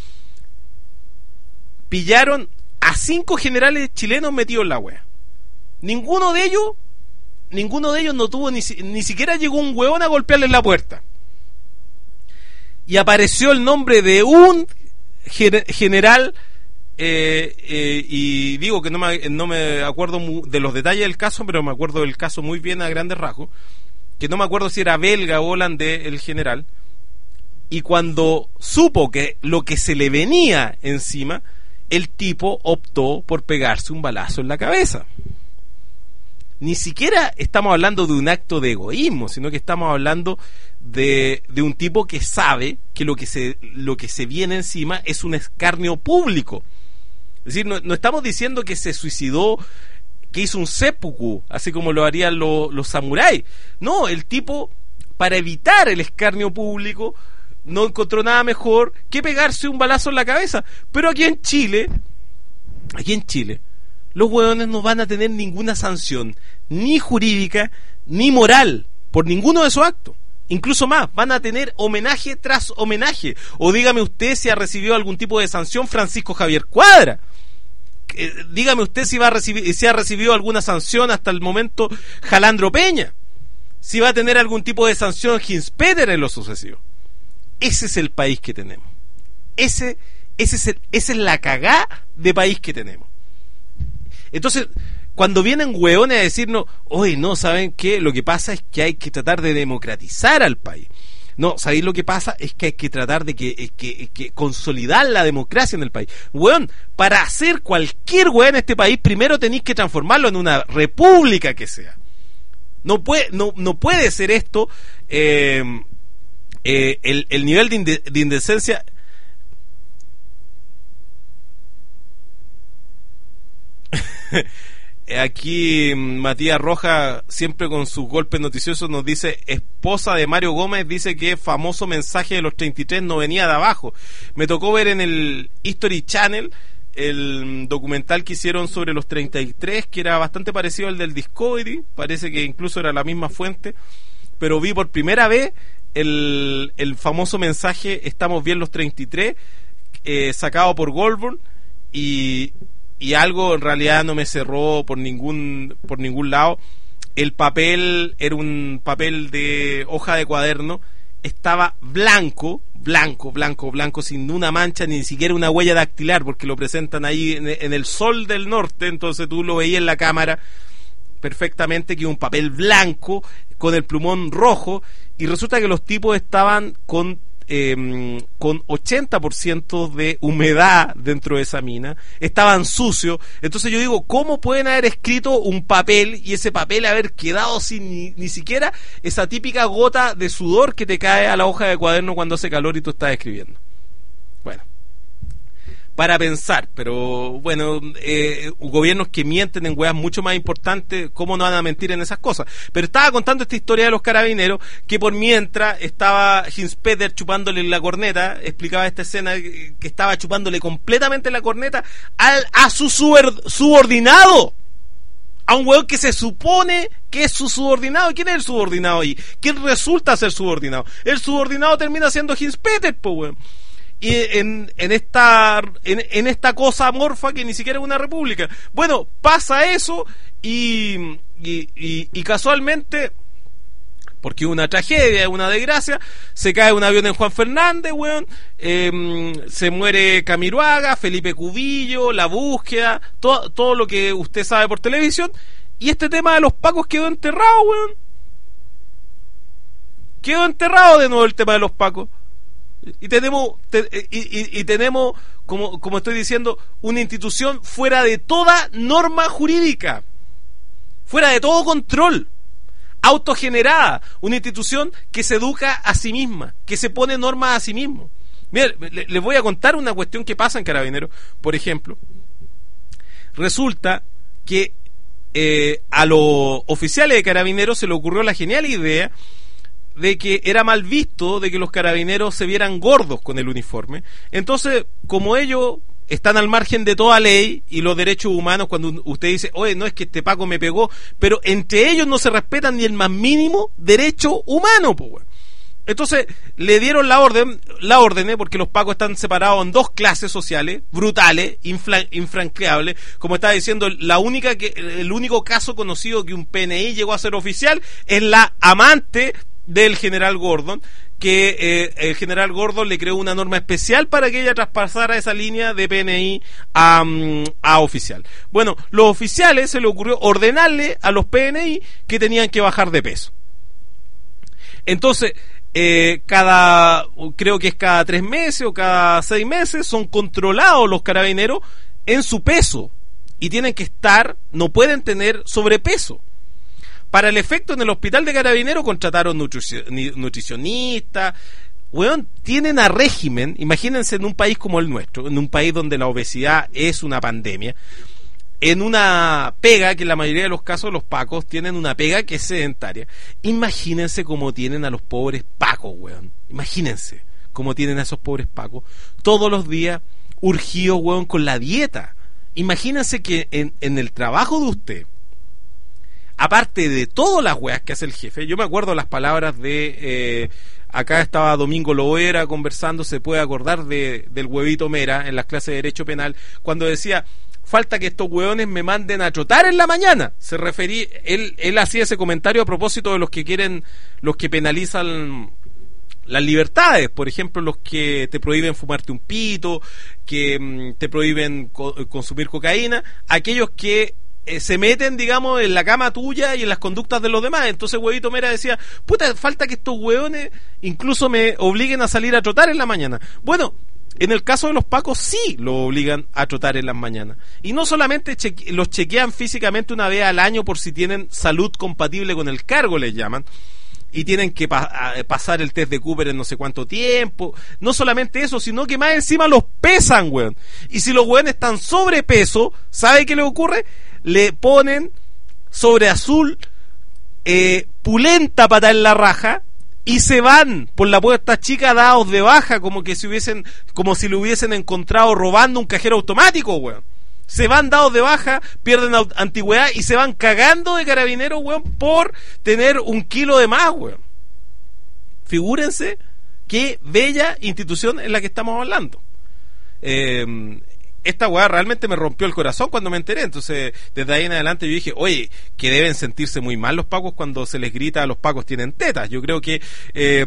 Pillaron a cinco generales chilenos metidos en la wea. Ninguno de ellos, ninguno de ellos no tuvo ni, ni siquiera llegó un huevón a golpearles la puerta. Y apareció el nombre de un gen, general, eh, eh, y digo que no me, no me acuerdo de los detalles del caso, pero me acuerdo del caso muy bien a grandes rasgos, que no me acuerdo si era belga o holandés el general, y cuando supo que lo que se le venía encima, el tipo optó por pegarse un balazo en la cabeza. Ni siquiera estamos hablando de un acto de egoísmo, sino que estamos hablando de, de un tipo que sabe que lo que se lo que se viene encima es un escarnio público. Es decir, no, no estamos diciendo que se suicidó, que hizo un seppuku, así como lo harían lo, los samuráis. No, el tipo, para evitar el escarnio público, no encontró nada mejor que pegarse un balazo en la cabeza. Pero aquí en Chile, aquí en Chile, los hueones no van a tener ninguna sanción, ni jurídica, ni moral, por ninguno de esos actos. Incluso más, van a tener homenaje tras homenaje. O dígame usted si ha recibido algún tipo de sanción Francisco Javier Cuadra. Eh, dígame usted si va a recibir, si ha recibido alguna sanción hasta el momento Jalandro Peña. Si va a tener algún tipo de sanción Hinspeter en lo sucesivo. Ese es el país que tenemos. Ese, ese es el, esa es la cagá de país que tenemos. Entonces, cuando vienen hueones a decirnos, oye, no, ¿saben qué? Lo que pasa es que hay que tratar de democratizar al país. No, ¿sabéis lo que pasa? Es que hay que tratar de que, que, que consolidar la democracia en el país. Weón, para hacer cualquier weón en este país, primero tenéis que transformarlo en una república que sea. No puede, no, no puede ser esto, eh, eh, el, el nivel de, inde, de indecencia. Aquí Matías Rojas, siempre con sus golpes noticiosos, nos dice: esposa de Mario Gómez dice que famoso mensaje de los treinta y tres no venía de abajo. Me tocó ver en el History Channel el documental que hicieron sobre los treinta y tres, que era bastante parecido al del Discovery, parece que incluso era la misma fuente, pero vi por primera vez el, el famoso mensaje "estamos bien los treinta y tres", eh, sacado por Goldberg, y y algo en realidad no me cerró por ningún por ningún lado. El papel era un papel de hoja de cuaderno, estaba blanco, blanco, blanco, blanco, sin una mancha, ni siquiera una huella dactilar, porque lo presentan ahí en, en el sol del norte, entonces tú lo veías en la cámara perfectamente, que un papel blanco con el plumón rojo, y resulta que los tipos estaban con Eh, con ochenta por ciento de humedad dentro de esa mina, estaban sucios. Entonces yo digo, ¿cómo pueden haber escrito un papel y ese papel haber quedado sin ni, ni siquiera esa típica gota de sudor que te cae a la hoja de cuaderno cuando hace calor y tú estás escribiendo? Bueno, para pensar, pero bueno, eh, gobiernos que mienten en weas mucho más importantes, ¿cómo no van a mentir en esas cosas? Pero estaba contando esta historia de los carabineros, que por mientras estaba Hinspeter chupándole la corneta, explicaba esta escena que estaba chupándole completamente la corneta al, a su subordinado, a un weón que se supone que es su subordinado. ¿Quién es el subordinado ahí? ¿Quién resulta ser subordinado? El subordinado termina siendo Hinspeter, po weón. Y en, en esta en, en esta cosa amorfa que ni siquiera es una república. Bueno, pasa eso y, y, y, y casualmente, porque una tragedia, una desgracia, se cae un avión en Juan Fernández, weón, eh, se muere Camiroaga, Felipe Cubillo, la búsqueda, todo, todo lo que usted sabe por televisión, y este tema de los pacos quedó enterrado, weón. Quedó enterrado de nuevo el tema de los pacos. Y tenemos te, y, y, y tenemos como, como estoy diciendo, una institución fuera de toda norma jurídica, fuera de todo control, autogenerada, una institución que se educa a sí misma, que se pone normas a sí mismo. Miren, les voy a contar una cuestión que pasa en Carabineros. Por ejemplo, resulta que eh, a los oficiales de Carabineros se le ocurrió la genial idea de que era mal visto de que los carabineros se vieran gordos con el uniforme. Entonces, como ellos están al margen de toda ley y los derechos humanos, cuando usted dice, oye, no es que este Paco me pegó, pero entre ellos no se respetan ni el más mínimo derecho humano, pues bueno. Entonces le dieron la orden, la orden, ¿eh? Porque los Pacos están separados en dos clases sociales brutales, infla, infranqueables. Como estaba diciendo, la única que, el único caso conocido que un P N I llegó a ser oficial es la amante del general Gordon, que eh, el general Gordon le creó una norma especial para que ella traspasara esa línea de P N I a, a oficial. Bueno, los oficiales se le ocurrió ordenarle a los P N I que tenían que bajar de peso. Entonces, eh, cada, creo que es cada tres meses o cada seis meses, son controlados los carabineros en su peso y tienen que estar, no pueden tener sobrepeso. Para el efecto, en el hospital de Carabineros contrataron nutricionistas, weón, tienen a régimen. Imagínense en un país como el nuestro, en un país donde la obesidad es una pandemia, en una pega que en la mayoría de los casos los pacos tienen una pega que es sedentaria. Imagínense cómo tienen a los pobres pacos, weón. Imagínense cómo tienen a esos pobres pacos todos los días urgidos, weón, con la dieta. Imagínense que en, en el trabajo de usted, aparte de todas las weas que hace el jefe, yo me acuerdo las palabras de eh, acá estaba Domingo Loera conversando, se puede acordar de, del huevito Mera en las clases de Derecho Penal, cuando decía, falta que estos hueones me manden a trotar en la mañana. Se refería, él, él hacía ese comentario a propósito de los que quieren, los que penalizan las libertades, por ejemplo, los que te prohíben fumarte un pito, que mm, te prohíben co- consumir cocaína, aquellos que eh, se meten, digamos, en la cama tuya y en las conductas de los demás. Entonces Huevito Mera decía, puta, falta que estos hueones incluso me obliguen a salir a trotar en la mañana. Bueno, en el caso de los pacos sí lo obligan a trotar en las mañanas. Y no solamente cheque- los chequean físicamente una vez al año por si tienen salud compatible con el cargo, les llaman, y tienen que pa- a- pasar el test de Cooper en no sé cuánto tiempo. No solamente eso, sino que más encima los pesan, weón. Y si los weones están sobrepeso, ¿sabe qué le ocurre? Le ponen sobre azul eh, pulenta para en la raja y se van por la puerta chica dados de baja, como que si hubiesen, como si lo hubiesen encontrado robando un cajero automático, weón. Se van dados de baja, pierden au- antigüedad y se van cagando de carabineros, weón, por tener un kilo de más, weón. Figúrense qué bella institución en la que estamos hablando. Eh, esta weá realmente me rompió el corazón cuando me enteré. Entonces, desde ahí en adelante yo dije, oye, que deben sentirse muy mal los pacos cuando se les grita a los pacos tienen tetas. Yo creo que eh,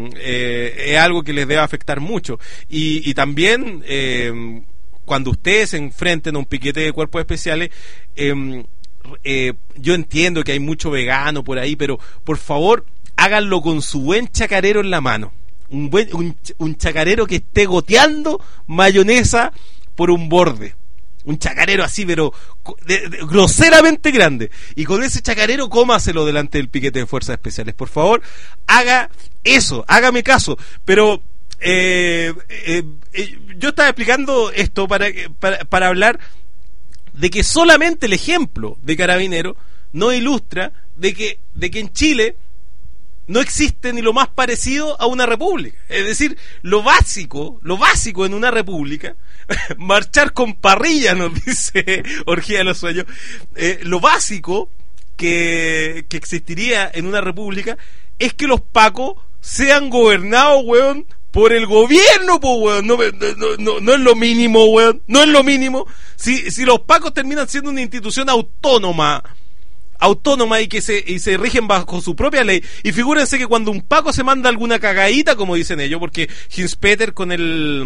eh, es algo que les debe afectar mucho. Y, y también... Eh, cuando ustedes se enfrenten a un piquete de cuerpos especiales, eh, eh, yo entiendo que hay mucho vegano por ahí, pero por favor háganlo con su buen chacarero en la mano, un buen un, un chacarero que esté goteando mayonesa por un borde, un chacarero así pero de, de, groseramente grande, y con ese chacarero cómaselo delante del piquete de fuerzas especiales. Por favor, haga eso, hágame caso. Pero Eh, eh, eh, yo estaba explicando esto para, para, para hablar de que solamente el ejemplo de Carabinero nos ilustra de que, de que en Chile no existe ni lo más parecido a una república. Es decir, lo básico, lo básico en una república, marchar con parrilla, nos dice Orgía de los Sueños, eh, lo básico que, que existiría en una república es que los pacos sean gobernados, weón, por el gobierno, po, weón. No, no, no, no es lo mínimo, weón. No es lo mínimo. Si, si los pacos terminan siendo una institución autónoma, autónoma y que se, y se rigen bajo su propia ley. Y figúrense que cuando un paco se manda alguna cagadita, como dicen ellos, porque Hinspeter con el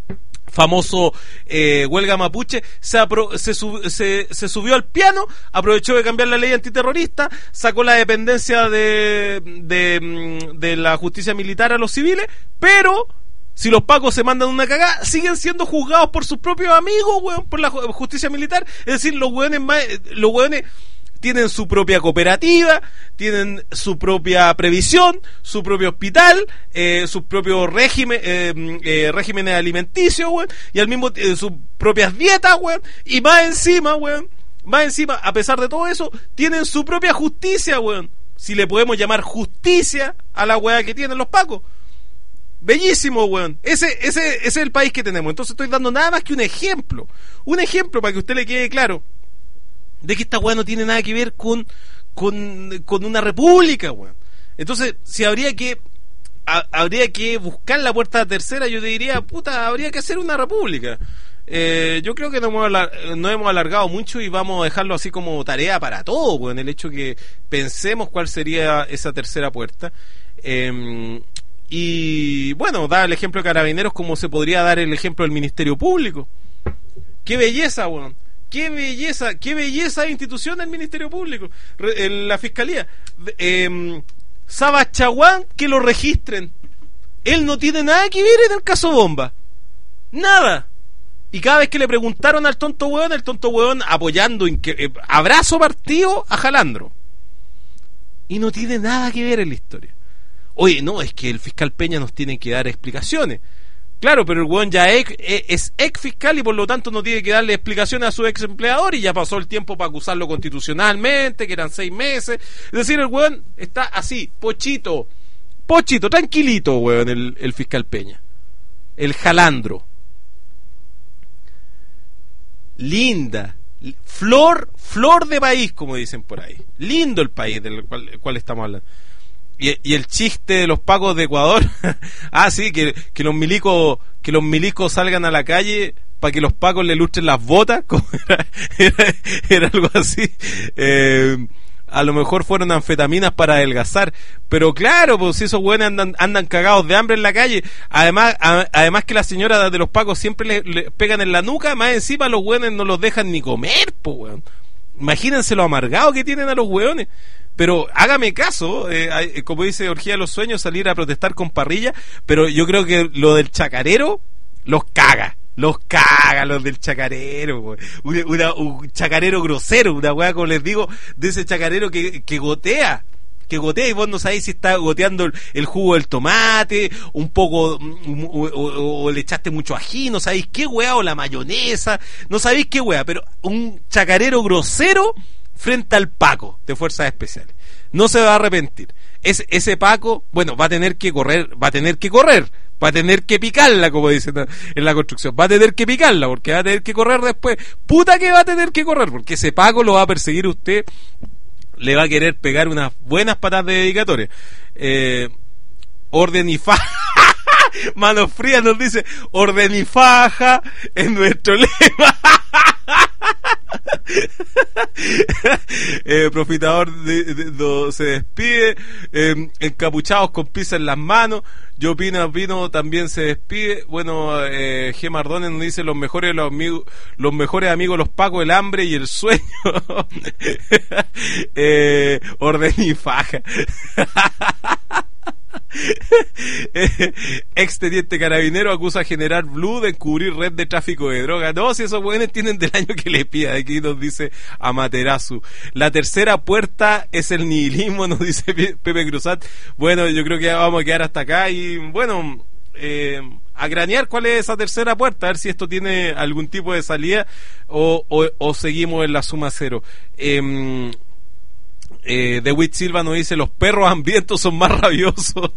famoso eh, huelga mapuche se, apro- se, sub- se, se subió al piano, aprovechó de cambiar la ley antiterrorista, sacó la dependencia de, de, de la justicia militar a los civiles, pero si los pacos se mandan una cagada, siguen siendo juzgados por sus propios amigos, weón, por la justicia militar. Es decir, los weones más, los weones tienen su propia cooperativa, tienen su propia previsión, su propio hospital, eh, sus propios régimen, eh, eh, regímenes alimenticios, weón, y al mismo eh, sus propias dietas, weón, y más encima, weón, más encima, a pesar de todo eso, tienen su propia justicia, weón, si le podemos llamar justicia a la weá que tienen los pacos. Bellísimo, weón. Ese, ese, ese es el país que tenemos. Entonces estoy dando nada más que un ejemplo, un ejemplo para que a usted le quede claro de que esta weá no tiene nada que ver con, con, con una república, weón. Entonces, si habría que a, habría que buscar la puerta tercera, yo te diría, puta, habría que hacer una república. Eh, yo creo que nos hemos, alar- nos hemos alargado mucho y vamos a dejarlo así como tarea para todo, weón, el hecho que pensemos cuál sería esa tercera puerta. Eh, y bueno, da el ejemplo de Carabineros como se podría dar el ejemplo del Ministerio Público. ¡Qué belleza, weón! Qué belleza, qué belleza de institución el Ministerio Público, Re, en la Fiscalía. Eh, Sabachaguán, que lo registren. Él no tiene nada que ver en el caso Bomba. Nada. Y cada vez que le preguntaron al tonto hueón, el tonto hueón apoyando, en que, eh, abrazo partido a Jalandro. Y no tiene nada que ver en la historia. Oye, no, es que el fiscal Peña nos tiene que dar explicaciones. Claro, pero el weón ya es, es ex fiscal y por lo tanto no tiene que darle explicaciones a su ex empleador y ya pasó el tiempo para acusarlo constitucionalmente, que eran seis meses. Es decir, el weón está así, pochito, pochito, tranquilito, weón, el, el fiscal Peña. El Jalandro. Linda, flor, flor de país, como dicen por ahí. Lindo el país del cual, del cual estamos hablando. Y, y el chiste de los pacos de Ecuador, ah sí, que, que los milicos, que los milicos salgan a la calle para que los pacos le lustren las botas, como era, era, era algo así. Eh, a lo mejor fueron anfetaminas para adelgazar, pero claro, pues si esos güeyes andan, andan cagados de hambre en la calle, además, a, además que las señoras de los pacos siempre le, le pegan en la nuca, más encima los güeyes no los dejan ni comer, pues weón. imagínense lo amargado que tienen a los hueones. Pero hágame caso, eh, como dice Orgía de los Sueños, salir a protestar con parrilla, pero yo creo que lo del chacarero los caga. Los caga los del chacarero, una, una, un chacarero grosero, una weá, como les digo, de ese chacarero que, que gotea, que gotea y vos no sabéis si está goteando el, el jugo del tomate, un poco, o, o, o le echaste mucho ají, no sabéis qué weá, o la mayonesa, no sabéis qué weá, pero un chacarero grosero frente al Paco de Fuerzas Especiales. No se va a arrepentir. Ese, ese Paco, bueno, va a tener que correr, va a tener que correr. Va a tener que picarla, como dicen en la construcción. Va a tener que picarla, porque va a tener que correr después. Puta que va a tener que correr, porque ese Paco lo va a perseguir a usted. Le va a querer pegar unas buenas patas de dedicatoria. Eh, orden y faja. Manos Frías nos dice: orden y faja es nuestro lema. eh, profitador de, de, de, se despide. Eh, encapuchados con pizza en las manos. Yo Pino Pino también se despide. Bueno, eh, G. Mardones nos dice: los mejores los amigos, los mejores amigos, los Pacos, el hambre y el sueño. eh, orden y faja. Ex teniente carabinero acusa a General Blue de encubrir red de tráfico de drogas. No, si esos buenos tienen del año que le pida. Aquí nos dice Amaterasu. La tercera puerta es el nihilismo, nos dice Pepe Cruzat. Bueno, yo creo que ya vamos a quedar hasta acá y bueno, eh, a granear cuál es esa tercera puerta, a ver si esto tiene algún tipo de salida o, o, o seguimos en la suma cero. eh, Eh, De Witt Silva nos dice: los perros hambrientos son más rabiosos.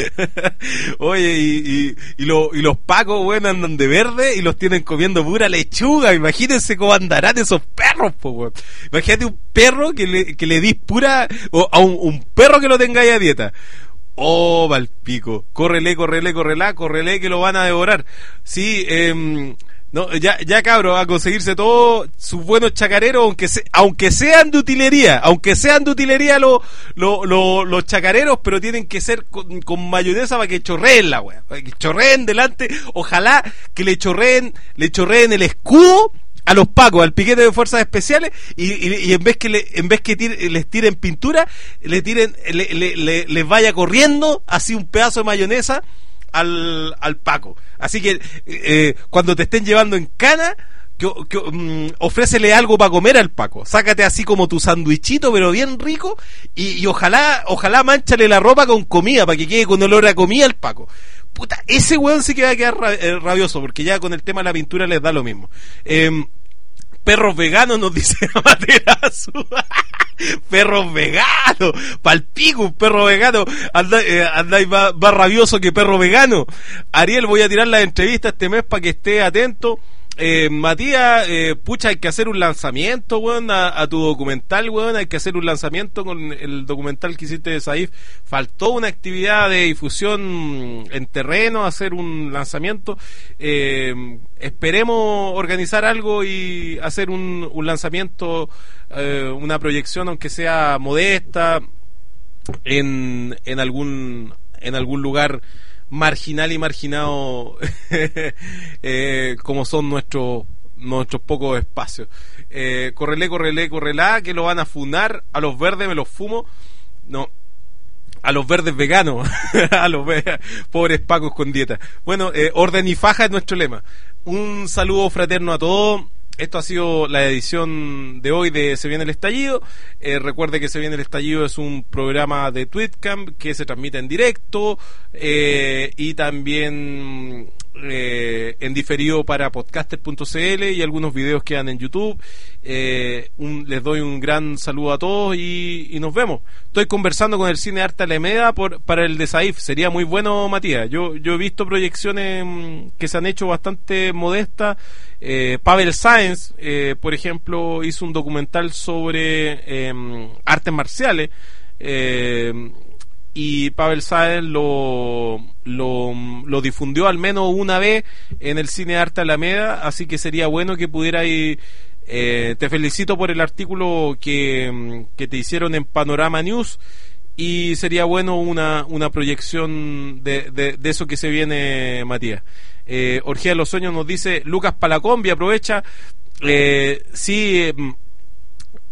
Oye, y, y, y, lo, y los pacos, bueno, andan de verde y los tienen comiendo pura lechuga. Imagínense cómo andarán esos perros, po, bueno. Imagínate un perro que le, que le dis pura, o a un, un perro que lo tengáis a dieta. Oh, palpico. Córrele, córrele, córrela, córrele que lo van a devorar. Sí, eh, no, ya, ya cabro, a conseguirse todos sus buenos chacareros, aunque se, aunque sean de utilería, aunque sean de utilería los lo, lo, los chacareros, pero tienen que ser con, con mayonesa para que chorreen la wea, para que chorreen delante, ojalá que le chorreen, le chorreen el escudo a los pacos, al piquete de Fuerzas Especiales, y, y, y en vez que le, en vez que tire, les tiren pintura, le tiren, le, le, le, les vaya corriendo así un pedazo de mayonesa al, al Paco. Así que eh, cuando te estén llevando en cana, que, que, um, ofrécele algo para comer al Paco. Sácate así como tu sandwichito, pero bien rico, y, y ojalá ojalá mánchale la ropa con comida para que quede con olor a comida al Paco. Puta, ese weón sí que va a quedar rabioso, porque ya con el tema de la pintura les da lo mismo. Eh, perros veganos, nos dice Amaterasu. Perros veganos, palpico, un perro vegano. Andáis eh, anda más, más rabioso que perro vegano. Ariel, voy a tirar la entrevista este mes para que esté atento. Eh, Matías, eh, pucha, hay que hacer un lanzamiento, weón, a, a tu documental, weón, hay que hacer un lanzamiento con el documental que hiciste de Saif. Faltó una actividad de difusión en terreno, hacer un lanzamiento. Eh, esperemos organizar algo y hacer un, un lanzamiento, eh, una proyección, aunque sea modesta, en, en algún, en algún lugar marginal y marginado eh, como son nuestros nuestros pocos espacios. eh, correle, correle, correlá, que lo van a funar. A los verdes me los fumo. No, a los verdes veganos. A los ve- pobres pacos con dieta. Bueno, eh, orden y faja es nuestro lema. Un saludo fraterno a todos. Esto ha sido la edición de hoy de Se Viene el Estallido. Eh, recuerde que Se Viene el Estallido es un programa de Tweetcam que se transmite en directo eh, y también eh, en diferido para podcaster punto c l, y algunos videos quedan en YouTube. Eh, un, les doy un gran saludo a todos y, y nos vemos. Estoy conversando con el Cine Arte Alameda por, para el de Saif. Sería muy bueno, Matías. Yo, yo he visto proyecciones mmm, que se han hecho bastante modestas. Eh, Pavel Sáenz, eh, por ejemplo, hizo un documental sobre eh, artes marciales, eh, y Pavel Sáenz lo, lo, lo difundió al menos una vez en el Cine Arte Alameda, así que sería bueno que pudiera ir. Eh, te felicito por el artículo que, que te hicieron en Panorama News, y sería bueno una, una proyección de, de, de eso que se viene, Matías. Eh, Orgía de los Sueños nos dice: Lucas Palacombi, aprovecha. Eh, sí, eh,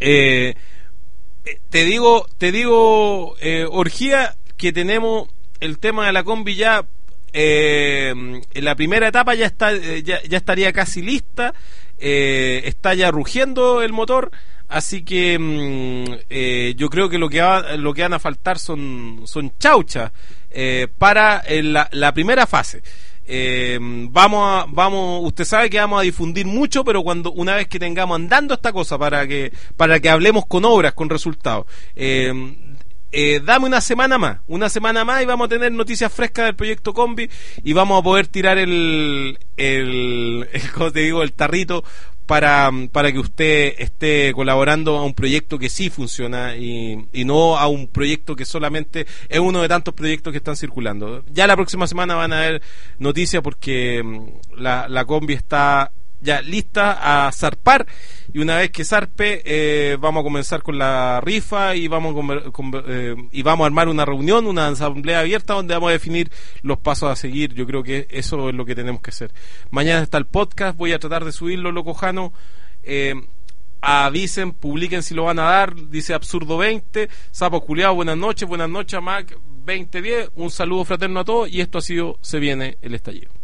Eh, te digo, te digo, eh, Orgía, que tenemos el tema de la combi ya, eh, en la primera etapa ya está, ya, ya estaría casi lista, eh, está ya rugiendo el motor, así que mm, eh, yo creo que lo que va, lo que van a faltar son, son chauchas eh, para eh, la, la primera fase. Eh, vamos a, vamos, usted sabe que vamos a difundir mucho, pero cuando una vez que tengamos andando esta cosa para que para que hablemos con obras, con resultados. Eh, eh, dame una semana más, una semana más y vamos a tener noticias frescas del proyecto Combi y vamos a poder tirar el, el, el como te digo, el tarrito para, para que usted esté colaborando a un proyecto que sí funciona y, y no a un proyecto que solamente es uno de tantos proyectos que están circulando. Ya la próxima semana van a haber noticias porque la, la combi está ya lista a zarpar y una vez que zarpe eh, vamos a comenzar con la rifa y vamos a, comer, con, eh, y vamos a armar una reunión, una asamblea abierta donde vamos a definir los pasos a seguir. Yo creo que eso es lo que tenemos que hacer. Mañana está el podcast, voy a tratar de subirlo, Loco Jano. Eh, avisen, publiquen si lo van a dar, dice Absurdo veinte, Sapo Culeado, buenas noches, buenas noches a Mac veinte diez, un saludo fraterno a todos y esto ha sido Se Viene el Estallido.